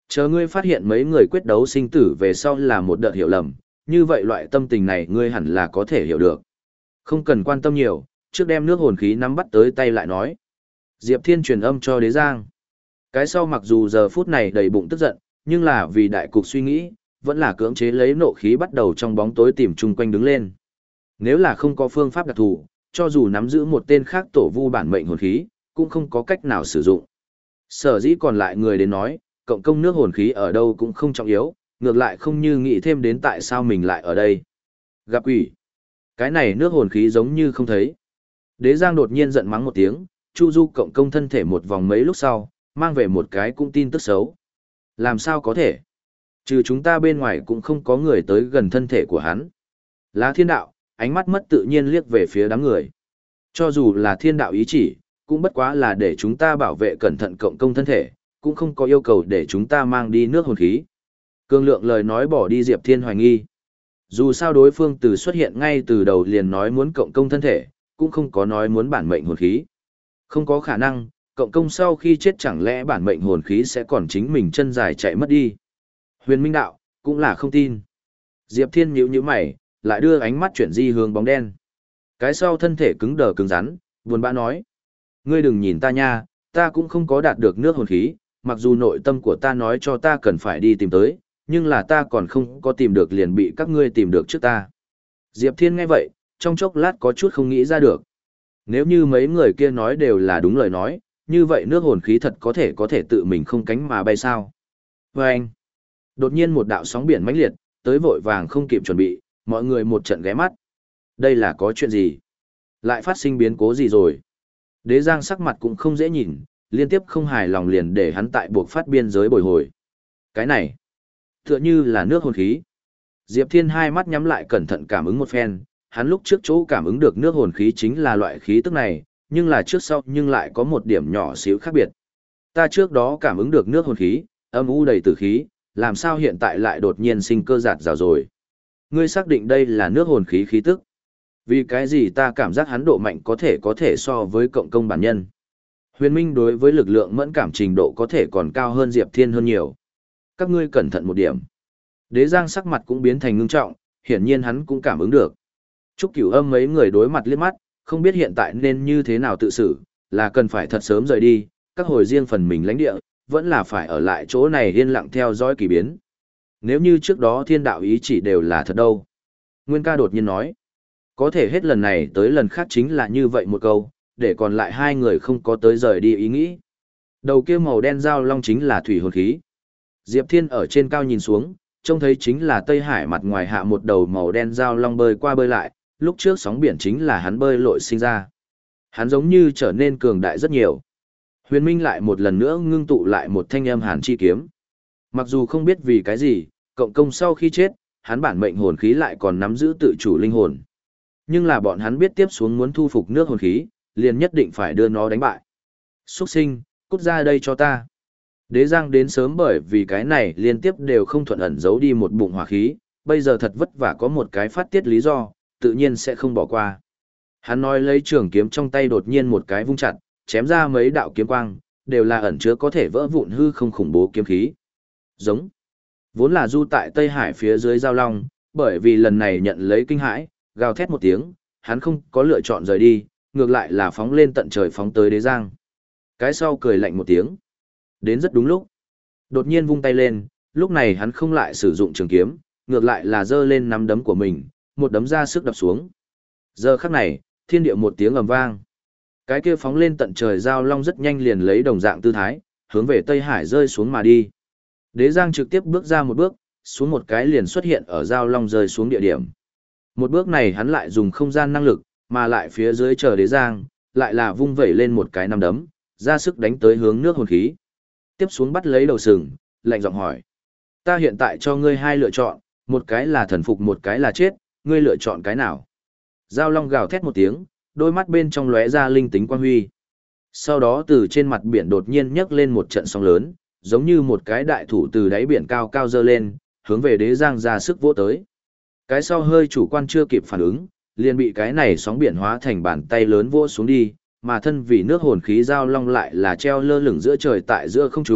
S1: Chờ ngươi phát hiện mấy người quyết đấu sinh tử về sau là một đợt hiểu lầm, như vậy loại tâm tình này ngươi hẳn là có thể hiểu được. Không cần quan tâm nhiều, trước đem nước hồn khí nắm bắt tới tay lại nói. Diệp Thiên truyền âm cho Đế Giang. Cái sau mặc dù giờ phút này đầy bụng tức giận, nhưng là vì đại cục suy nghĩ, vẫn là cưỡng chế lấy nộ khí bắt đầu trong bóng tối tìm chung quanh đứng lên. Nếu là không có phương pháp đặc thù, cho dù nắm giữ một tên khác tổ vu bản mệnh hồn khí, cũng không có cách nào sử dụng. Sở dĩ còn lại người đến nói, cộng công nước hồn khí ở đâu cũng không trọng yếu, ngược lại không như nghĩ thêm đến tại sao mình lại ở đây. Gặp quỷ. Cái này nước hồn khí giống như không thấy. Đế Giang đột nhiên giận mắng một tiếng, Chu Du cộng công thân thể một vòng mấy lúc sau, mang về một cái cũng tin tức xấu. Làm sao có thể? Trừ chúng ta bên ngoài cũng không có người tới gần thân thể của hắn. Lá Thiên Đạo, ánh mắt mất tự nhiên liếc về phía đám người. Cho dù là Thiên Đạo ý chỉ, cũng bất quá là để chúng ta bảo vệ cẩn thận cộng công thân thể, cũng không có yêu cầu để chúng ta mang đi nước hồn khí. Cương Lượng lời nói bỏ đi Diệp Thiên hoài nghi. Dù sao đối phương từ xuất hiện ngay từ đầu liền nói muốn cộng công thân thể, cũng không có nói muốn bản mệnh hồn khí. Không có khả năng, cộng công sau khi chết chẳng lẽ bản mệnh hồn khí sẽ còn chính mình chân dài chạy mất đi. Huyền Minh Đạo, cũng là không tin. Diệp Thiên nhíu nhíu mày, lại đưa ánh mắt chuyển di hướng bóng đen. Cái sau thân thể cứng đờ cứng rắn, buồn bã nói. Ngươi đừng nhìn ta nha, ta cũng không có đạt được nước hồn khí, mặc dù nội tâm của ta nói cho ta cần phải đi tìm tới, nhưng là ta còn không có tìm được liền bị các ngươi tìm được trước ta. Diệp Thiên nghe vậy, trong chốc lát có chút không nghĩ ra được. Nếu như mấy người kia nói đều là đúng lời nói, như vậy nước hồn khí thật có thể có thể tự mình không cánh mà bay sao. Và anh, đột nhiên một đạo sóng biển mãnh liệt, tới vội vàng không kịp chuẩn bị, mọi người một trận ghé mắt. Đây là có chuyện gì? Lại phát sinh biến cố gì rồi? Đế Giang sắc mặt cũng không dễ nhìn, liên tiếp không hài lòng liền để hắn tại buộc phát biên giới bồi hồi. Cái này, tựa như là nước hồn khí. Diệp Thiên hai mắt nhắm lại cẩn thận cảm ứng một phen, hắn lúc trước chỗ cảm ứng được nước hồn khí chính là loại khí tức này, nhưng là trước sau nhưng lại có một điểm nhỏ xíu khác biệt. Ta trước đó cảm ứng được nước hồn khí, âm u đầy tử khí, làm sao hiện tại lại đột nhiên sinh cơ giạt rào rồi? Ngươi xác định đây là nước hồn khí khí tức? Vì cái gì ta cảm giác hắn độ mạnh có thể có thể so với cộng công bản nhân? Huyền Minh đối với lực lượng mẫn cảm trình độ có thể còn cao hơn Diệp Thiên hơn nhiều. Các ngươi cẩn thận một điểm. Đế Giang sắc mặt cũng biến thành ngưng trọng, hiển nhiên hắn cũng cảm ứng được. Trúc Cửu Âm mấy người đối mặt liếc mắt, không biết hiện tại nên như thế nào tự xử, là cần phải thật sớm rời đi, các hồi riêng phần mình lãnh địa, vẫn là phải ở lại chỗ này yên lặng theo dõi kỳ biến. Nếu như trước đó thiên đạo ý chỉ đều là thật đâu. Nguyên ca đột nhiên nói, có thể hết lần này tới lần khác chính là như vậy một câu, để còn lại hai người không có tới rời đi ý nghĩ. Đầu kia màu đen dao long chính là thủy hồn khí. Diệp Thiên ở trên cao nhìn xuống, trông thấy chính là Tây Hải mặt ngoài hạ một đầu màu đen dao long bơi qua bơi lại, lúc trước sóng biển chính là hắn bơi lội sinh ra. Hắn giống như trở nên cường đại rất nhiều. Huyền Minh lại một lần nữa ngưng tụ lại một thanh âm hàn chi kiếm. Mặc dù không biết vì cái gì, cộng công sau khi chết, hắn bản mệnh hồn khí lại còn nắm giữ tự chủ linh hồn. Nhưng là bọn hắn biết tiếp xuống muốn thu phục nước hồn khí, liền nhất định phải đưa nó đánh bại. Xuất sinh, cút ra đây cho ta. Đế Giang đến sớm bởi vì cái này liên tiếp đều không thuận ẩn giấu đi một bụng hỏa khí, bây giờ thật vất vả có một cái phát tiết lý do, tự nhiên sẽ không bỏ qua. Hắn nói lấy trường kiếm trong tay đột nhiên một cái vung chặt, chém ra mấy đạo kiếm quang, đều là ẩn chứa có thể vỡ vụn hư không khủng bố kiếm khí. Giống. Vốn là du tại Tây Hải phía dưới giao long, bởi vì lần này nhận lấy kinh hãi, gào thét một tiếng, hắn không có lựa chọn rời đi, ngược lại là phóng lên tận trời phóng tới Đế Giang. Cái sau cười lạnh một tiếng. Đến rất đúng lúc. Đột nhiên vung tay lên, lúc này hắn không lại sử dụng trường kiếm, ngược lại là giơ lên nắm đấm của mình, một đấm ra sức đập xuống. Giờ khắc này, thiên địa một tiếng ầm vang. Cái kia phóng lên tận trời giao long rất nhanh liền lấy đồng dạng tư thái, hướng về Tây Hải rơi xuống mà đi. Đế Giang trực tiếp bước ra một bước, xuống một cái liền xuất hiện ở giao long rơi xuống địa điểm. Một bước này hắn lại dùng không gian năng lực, mà lại phía dưới chờ Đế Giang, lại là vung vẩy lên một cái nắm đấm, ra sức đánh tới hướng nước hồn khí. Tiếp xuống bắt lấy đầu sừng, lạnh giọng hỏi. Ta hiện tại cho ngươi hai lựa chọn, một cái là thần phục một cái là chết, ngươi lựa chọn cái nào? Giao long gào thét một tiếng, đôi mắt bên trong lóe ra linh tính quang huy. Sau đó từ trên mặt biển đột nhiên nhấc lên một trận sóng lớn, giống như một cái đại thủ từ đáy biển cao cao dơ lên, hướng về Đế Giang ra sức vỗ tới. Cái sau hơi chủ quan chưa kịp phản ứng, liền bị cái này sóng biển hóa thành bàn tay lớn vỗ xuống đi, mà thân vì nước hồn khí giao long lại là treo lơ lửng giữa trời tại giữa không trung,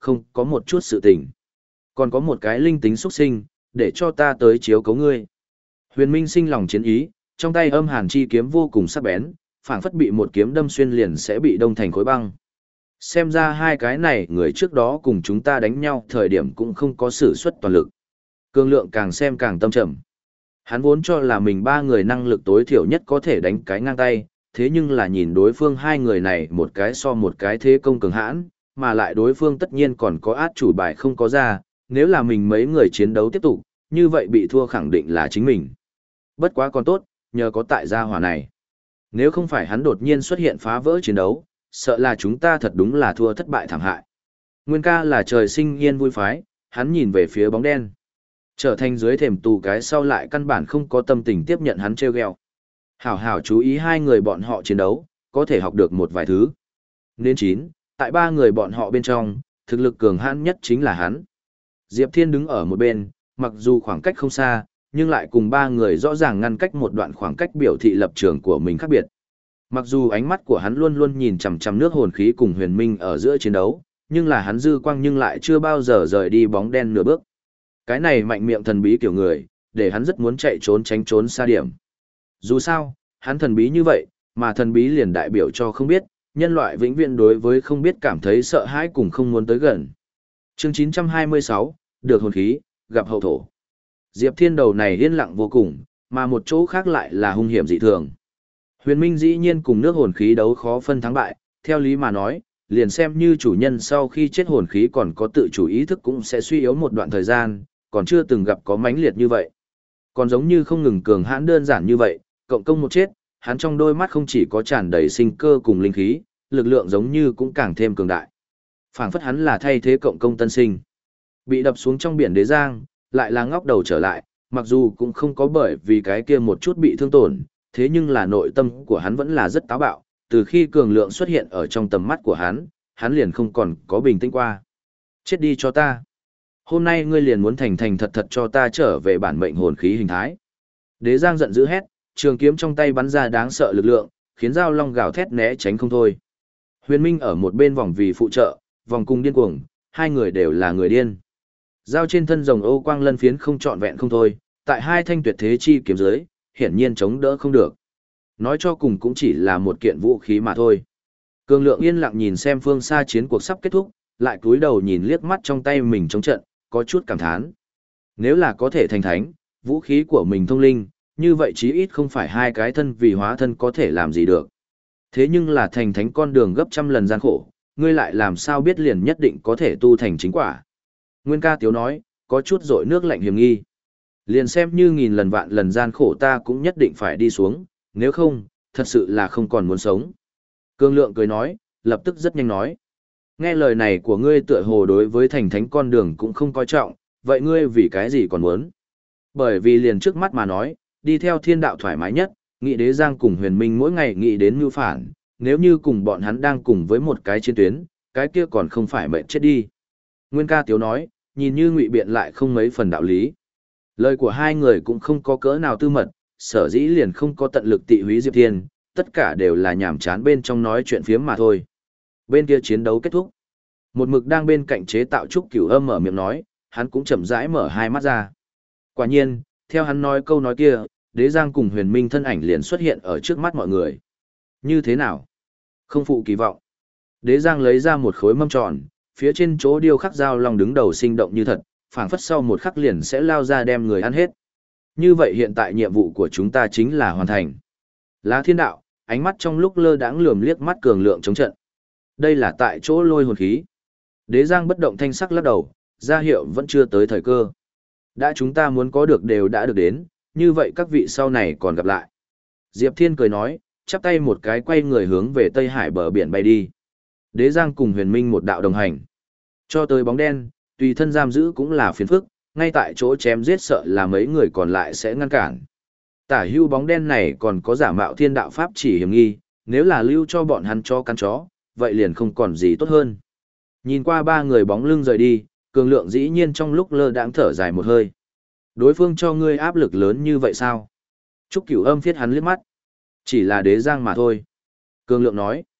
S1: không có một chút sự tình. Còn có một cái linh tính xuất sinh, để cho ta tới chiếu cấu ngươi. Huyền Minh sinh lòng chiến ý, trong tay âm hàn chi kiếm vô cùng sắc bén, phảng phất bị một kiếm đâm xuyên liền sẽ bị đông thành khối băng. Xem ra hai cái này người trước đó cùng chúng ta đánh nhau thời điểm cũng không có sử xuất toàn lực. Cương Lượng càng xem càng tâm trầm. Hắn vốn cho là mình ba người năng lực tối thiểu nhất có thể đánh cái ngang tay, thế nhưng là nhìn đối phương hai người này một cái so một cái thế công cường hãn, mà lại đối phương tất nhiên còn có át chủ bài không có ra, nếu là mình mấy người chiến đấu tiếp tục, như vậy bị thua khẳng định là chính mình. Bất quá còn tốt, nhờ có tại gia hỏa này. Nếu không phải hắn đột nhiên xuất hiện phá vỡ chiến đấu, sợ là chúng ta thật đúng là thua thất bại thảm hại. Nguyên ca là trời sinh yên vui phái, hắn nhìn về phía bóng đen. Trở thành dưới thềm tù cái sau lại căn bản không có tâm tình tiếp nhận hắn trêu ghẹo. Hảo hảo chú ý hai người bọn họ chiến đấu, có thể học được một vài thứ. Nên chín, tại ba người bọn họ bên trong, thực lực cường hãn nhất chính là hắn. Diệp Thiên đứng ở một bên, mặc dù khoảng cách không xa, nhưng lại cùng ba người rõ ràng ngăn cách một đoạn khoảng cách biểu thị lập trường của mình khác biệt. Mặc dù ánh mắt của hắn luôn luôn nhìn chằm chằm nước hồn khí cùng huyền minh ở giữa chiến đấu, nhưng là hắn dư quang nhưng lại chưa bao giờ rời đi bóng đen nửa bước. Cái này mạnh miệng thần bí kiểu người, để hắn rất muốn chạy trốn tránh trốn xa điểm. Dù sao, hắn thần bí như vậy, mà thần bí liền đại biểu cho không biết, nhân loại vĩnh viễn đối với không biết cảm thấy sợ hãi cùng không muốn tới gần. Chương chín trăm hai mươi sáu, được hồn khí, gặp hậu thổ. Diệp Thiên đầu này yên lặng vô cùng, mà một chỗ khác lại là hung hiểm dị thường. Huyền Minh dĩ nhiên cùng nước hồn khí đấu khó phân thắng bại, theo lý mà nói, liền xem như chủ nhân sau khi chết hồn khí còn có tự chủ ý thức cũng sẽ suy yếu một đoạn thời gian, còn chưa từng gặp có mãnh liệt như vậy. Còn giống như không ngừng cường hãn đơn giản như vậy, cộng công một chết, hắn trong đôi mắt không chỉ có tràn đầy sinh cơ cùng linh khí, lực lượng giống như cũng càng thêm cường đại. Phảng phất hắn là thay thế cộng công tân sinh. Bị đập xuống trong biển đế giang, lại là ngóc đầu trở lại, mặc dù cũng không có bởi vì cái kia một chút bị thương tổn, thế nhưng là nội tâm của hắn vẫn là rất táo bạo, từ khi cường lượng xuất hiện ở trong tầm mắt của hắn, hắn liền không còn có bình tĩnh qua. Chết đi cho ta. Hôm nay ngươi liền muốn thành thành thật thật cho ta trở về bản mệnh hồn khí hình thái. Đế giang giận dữ hét, trường kiếm trong tay bắn ra đáng sợ lực lượng, khiến dao long gào thét né tránh không thôi. Huyền Minh ở một bên vòng vì phụ trợ, vòng cung điên cuồng, hai người đều là người điên. Dao trên thân rồng ô quang lân phiến không trọn vẹn không thôi, tại hai thanh tuyệt thế chi kiếm dưới, hiển nhiên chống đỡ không được. Nói cho cùng cũng chỉ là một kiện vũ khí mà thôi. Cường Lượng yên lặng nhìn xem phương xa chiến cuộc sắp kết thúc, lại cúi đầu nhìn liếc mắt trong tay mình chống trận, có chút cảm thán. Nếu là có thể thành thánh, vũ khí của mình thông linh, như vậy chí ít không phải hai cái thân vì hóa thân có thể làm gì được. Thế nhưng là thành thánh con đường gấp trăm lần gian khổ, ngươi lại làm sao biết liền nhất định có thể tu thành chính quả. Nguyên ca tiếu nói, có chút rội nước lạnh hiểm nghi. Liền xem như nghìn lần vạn lần gian khổ ta cũng nhất định phải đi xuống, nếu không, thật sự là không còn muốn sống. Cương Lượng cười nói, lập tức rất nhanh nói. Nghe lời này của ngươi tựa hồ đối với thành thánh con đường cũng không coi trọng, vậy ngươi vì cái gì còn muốn? Bởi vì liền trước mắt mà nói, đi theo thiên đạo thoải mái nhất, nghị đế giang cùng huyền minh mỗi ngày nghĩ đến mưu phản, nếu như cùng bọn hắn đang cùng với một cái chiến tuyến, cái kia còn không phải mệnh chết đi. Nguyên ca tiếu nói, nhìn như ngụy biện lại không mấy phần đạo lý. Lời của hai người cũng không có cỡ nào tư mật, sở dĩ liền không có tận lực tị húy Diệp Thiên, tất cả đều là nhảm chán bên trong nói chuyện phiếm mà thôi. Bên kia chiến đấu kết thúc. Một mực đang bên cạnh chế tạo trúc cửu âm mở miệng nói, hắn cũng chậm rãi mở hai mắt ra. Quả nhiên, theo hắn nói câu nói kia, đế giang cùng huyền minh thân ảnh liền xuất hiện ở trước mắt mọi người. Như thế nào? Không phụ kỳ vọng. Đế giang lấy ra một khối mâm tròn, phía trên chỗ điêu khắc dao long đứng đầu sinh động như thật, phảng phất sau một khắc liền sẽ lao ra đem người ăn hết. Như vậy hiện tại nhiệm vụ của chúng ta chính là hoàn thành. Lá thiên đạo, ánh mắt trong lúc lơ đãng lườm liếc mắt cường lượng chống trận. Đây là tại chỗ lôi hồn khí. Đế giang bất động thanh sắc lắc đầu, ra hiệu vẫn chưa tới thời cơ. Đã chúng ta muốn có được đều đã được đến, như vậy các vị sau này còn gặp lại. Diệp Thiên cười nói, chắp tay một cái quay người hướng về Tây Hải bờ biển bay đi. Đế giang cùng huyền minh một đạo đồng hành. Cho tới bóng đen, tùy thân giam giữ cũng là phiền phức, ngay tại chỗ chém giết sợ là mấy người còn lại sẽ ngăn cản. Tả hưu bóng đen này còn có giả mạo thiên đạo pháp chỉ hiểm nghi, nếu là lưu cho bọn hắn cho căn chó, vậy liền không còn gì tốt hơn. Nhìn qua ba người bóng lưng rời đi, cường lượng dĩ nhiên trong lúc lơ đãng thở dài một hơi. Đối phương cho ngươi áp lực lớn như vậy sao? Trúc Cửu Âm phiết hắn liếc mắt. Chỉ là đế giang mà thôi. Cường lượng nói.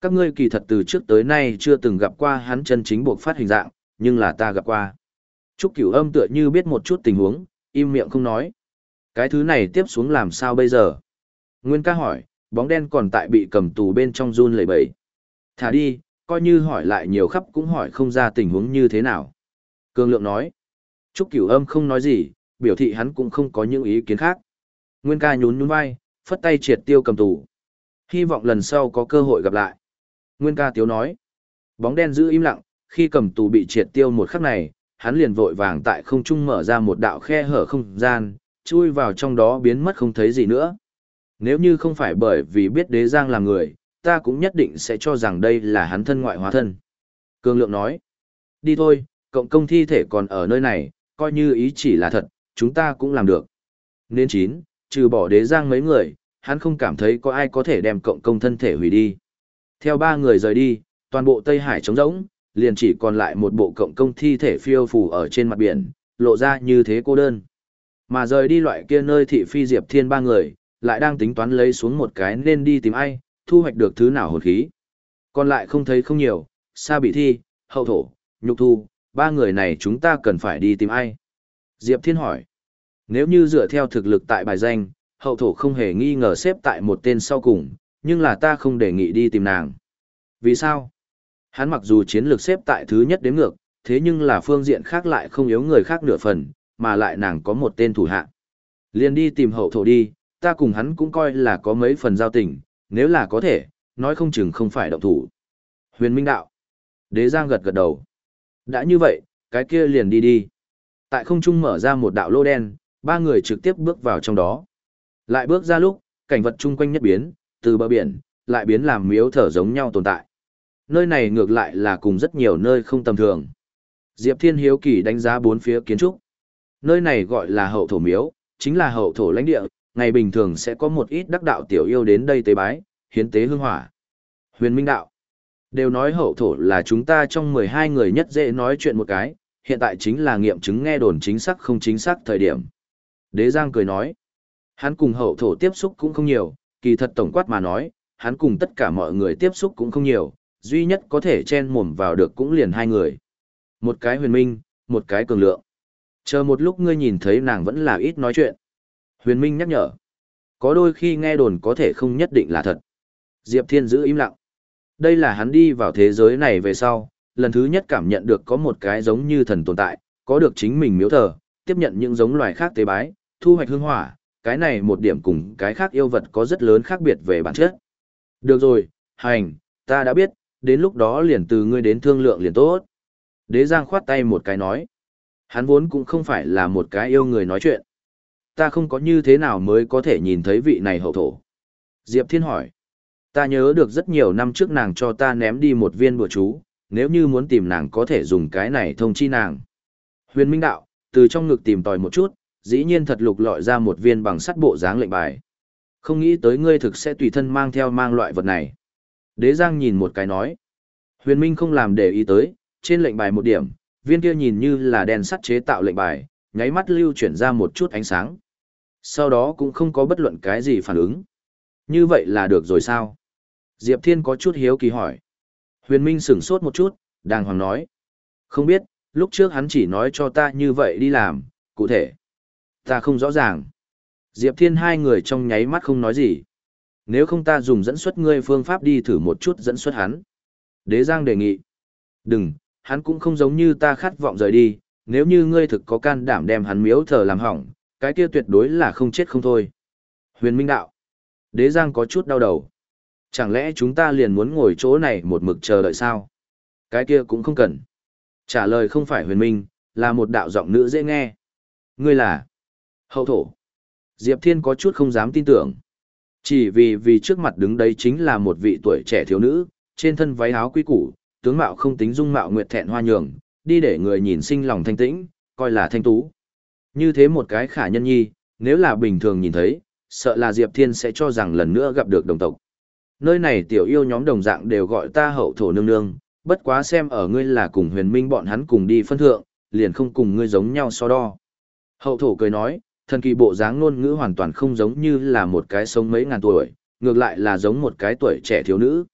S1: Các ngươi kỳ thật từ trước tới nay chưa từng gặp qua hắn chân chính buộc phát hình dạng, nhưng là ta gặp qua. Trúc Cửu Âm tựa như biết một chút tình huống, im miệng không nói. Cái thứ này tiếp xuống làm sao bây giờ? Nguyên ca hỏi, bóng đen còn tại bị cầm tù bên trong run lẩy bẩy. Thả đi, coi như hỏi lại nhiều khắp cũng hỏi không ra tình huống như thế nào. Cương Lượng nói. Trúc Cửu Âm không nói gì, biểu thị hắn cũng không có những ý kiến khác. Nguyên ca nhún nhún vai, phất tay triệt tiêu cầm tù. Hy vọng lần sau có cơ hội gặp lại. Nguyên ca tiếu nói. Bóng đen giữ im lặng, khi cầm tù bị triệt tiêu một khắc này, hắn liền vội vàng tại không trung mở ra một đạo khe hở không gian, chui vào trong đó biến mất không thấy gì nữa. Nếu như không phải bởi vì biết Đế Giang là người, ta cũng nhất định sẽ cho rằng đây là hắn thân ngoại hóa thân. Cương Lượng nói. Đi thôi, cộng công thi thể còn ở nơi này, coi như ý chỉ là thật, chúng ta cũng làm được. Nên chín, trừ bỏ Đế Giang mấy người, hắn không cảm thấy có ai có thể đem cộng công thân thể hủy đi. Theo ba người rời đi, toàn bộ Tây Hải trống rỗng, liền chỉ còn lại một bộ cộng công thi thể phiêu phù ở trên mặt biển, lộ ra như thế cô đơn. Mà rời đi loại kia nơi thị phi Diệp Thiên ba người, lại đang tính toán lấy xuống một cái nên đi tìm ai, thu hoạch được thứ nào hồn khí. Còn lại không thấy không nhiều, Sa Bị Thi, Hậu Thổ, Nhục Thu, ba người này chúng ta cần phải đi tìm ai? Diệp Thiên hỏi. Nếu như dựa theo thực lực tại bài danh, Hậu Thổ không hề nghi ngờ xếp tại một tên sau cùng, nhưng là ta không đề nghị đi tìm nàng. Vì sao? Hắn mặc dù chiến lược xếp tại thứ nhất đến ngược, thế nhưng là phương diện khác lại không yếu người khác nửa phần, mà lại nàng có một tên thủ hạ. Liền đi tìm Hậu Thổ đi, ta cùng hắn cũng coi là có mấy phần giao tình, nếu là có thể, nói không chừng không phải động thủ. Huyền Minh đạo. Đế Giang gật gật đầu. Đã như vậy, cái kia liền đi đi. Tại không trung mở ra một đạo lô đen, ba người trực tiếp bước vào trong đó. Lại bước ra lúc, cảnh vật chung quanh nhất biến, từ bờ biển, lại biến làm miếu thở giống nhau tồn tại. Nơi này ngược lại là cùng rất nhiều nơi không tầm thường. Diệp Thiên hiếu kỳ đánh giá bốn phía kiến trúc. Nơi này gọi là Hậu Thổ miếu, chính là hậu thổ lãnh địa, ngày bình thường sẽ có một ít đắc đạo tiểu yêu đến đây tế bái, hiến tế hương hỏa. Huyền Minh đạo. Đều nói hậu thổ là chúng ta trong mười hai người nhất dễ nói chuyện một cái, hiện tại chính là nghiệm chứng nghe đồn chính xác không chính xác thời điểm. Đế Giang cười nói. Hắn cùng hậu thổ tiếp xúc cũng không nhiều, kỳ thật tổng quát mà nói, hắn cùng tất cả mọi người tiếp xúc cũng không nhiều, duy nhất có thể chen mồm vào được cũng liền hai người. Một cái Huyền Minh, một cái Cường Lượng. Chờ một lúc ngươi nhìn thấy nàng vẫn là ít nói chuyện. Huyền Minh nhắc nhở. Có đôi khi nghe đồn có thể không nhất định là thật. Diệp Thiên giữ im lặng. Đây là hắn đi vào thế giới này về sau, lần thứ nhất cảm nhận được có một cái giống như thần tồn tại, có được chính mình miếu thờ, tiếp nhận những giống loài khác tế bái, thu hoạch hương hỏa, cái này một điểm cùng cái khác yêu vật có rất lớn khác biệt về bản chất. Được rồi, hành, ta đã biết, đến lúc đó liền từ ngươi đến thương lượng liền tốt. Đế Giang khoát tay một cái nói. Hắn vốn cũng không phải là một cái yêu người nói chuyện. Ta không có như thế nào mới có thể nhìn thấy vị này hậu thổ. Diệp Thiên hỏi. Ta nhớ được rất nhiều năm trước nàng cho ta ném đi một viên bùa chú, nếu như muốn tìm nàng có thể dùng cái này thông chi nàng. Huyền Minh đạo, từ trong ngực tìm tòi một chút, dĩ nhiên thật lục lọi ra một viên bằng sắt bộ dáng lệnh bài. Không nghĩ tới ngươi thực sẽ tùy thân mang theo mang loại vật này. Đế Giang nhìn một cái nói. Huyền Minh không làm để ý tới, trên lệnh bài một điểm, viên kia nhìn như là đèn sắt chế tạo lệnh bài, nháy mắt lưu chuyển ra một chút ánh sáng. Sau đó cũng không có bất luận cái gì phản ứng. Như vậy là được rồi sao? Diệp Thiên có chút hiếu kỳ hỏi. Huyền Minh sửng sốt một chút, đàng hoàng nói. Không biết, lúc trước hắn chỉ nói cho ta như vậy đi làm, cụ thể. Ta không rõ ràng. Diệp Thiên hai người trong nháy mắt không nói gì. Nếu không ta dùng dẫn xuất ngươi phương pháp đi thử một chút dẫn xuất hắn. Đế Giang đề nghị. Đừng, hắn cũng không giống như ta khát vọng rời đi, nếu như ngươi thực có can đảm đem hắn miếu thờ làm hỏng, cái kia tuyệt đối là không chết không thôi. Huyền Minh đạo. Đế Giang có chút đau đầu. Chẳng lẽ chúng ta liền muốn ngồi chỗ này một mực chờ đợi sao? Cái kia cũng không cần. Trả lời không phải Huyền Minh, là một đạo giọng nữ dễ nghe. Ngươi là hậu thổ. Diệp Thiên có chút không dám tin tưởng. Chỉ vì vì trước mặt đứng đấy chính là một vị tuổi trẻ thiếu nữ, trên thân váy áo quý củ, tướng mạo không tính dung mạo nguyệt thẹn hoa nhường, đi để người nhìn sinh lòng thanh tĩnh, coi là thanh tú. Như thế một cái khả nhân nhi, nếu là bình thường nhìn thấy, sợ là Diệp Thiên sẽ cho rằng lần nữa gặp được đồng tộc. Nơi này tiểu yêu nhóm đồng dạng đều gọi ta hậu thổ nương nương, bất quá xem ở ngươi là cùng Huyền Minh bọn hắn cùng đi phân thượng, liền không cùng ngươi giống nhau so đo. Hậu thổ cười nói, thần kỳ bộ dáng ngôn ngữ hoàn toàn không giống như là một cái sống mấy ngàn tuổi, ngược lại là giống một cái tuổi trẻ thiếu nữ.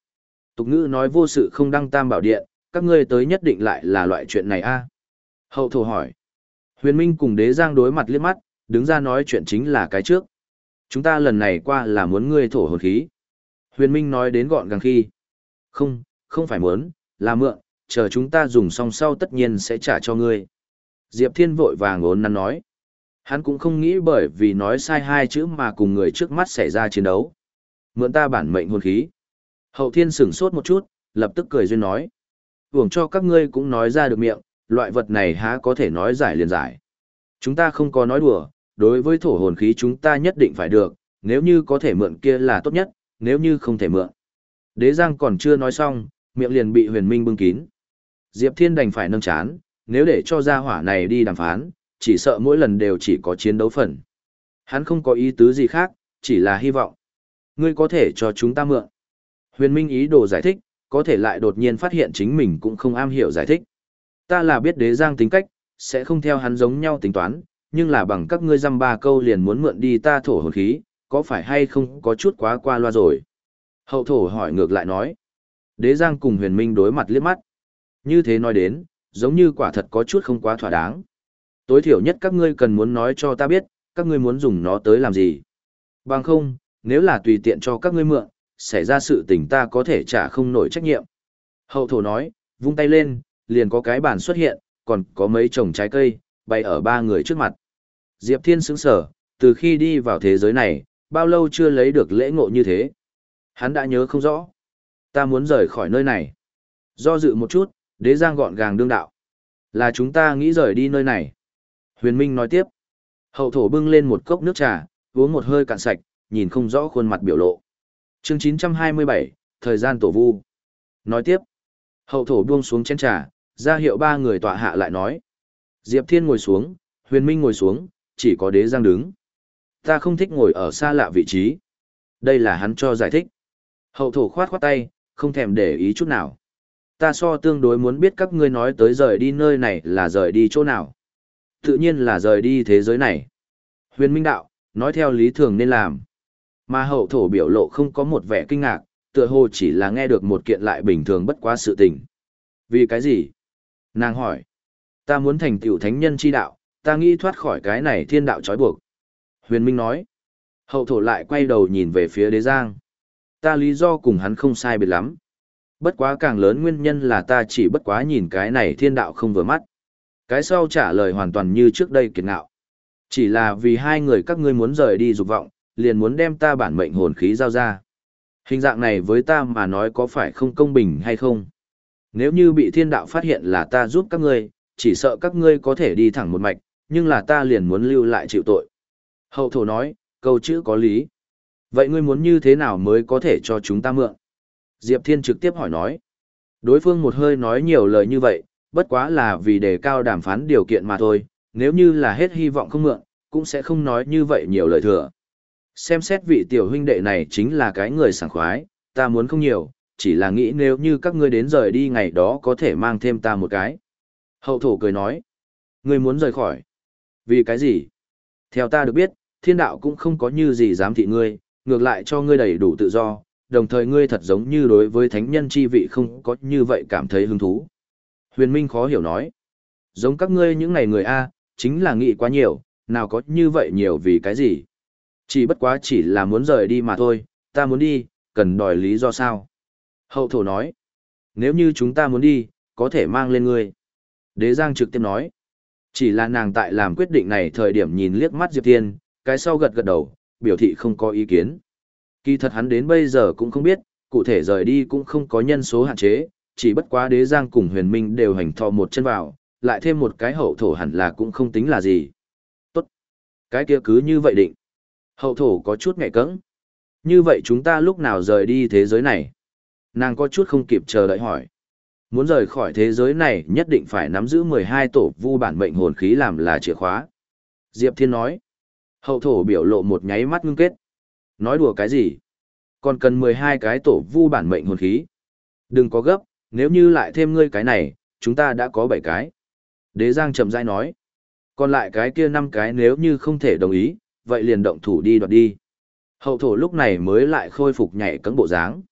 S1: Tục ngữ nói vô sự không đăng tam bảo điện, các ngươi tới nhất định lại là loại chuyện này a? Hậu thổ hỏi. Huyền Minh cùng Đế Giang đối mặt liếc mắt, đứng ra nói chuyện chính là cái trước. Chúng ta lần này qua là muốn ngươi thổ hồn khí. Huyền Minh nói đến gọn gàng khi. Không, không phải muốn, là mượn, chờ chúng ta dùng xong sau tất nhiên sẽ trả cho ngươi. Diệp Thiên vội vàng ốn nắn nói. Hắn cũng không nghĩ bởi vì nói sai hai chữ mà cùng người trước mắt xảy ra chiến đấu. Mượn ta bản mệnh hồn khí. Hậu Thiên sửng sốt một chút, lập tức cười duyên nói. Uổng cho các ngươi cũng nói ra được miệng, loại vật này há có thể nói giải liền giải. Chúng ta không có nói đùa, đối với thổ hồn khí chúng ta nhất định phải được, nếu như có thể mượn kia là tốt nhất, nếu như không thể mượn. Đế Giang còn chưa nói xong, miệng liền bị Huyền Minh bưng kín. Diệp Thiên đành phải nâng chán, nếu để cho gia hỏa này đi đàm phán, chỉ sợ mỗi lần đều chỉ có chiến đấu phần. Hắn không có ý tứ gì khác, chỉ là hy vọng. Ngươi có thể cho chúng ta mượn. Huyền Minh ý đồ giải thích, có thể lại đột nhiên phát hiện chính mình cũng không am hiểu giải thích. Ta là biết Đế Giang tính cách, sẽ không theo hắn giống nhau tính toán, nhưng là bằng các ngươi dăm ba câu liền muốn mượn đi ta thổ hồn khí, có phải hay không có chút quá qua loa rồi? Hậu thổ hỏi ngược lại nói. Đế Giang cùng Huyền Minh đối mặt liếc mắt. Như thế nói đến, giống như quả thật có chút không quá thỏa đáng. Tối thiểu nhất các ngươi cần muốn nói cho ta biết, các ngươi muốn dùng nó tới làm gì. Bằng không, nếu là tùy tiện cho các ngươi mượn, xảy ra sự tình ta có thể trả không nổi trách nhiệm. Hậu thổ nói, vung tay lên, liền có cái bàn xuất hiện, còn có mấy chồng trái cây, bày ở ba người trước mặt. Diệp Thiên sững sờ, từ khi đi vào thế giới này, bao lâu chưa lấy được lễ ngộ như thế. Hắn đã nhớ không rõ. Ta muốn rời khỏi nơi này. Do dự một chút, Đế Giang gọn gàng đương đạo. Là chúng ta nghĩ rời đi nơi này. Huyền Minh nói tiếp. Hậu thổ bưng lên một cốc nước trà, uống một hơi cạn sạch, nhìn không rõ khuôn mặt biểu lộ. Chương chín trăm hai mươi bảy, thời gian tổ vu. Nói tiếp. Hậu thổ buông xuống chén trà, ra hiệu ba người tọa hạ lại nói. Diệp Thiên ngồi xuống, Huyền Minh ngồi xuống, chỉ có Đế Giang đứng. Ta không thích ngồi ở xa lạ vị trí. Đây là hắn cho giải thích. Hậu thổ khoát khoát tay, không thèm để ý chút nào. Ta so tương đối muốn biết các ngươi nói tới rời đi nơi này là rời đi chỗ nào. Tự nhiên là rời đi thế giới này. Huyền Minh đạo, nói theo lý thường nên làm. Mà hậu thổ biểu lộ không có một vẻ kinh ngạc, tựa hồ chỉ là nghe được một kiện lại bình thường bất quá sự tình. Vì cái gì? Nàng hỏi. Ta muốn thành tựu thánh nhân chi đạo, ta nghĩ thoát khỏi cái này thiên đạo trói buộc. Huyền Minh nói. Hậu thổ lại quay đầu nhìn về phía Đế Giang. Ta lý do cùng hắn không sai biệt lắm. Bất quá càng lớn nguyên nhân là ta chỉ bất quá nhìn cái này thiên đạo không vừa mắt. Cái sau trả lời hoàn toàn như trước đây kiệt ngạo. Chỉ là vì hai người các ngươi muốn rời đi dục vọng, liền muốn đem ta bản mệnh hồn khí giao ra. Hình dạng này với ta mà nói có phải không công bình hay không? Nếu như bị thiên đạo phát hiện là ta giúp các ngươi, chỉ sợ các ngươi có thể đi thẳng một mạch, nhưng là ta liền muốn lưu lại chịu tội. Hậu thổ nói, câu chữ có lý. Vậy ngươi muốn như thế nào mới có thể cho chúng ta mượn? Diệp Thiên trực tiếp hỏi nói. Đối phương một hơi nói nhiều lời như vậy, bất quá là vì đề cao đàm phán điều kiện mà thôi, nếu như là hết hy vọng không mượn, cũng sẽ không nói như vậy nhiều lời thừa. Xem xét vị tiểu huynh đệ này chính là cái người sảng khoái, ta muốn không nhiều, chỉ là nghĩ nếu như các ngươi đến rời đi ngày đó có thể mang thêm ta một cái. Hậu thổ cười nói, ngươi muốn rời khỏi. Vì cái gì? Theo ta được biết, thiên đạo cũng không có như gì dám thị ngươi, ngược lại cho ngươi đầy đủ tự do, đồng thời ngươi thật giống như đối với thánh nhân chi vị không có như vậy cảm thấy hứng thú. Huyền Minh khó hiểu nói, giống các ngươi những ngày người A, chính là nghĩ quá nhiều, nào có như vậy nhiều vì cái gì? Chỉ bất quá chỉ là muốn rời đi mà thôi, ta muốn đi, cần đòi lý do sao? Hậu thổ nói, nếu như chúng ta muốn đi, có thể mang lên ngươi. Đế Giang trực tiếp nói, chỉ là nàng tại làm quyết định này thời điểm nhìn liếc mắt Diệp Thiên, cái sau gật gật đầu, biểu thị không có ý kiến. Kỳ thật hắn đến bây giờ cũng không biết, cụ thể rời đi cũng không có nhân số hạn chế, chỉ bất quá Đế Giang cùng Huyền Minh đều hành thò một chân vào, lại thêm một cái hậu thổ hẳn là cũng không tính là gì. Tốt. Cái kia cứ như vậy định. Hậu thổ có chút ngại cẫng. Như vậy chúng ta lúc nào rời đi thế giới này? Nàng có chút không kịp chờ đợi hỏi. Muốn rời khỏi thế giới này nhất định phải nắm giữ mười hai tổ vu bản mệnh hồn khí làm là chìa khóa. Diệp Thiên nói. Hậu thổ biểu lộ một nháy mắt ngưng kết. Nói đùa cái gì? Còn cần mười hai cái tổ vu bản mệnh hồn khí. Đừng có gấp, nếu như lại thêm ngươi cái này, chúng ta đã có bảy cái. Đế Giang chậm rãi nói. Còn lại cái kia năm cái nếu như không thể đồng ý, vậy liền động thủ đi đoạt đi. Hậu thổ lúc này mới lại khôi phục nhảy cẫng bộ dáng.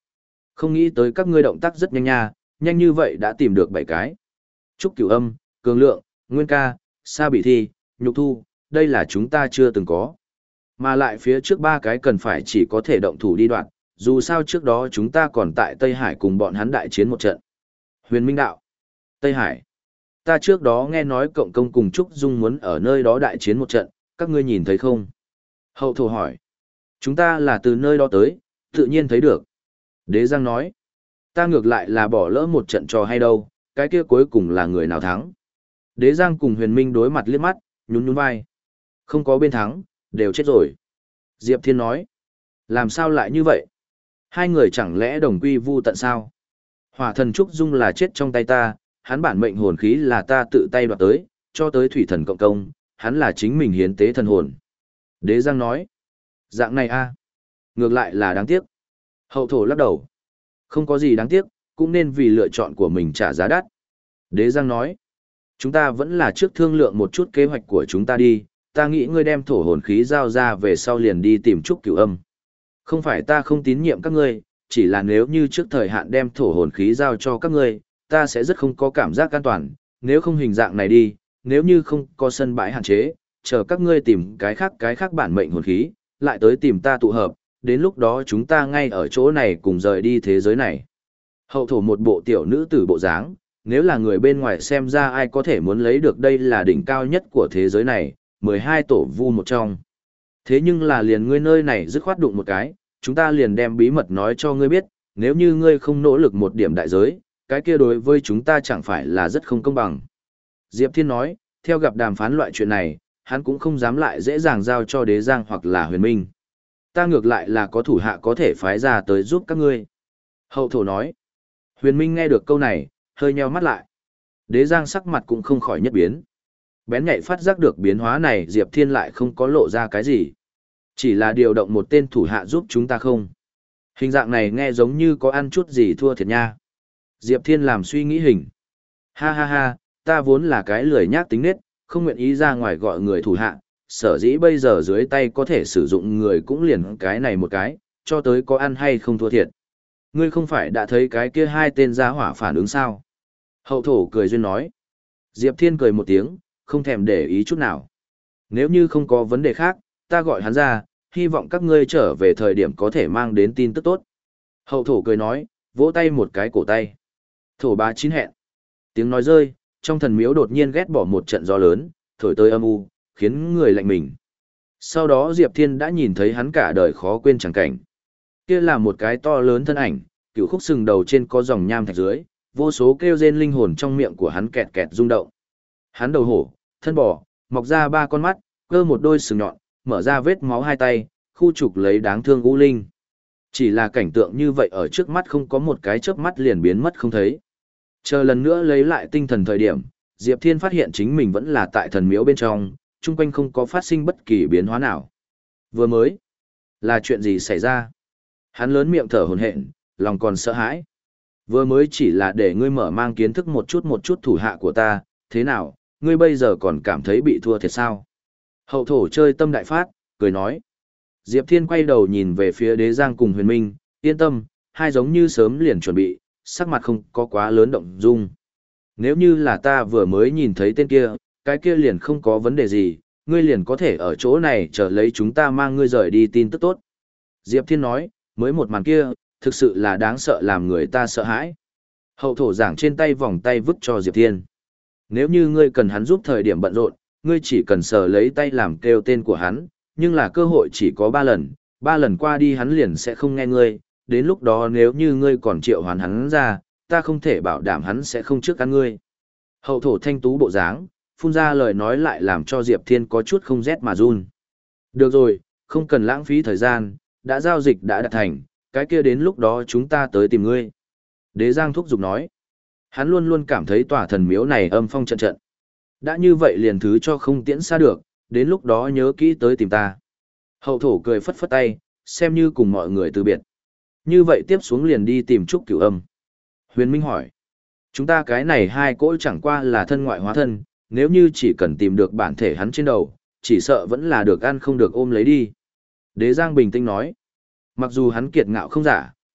S1: Không nghĩ tới các ngươi động tác rất nhanh nha, nhanh như vậy đã tìm được bảy cái. Trúc Cửu Âm, Cường Lượng, Nguyên Ca, Sa Bị Thi, Nhục Thu, đây là chúng ta chưa từng có. Mà lại phía trước ba cái cần phải chỉ có thể động thủ đi đoạn, dù sao trước đó chúng ta còn tại Tây Hải cùng bọn hắn đại chiến một trận. Huyền Minh đạo. Tây Hải. Ta trước đó nghe nói Cộng Công cùng Trúc Dung muốn ở nơi đó đại chiến một trận, các ngươi nhìn thấy không? Hậu thổ hỏi. Chúng ta là từ nơi đó tới, tự nhiên thấy được. Đế Giang nói. Ta ngược lại là bỏ lỡ một trận trò hay đâu, cái kia cuối cùng là người nào thắng. Đế Giang cùng Huyền Minh đối mặt liếc mắt, nhún nhún vai. Không có bên thắng, đều chết rồi. Diệp Thiên nói. Làm sao lại như vậy? Hai người chẳng lẽ đồng quy vu tận sao? Hỏa thần Trúc Dung là chết trong tay ta, hắn bản mệnh hồn khí là ta tự tay đoạt tới, cho tới thủy thần cộng công, hắn là chính mình hiến tế thần hồn. Đế Giang nói. Dạng này a, ngược lại là đáng tiếc. Hậu thổ lắc đầu. Không có gì đáng tiếc, cũng nên vì lựa chọn của mình trả giá đắt. Đế Giang nói. Chúng ta vẫn là trước thương lượng một chút kế hoạch của chúng ta đi, ta nghĩ ngươi đem thổ hồn khí giao ra về sau liền đi tìm Trúc Cửu Âm. Không phải ta không tín nhiệm các ngươi, chỉ là nếu như trước thời hạn đem thổ hồn khí giao cho các ngươi, ta sẽ rất không có cảm giác an toàn, nếu không hình dạng này đi, nếu như không có sân bãi hạn chế, chờ các ngươi tìm cái khác cái khác bản mệnh hồn khí, lại tới tìm ta tụ hợp, đến lúc đó chúng ta ngay ở chỗ này cùng rời đi thế giới này. Hậu thổ một bộ tiểu nữ tử bộ dáng, nếu là người bên ngoài xem ra ai có thể muốn lấy được đây là đỉnh cao nhất của thế giới này, mười hai tổ vu một trong. Thế nhưng là liền ngươi nơi này dứt khoát đụng một cái, chúng ta liền đem bí mật nói cho ngươi biết, nếu như ngươi không nỗ lực một điểm đại giới, cái kia đối với chúng ta chẳng phải là rất không công bằng. Diệp Thiên nói, theo gặp đàm phán loại chuyện này, hắn cũng không dám lại dễ dàng giao cho Đế Giang hoặc là Huyền Minh. Ta ngược lại là có thủ hạ có thể phái ra tới giúp các ngươi. Hậu thổ nói. Huyền Minh nghe được câu này, hơi nheo mắt lại. Đế Giang sắc mặt cũng không khỏi nhất biến. Bén nhạy phát giác được biến hóa này Diệp Thiên lại không có lộ ra cái gì. Chỉ là điều động một tên thủ hạ giúp chúng ta không. Hình dạng này nghe giống như có ăn chút gì thua thiệt nha. Diệp Thiên làm suy nghĩ hình. Ha ha ha, ta vốn là cái lười nhác tính nết, không nguyện ý ra ngoài gọi người thủ hạ, sở dĩ bây giờ dưới tay có thể sử dụng người cũng liền cái này một cái, cho tới có ăn hay không thua thiệt. Ngươi không phải đã thấy cái kia hai tên gia hỏa phản ứng sao? Hậu thổ cười duyên nói. Diệp Thiên cười một tiếng, không thèm để ý chút nào. Nếu như không có vấn đề khác, ta gọi hắn ra, hy vọng các ngươi trở về thời điểm có thể mang đến tin tức tốt. Hậu thổ cười nói, vỗ tay một cái cổ tay. Thổ bá chín hẹn. Tiếng nói rơi, trong thần miếu đột nhiên ghét bỏ một trận gió lớn, thổi tới âm u, khiến người lạnh mình. Sau đó Diệp Thiên đã nhìn thấy hắn cả đời khó quên chẳng cảnh. Kia là một cái to lớn thân ảnh, cựu khúc sừng đầu trên có dòng nham thạch dưới, vô số kêu rên linh hồn trong miệng của hắn kẹt kẹt rung động. Hắn đầu hổ, thân bò, mọc ra ba con mắt, cơ một đôi sừng nhọn, mở ra vết máu hai tay, khu trục lấy đáng thương u linh. Chỉ là cảnh tượng như vậy ở trước mắt không có một cái chớp mắt liền biến mất không thấy. Chờ lần nữa lấy lại tinh thần thời điểm, Diệp Thiên phát hiện chính mình vẫn là tại thần miếu bên trong, chung quanh không có phát sinh bất kỳ biến hóa nào. Vừa mới, là chuyện gì xảy ra? Hắn lớn miệng thở hổn hển, lòng còn sợ hãi. Vừa mới chỉ là để ngươi mở mang kiến thức một chút một chút thủ hạ của ta, thế nào, ngươi bây giờ còn cảm thấy bị thua thiệt sao? Hậu thổ chơi tâm đại phát, cười nói. Diệp Thiên quay đầu nhìn về phía Đế Giang cùng Huyền Minh, yên tâm, hai giống như sớm liền chuẩn bị, sắc mặt không có quá lớn động dung. Nếu như là ta vừa mới nhìn thấy tên kia, cái kia liền không có vấn đề gì, ngươi liền có thể ở chỗ này chờ lấy chúng ta mang ngươi rời đi tin tức tốt. Diệp Thiên nói, mới một màn kia, thực sự là đáng sợ làm người ta sợ hãi. Hậu thổ giảng trên tay vòng tay vứt cho Diệp Thiên. Nếu như ngươi cần hắn giúp thời điểm bận rộn, ngươi chỉ cần sờ lấy tay làm kêu tên của hắn, nhưng là cơ hội chỉ có ba lần, ba lần qua đi hắn liền sẽ không nghe ngươi, đến lúc đó nếu như ngươi còn triệu hoán hắn ra, ta không thể bảo đảm hắn sẽ không trước ăn ngươi. Hậu thổ thanh tú bộ dáng, phun ra lời nói lại làm cho Diệp Thiên có chút không rét mà run. Được rồi, không cần lãng phí thời gian, đã giao dịch đã đạt thành, cái kia đến lúc đó chúng ta tới tìm ngươi. Đế Giang thúc giục nói. Hắn luôn luôn cảm thấy tòa thần miếu này âm phong trận trận. Đã như vậy liền thứ cho không tiễn xa được, đến lúc đó nhớ kỹ tới tìm ta. Hậu thổ cười phất phất tay, xem như cùng mọi người từ biệt. Như vậy tiếp xuống liền đi tìm Trúc Cửu Âm. Huyền Minh hỏi. Chúng ta cái này hai cỗ chẳng qua là thân ngoại hóa thân, nếu như chỉ cần tìm được bản thể hắn trên đầu, chỉ sợ vẫn là được ăn không được ôm lấy đi. Đế Giang bình tĩnh nói. Mặc dù hắn kiệt ngạo không giả,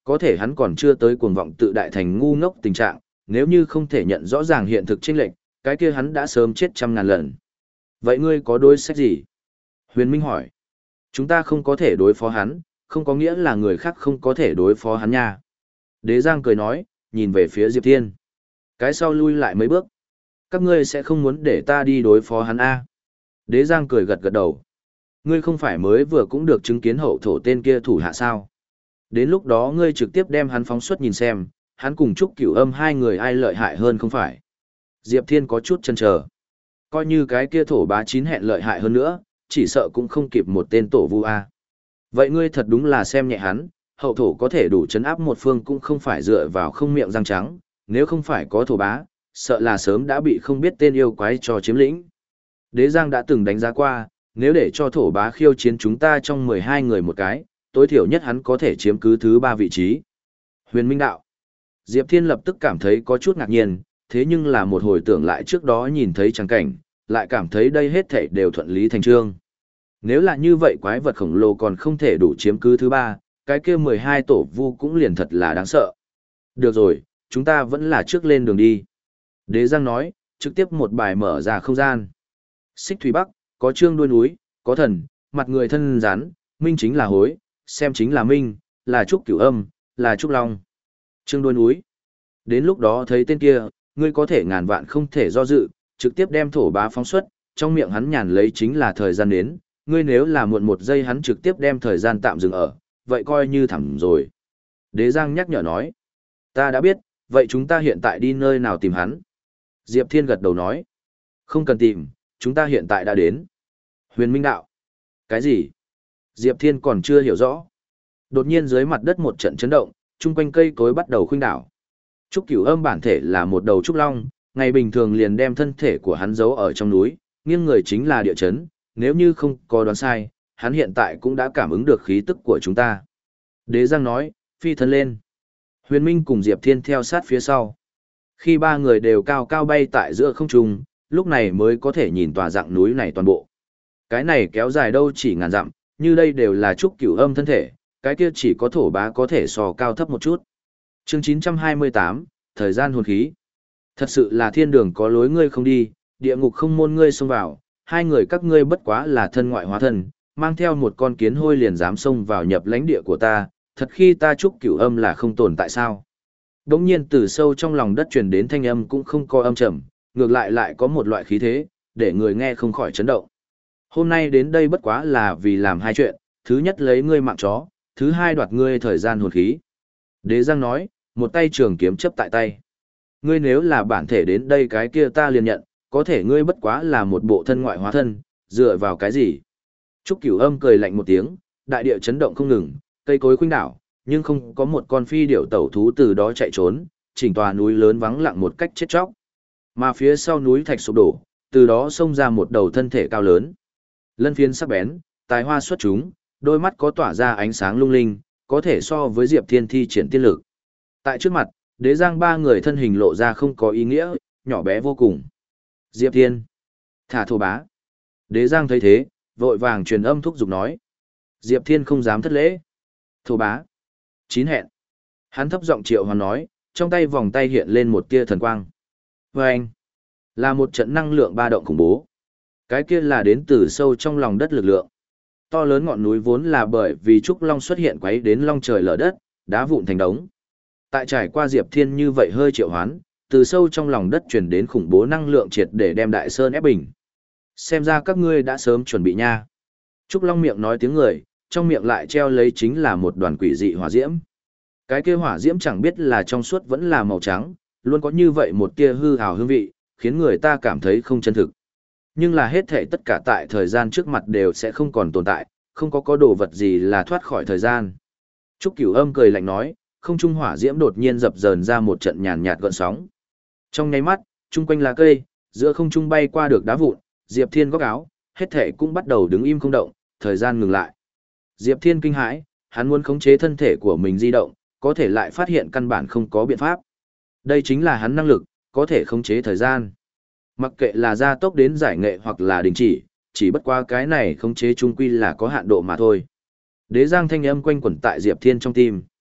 S1: Có thể hắn còn chưa tới cuồng vọng tự đại thành ngu ngốc tình trạng, nếu như không thể nhận rõ ràng hiện thực chênh lệch, cái kia hắn đã sớm chết trăm ngàn lần. Vậy ngươi có đối sách gì? Huyền Minh hỏi. Chúng ta không có thể đối phó hắn, không có nghĩa là người khác không có thể đối phó hắn nha. Đế Giang cười nói, nhìn về phía Diệp Thiên. Cái sau lui lại mấy bước. Các ngươi sẽ không muốn để ta đi đối phó hắn a? Đế Giang cười gật gật đầu. Ngươi không phải mới vừa cũng được chứng kiến hậu thổ tên kia thủ hạ sao? Đến lúc đó ngươi trực tiếp đem hắn phóng xuất nhìn xem, hắn cùng Trúc Cửu Âm hai người ai lợi hại hơn không phải? Diệp Thiên có chút chần chờ. Coi như cái kia thổ bá chín hẹn lợi hại hơn nữa, chỉ sợ cũng không kịp một tên tổ vu a. Vậy ngươi thật đúng là xem nhẹ hắn, hậu thổ có thể đủ chấn áp một phương cũng không phải dựa vào không miệng răng trắng, nếu không phải có thổ bá, sợ là sớm đã bị không biết tên yêu quái cho chiếm lĩnh. Đế Giang đã từng đánh giá qua, nếu để cho thổ bá khiêu chiến chúng ta trong mười hai người một cái, tối thiểu nhất hắn có thể chiếm cứ thứ ba vị trí. Huyền Minh đạo. Diệp Thiên lập tức cảm thấy có chút ngạc nhiên, thế nhưng là một hồi tưởng lại trước đó nhìn thấy trắng cảnh, lại cảm thấy đây hết thảy đều thuận lý thành trương. Nếu là như vậy quái vật khổng lồ còn không thể đủ chiếm cứ thứ ba, cái kia mười hai tổ vu cũng liền thật là đáng sợ. Được rồi, chúng ta vẫn là trước lên đường đi. Đế Giang nói, trực tiếp một bài mở ra không gian. Xích Thủy Bắc, có trương đuôi núi, có thần, mặt người thân rắn, minh chính là hối, xem chính là minh, là trúc cửu âm, là trúc long. Trương đuôi núi. Đến lúc đó thấy tên kia, ngươi có thể ngàn vạn không thể do dự, trực tiếp đem thổ bá phóng xuất, trong miệng hắn nhàn lấy chính là thời gian đến, ngươi nếu là muộn một giây hắn trực tiếp đem thời gian tạm dừng ở, vậy coi như thẳm rồi. Đế Giang nhắc nhở nói, ta đã biết, vậy chúng ta hiện tại đi nơi nào tìm hắn? Diệp Thiên gật đầu nói, không cần tìm, chúng ta hiện tại đã đến. Huyền Minh đạo, cái gì? Diệp Thiên còn chưa hiểu rõ. Đột nhiên dưới mặt đất một trận chấn động, chung quanh cây cối bắt đầu khuynh đảo. Trúc Cửu Âm bản thể là một đầu trúc long, ngày bình thường liền đem thân thể của hắn giấu ở trong núi, nghiêng người chính là địa chấn, nếu như không có đoán sai, hắn hiện tại cũng đã cảm ứng được khí tức của chúng ta. Đế Giang nói, phi thân lên. Huyền Minh cùng Diệp Thiên theo sát phía sau. Khi ba người đều cao cao bay tại giữa không trung, lúc này mới có thể nhìn tòa dạng núi này toàn bộ. Cái này kéo dài đâu chỉ ngàn dặm, như đây đều là Trúc Cửu Âm thân thể, cái kia chỉ có thổ bá có thể so cao thấp một chút. Chương chín trăm hai mươi tám, thời gian hồn khí. Thật sự là thiên đường có lối ngươi không đi, địa ngục không môn ngươi xông vào, hai người các ngươi bất quá là thân ngoại hóa thân, mang theo một con kiến hôi liền dám xông vào nhập lãnh địa của ta, thật khi ta Trúc Cửu Âm là không tồn tại sao? Đống nhiên từ sâu trong lòng đất truyền đến thanh âm cũng không có âm trầm, ngược lại lại có một loại khí thế, để người nghe không khỏi chấn động. Hôm nay đến đây bất quá là vì làm hai chuyện, thứ nhất lấy ngươi mạng chó, thứ hai đoạt ngươi thời gian hồn khí. Đế Giang nói, một tay trường kiếm chấp tại tay. Ngươi nếu là bản thể đến đây cái kia ta liền nhận, có thể ngươi bất quá là một bộ thân ngoại hóa thân, dựa vào cái gì? Trúc Cửu Âm cười lạnh một tiếng, đại địa chấn động không ngừng, cây cối khuynh đảo, nhưng không có một con phi điểu tẩu thú từ đó chạy trốn, chỉnh tòa núi lớn vắng lặng một cách chết chóc. Mà phía sau núi thạch sụp đổ, từ đó xông ra một đầu thân thể cao lớn. Lân phiến sắc bén, tài hoa xuất chúng, đôi mắt có tỏa ra ánh sáng lung linh, có thể so với Diệp Thiên thi triển tiên lực. Tại trước mặt, Đế Giang ba người thân hình lộ ra không có ý nghĩa, nhỏ bé vô cùng. Diệp Thiên, thả thổ bá. Đế Giang thấy thế, vội vàng truyền âm thúc giục nói. Diệp Thiên không dám thất lễ. Thổ bá. Chín hẹn. Hắn thấp giọng triệu hoán nói, trong tay vòng tay hiện lên một tia thần quang. Và anh, là một trận năng lượng ba động khủng bố. Cái kia là đến từ sâu trong lòng đất lực lượng. To lớn ngọn núi vốn là bởi vì trúc long xuất hiện quấy đến long trời lở đất, đá vụn thành đống. Tại trải qua Diệp Thiên như vậy hơi triệu hoán, từ sâu trong lòng đất truyền đến khủng bố năng lượng triệt để đem đại sơn ép bình. Xem ra các ngươi đã sớm chuẩn bị nha. Trúc Long miệng nói tiếng người, trong miệng lại treo lấy chính là một đoàn quỷ dị hỏa diễm. Cái kia hỏa diễm chẳng biết là trong suốt vẫn là màu trắng, luôn có như vậy một tia hư hào hương vị, khiến người ta cảm thấy không chân thực. Nhưng là hết thảy tất cả tại thời gian trước mặt đều sẽ không còn tồn tại, không có có đồ vật gì là thoát khỏi thời gian. Trúc Cửu Âm cười lạnh nói, không trung hỏa diễm đột nhiên dập dờn ra một trận nhàn nhạt gợn sóng. Trong nháy mắt, chung quanh lá cây, giữa không trung bay qua được đá vụn, Diệp Thiên góc áo, hết thảy cũng bắt đầu đứng im không động, thời gian ngừng lại. Diệp Thiên kinh hãi, hắn muốn khống chế thân thể của mình di động, có thể lại phát hiện căn bản không có biện pháp. Đây chính là hắn năng lực, có thể khống chế thời gian. Mặc kệ là gia tốc đến giải nghệ hoặc là đình chỉ, chỉ bất qua cái này khống chế chung quy là có hạn độ mà thôi. Đế Giang thanh âm quanh quẩn tại Diệp Thiên trong tim.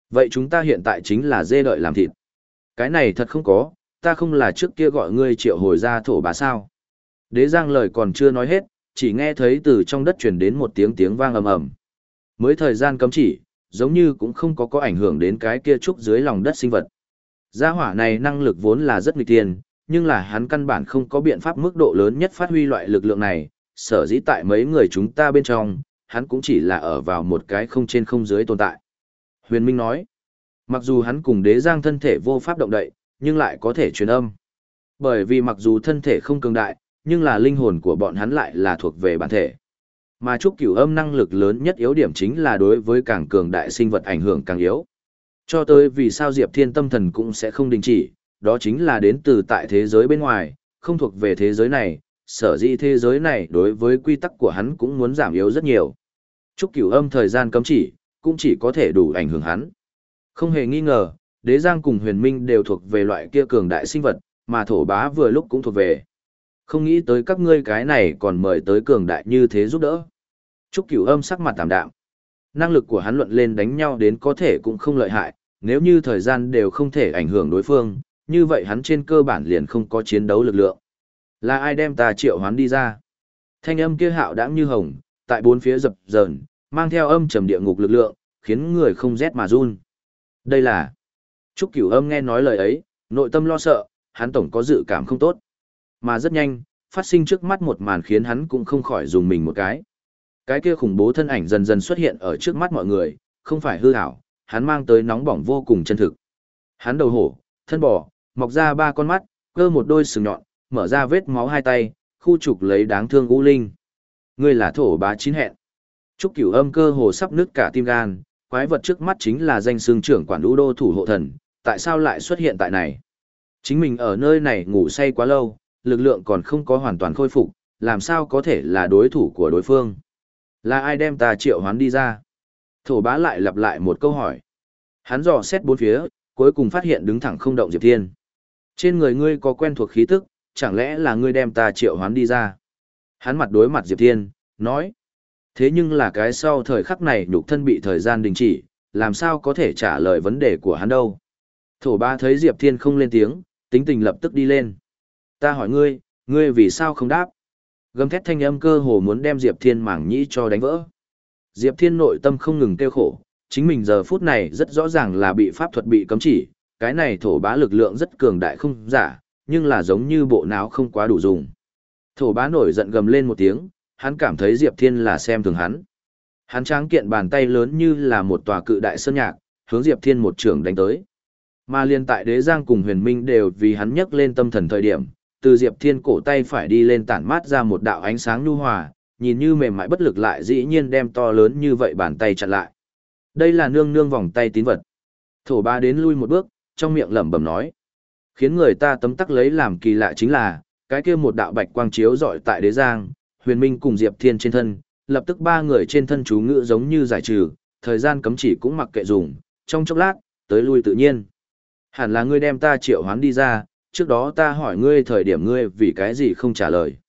S1: Vậy chúng ta hiện tại chính là dê đợi làm thịt. Cái này thật không có, ta không là trước kia gọi ngươi triệu hồi ra thổ bá sao. Đế Giang lời còn chưa nói hết, chỉ nghe thấy từ trong đất truyền đến một tiếng tiếng vang ầm ầm. Mới thời gian cấm chỉ, giống như cũng không có có ảnh hưởng đến cái kia trúc dưới lòng đất sinh vật. Gia hỏa này năng lực vốn là rất nghịch tiền, nhưng là hắn căn bản không có biện pháp mức độ lớn nhất phát huy loại lực lượng này, sở dĩ tại mấy người chúng ta bên trong, hắn cũng chỉ là ở vào một cái không trên không dưới tồn tại. Huyền Minh nói, mặc dù hắn cùng Đế Giang thân thể vô pháp động đậy, nhưng lại có thể truyền âm. Bởi vì mặc dù thân thể không cường đại, nhưng là linh hồn của bọn hắn lại là thuộc về bản thể. Mà trúc cửu âm năng lực lớn nhất yếu điểm chính là đối với càng cường đại sinh vật ảnh hưởng càng yếu. Cho tới vì sao Diệp Thiên tâm thần cũng sẽ không đình chỉ, đó chính là đến từ tại thế giới bên ngoài, không thuộc về thế giới này, sở dĩ thế giới này đối với quy tắc của hắn cũng muốn giảm yếu rất nhiều. Trúc cửu âm thời gian cấm chỉ, cũng chỉ có thể đủ ảnh hưởng hắn. Không hề nghi ngờ, Đế Giang cùng Huyền Minh đều thuộc về loại kia cường đại sinh vật, mà thổ bá vừa lúc cũng thuộc về. Không nghĩ tới các ngươi cái này còn mời tới cường đại như thế giúp đỡ. Trúc cửu âm sắc mặt tạm đạm. Năng lực của hắn luận lên đánh nhau đến có thể cũng không lợi hại, nếu như thời gian đều không thể ảnh hưởng đối phương, như vậy hắn trên cơ bản liền không có chiến đấu lực lượng. Là ai đem ta triệu hoán đi ra? Thanh âm kia hạo đãng như hồng, tại bốn phía dập dờn, mang theo âm trầm địa ngục lực lượng, khiến người không rét mà run. Đây là... Trúc cửu âm nghe nói lời ấy, nội tâm lo sợ, hắn tổng có dự cảm không tốt. Mà rất nhanh, phát sinh trước mắt một màn khiến hắn cũng không khỏi dùng mình một cái. Cái kia khủng bố thân ảnh dần dần xuất hiện ở trước mắt mọi người, không phải hư ảo, hắn mang tới nóng bỏng vô cùng chân thực. Hắn đầu hổ, thân bò, mọc ra ba con mắt, cơ một đôi sừng nhọn, mở ra vết máu hai tay, khu trục lấy đáng thương U Linh. Ngươi là thổ bá chín hẹn. Trúc cửu âm cơ hồ sắp nứt cả tim gan, quái vật trước mắt chính là danh xương trưởng quản U Đô thủ hộ thần, tại sao lại xuất hiện tại này? Chính mình ở nơi này ngủ say quá lâu, lực lượng còn không có hoàn toàn khôi phục, làm sao có thể là đối thủ của đối phương? Là ai đem ta triệu hoán đi ra? Thổ bá lại lặp lại một câu hỏi. Hắn dò xét bốn phía, cuối cùng phát hiện đứng thẳng không động Diệp Thiên. Trên người ngươi có quen thuộc khí tức, chẳng lẽ là ngươi đem ta triệu hoán đi ra? Hắn mặt đối mặt Diệp Thiên, nói. Thế nhưng là cái sau thời khắc này nhục thân bị thời gian đình chỉ, làm sao có thể trả lời vấn đề của hắn đâu? Thổ bá thấy Diệp Thiên không lên tiếng, tính tình lập tức đi lên. Ta hỏi ngươi, ngươi vì sao không đáp? Gầm thét thanh âm cơ hồ muốn đem Diệp Thiên mảng nhĩ cho đánh vỡ. Diệp Thiên nội tâm không ngừng kêu khổ, chính mình giờ phút này rất rõ ràng là bị pháp thuật bị cấm chỉ, cái này thổ bá lực lượng rất cường đại không giả, nhưng là giống như bộ não không quá đủ dùng. Thổ bá nổi giận gầm lên một tiếng, hắn cảm thấy Diệp Thiên là xem thường hắn. Hắn tráng kiện bàn tay lớn như là một tòa cự đại sơn nhạc, hướng Diệp Thiên một trường đánh tới. Mà liên tại Đế Giang cùng Huyền Minh đều vì hắn nhấc lên tâm thần thời điểm, từ Diệp Thiên cổ tay phải đi lên tản mát ra một đạo ánh sáng nhu hòa, nhìn như mềm mại bất lực lại dĩ nhiên đem to lớn như vậy bàn tay chặn lại. Đây là nương nương vòng tay tín vật. Thổ bá đến lui một bước, trong miệng lẩm bẩm nói. Khiến người ta tấm tắc lấy làm kỳ lạ chính là, cái kia một đạo bạch quang chiếu rọi tại Đế Giang, Huyền Minh cùng Diệp Thiên trên thân, lập tức ba người trên thân chú ngữ giống như giải trừ, thời gian cấm chỉ cũng mặc kệ dùng, trong chốc lát, tới lui tự nhiên. Hẳn là ngươi đem ta triệu hoán đi ra, trước đó ta hỏi ngươi thời điểm ngươi vì cái gì không trả lời.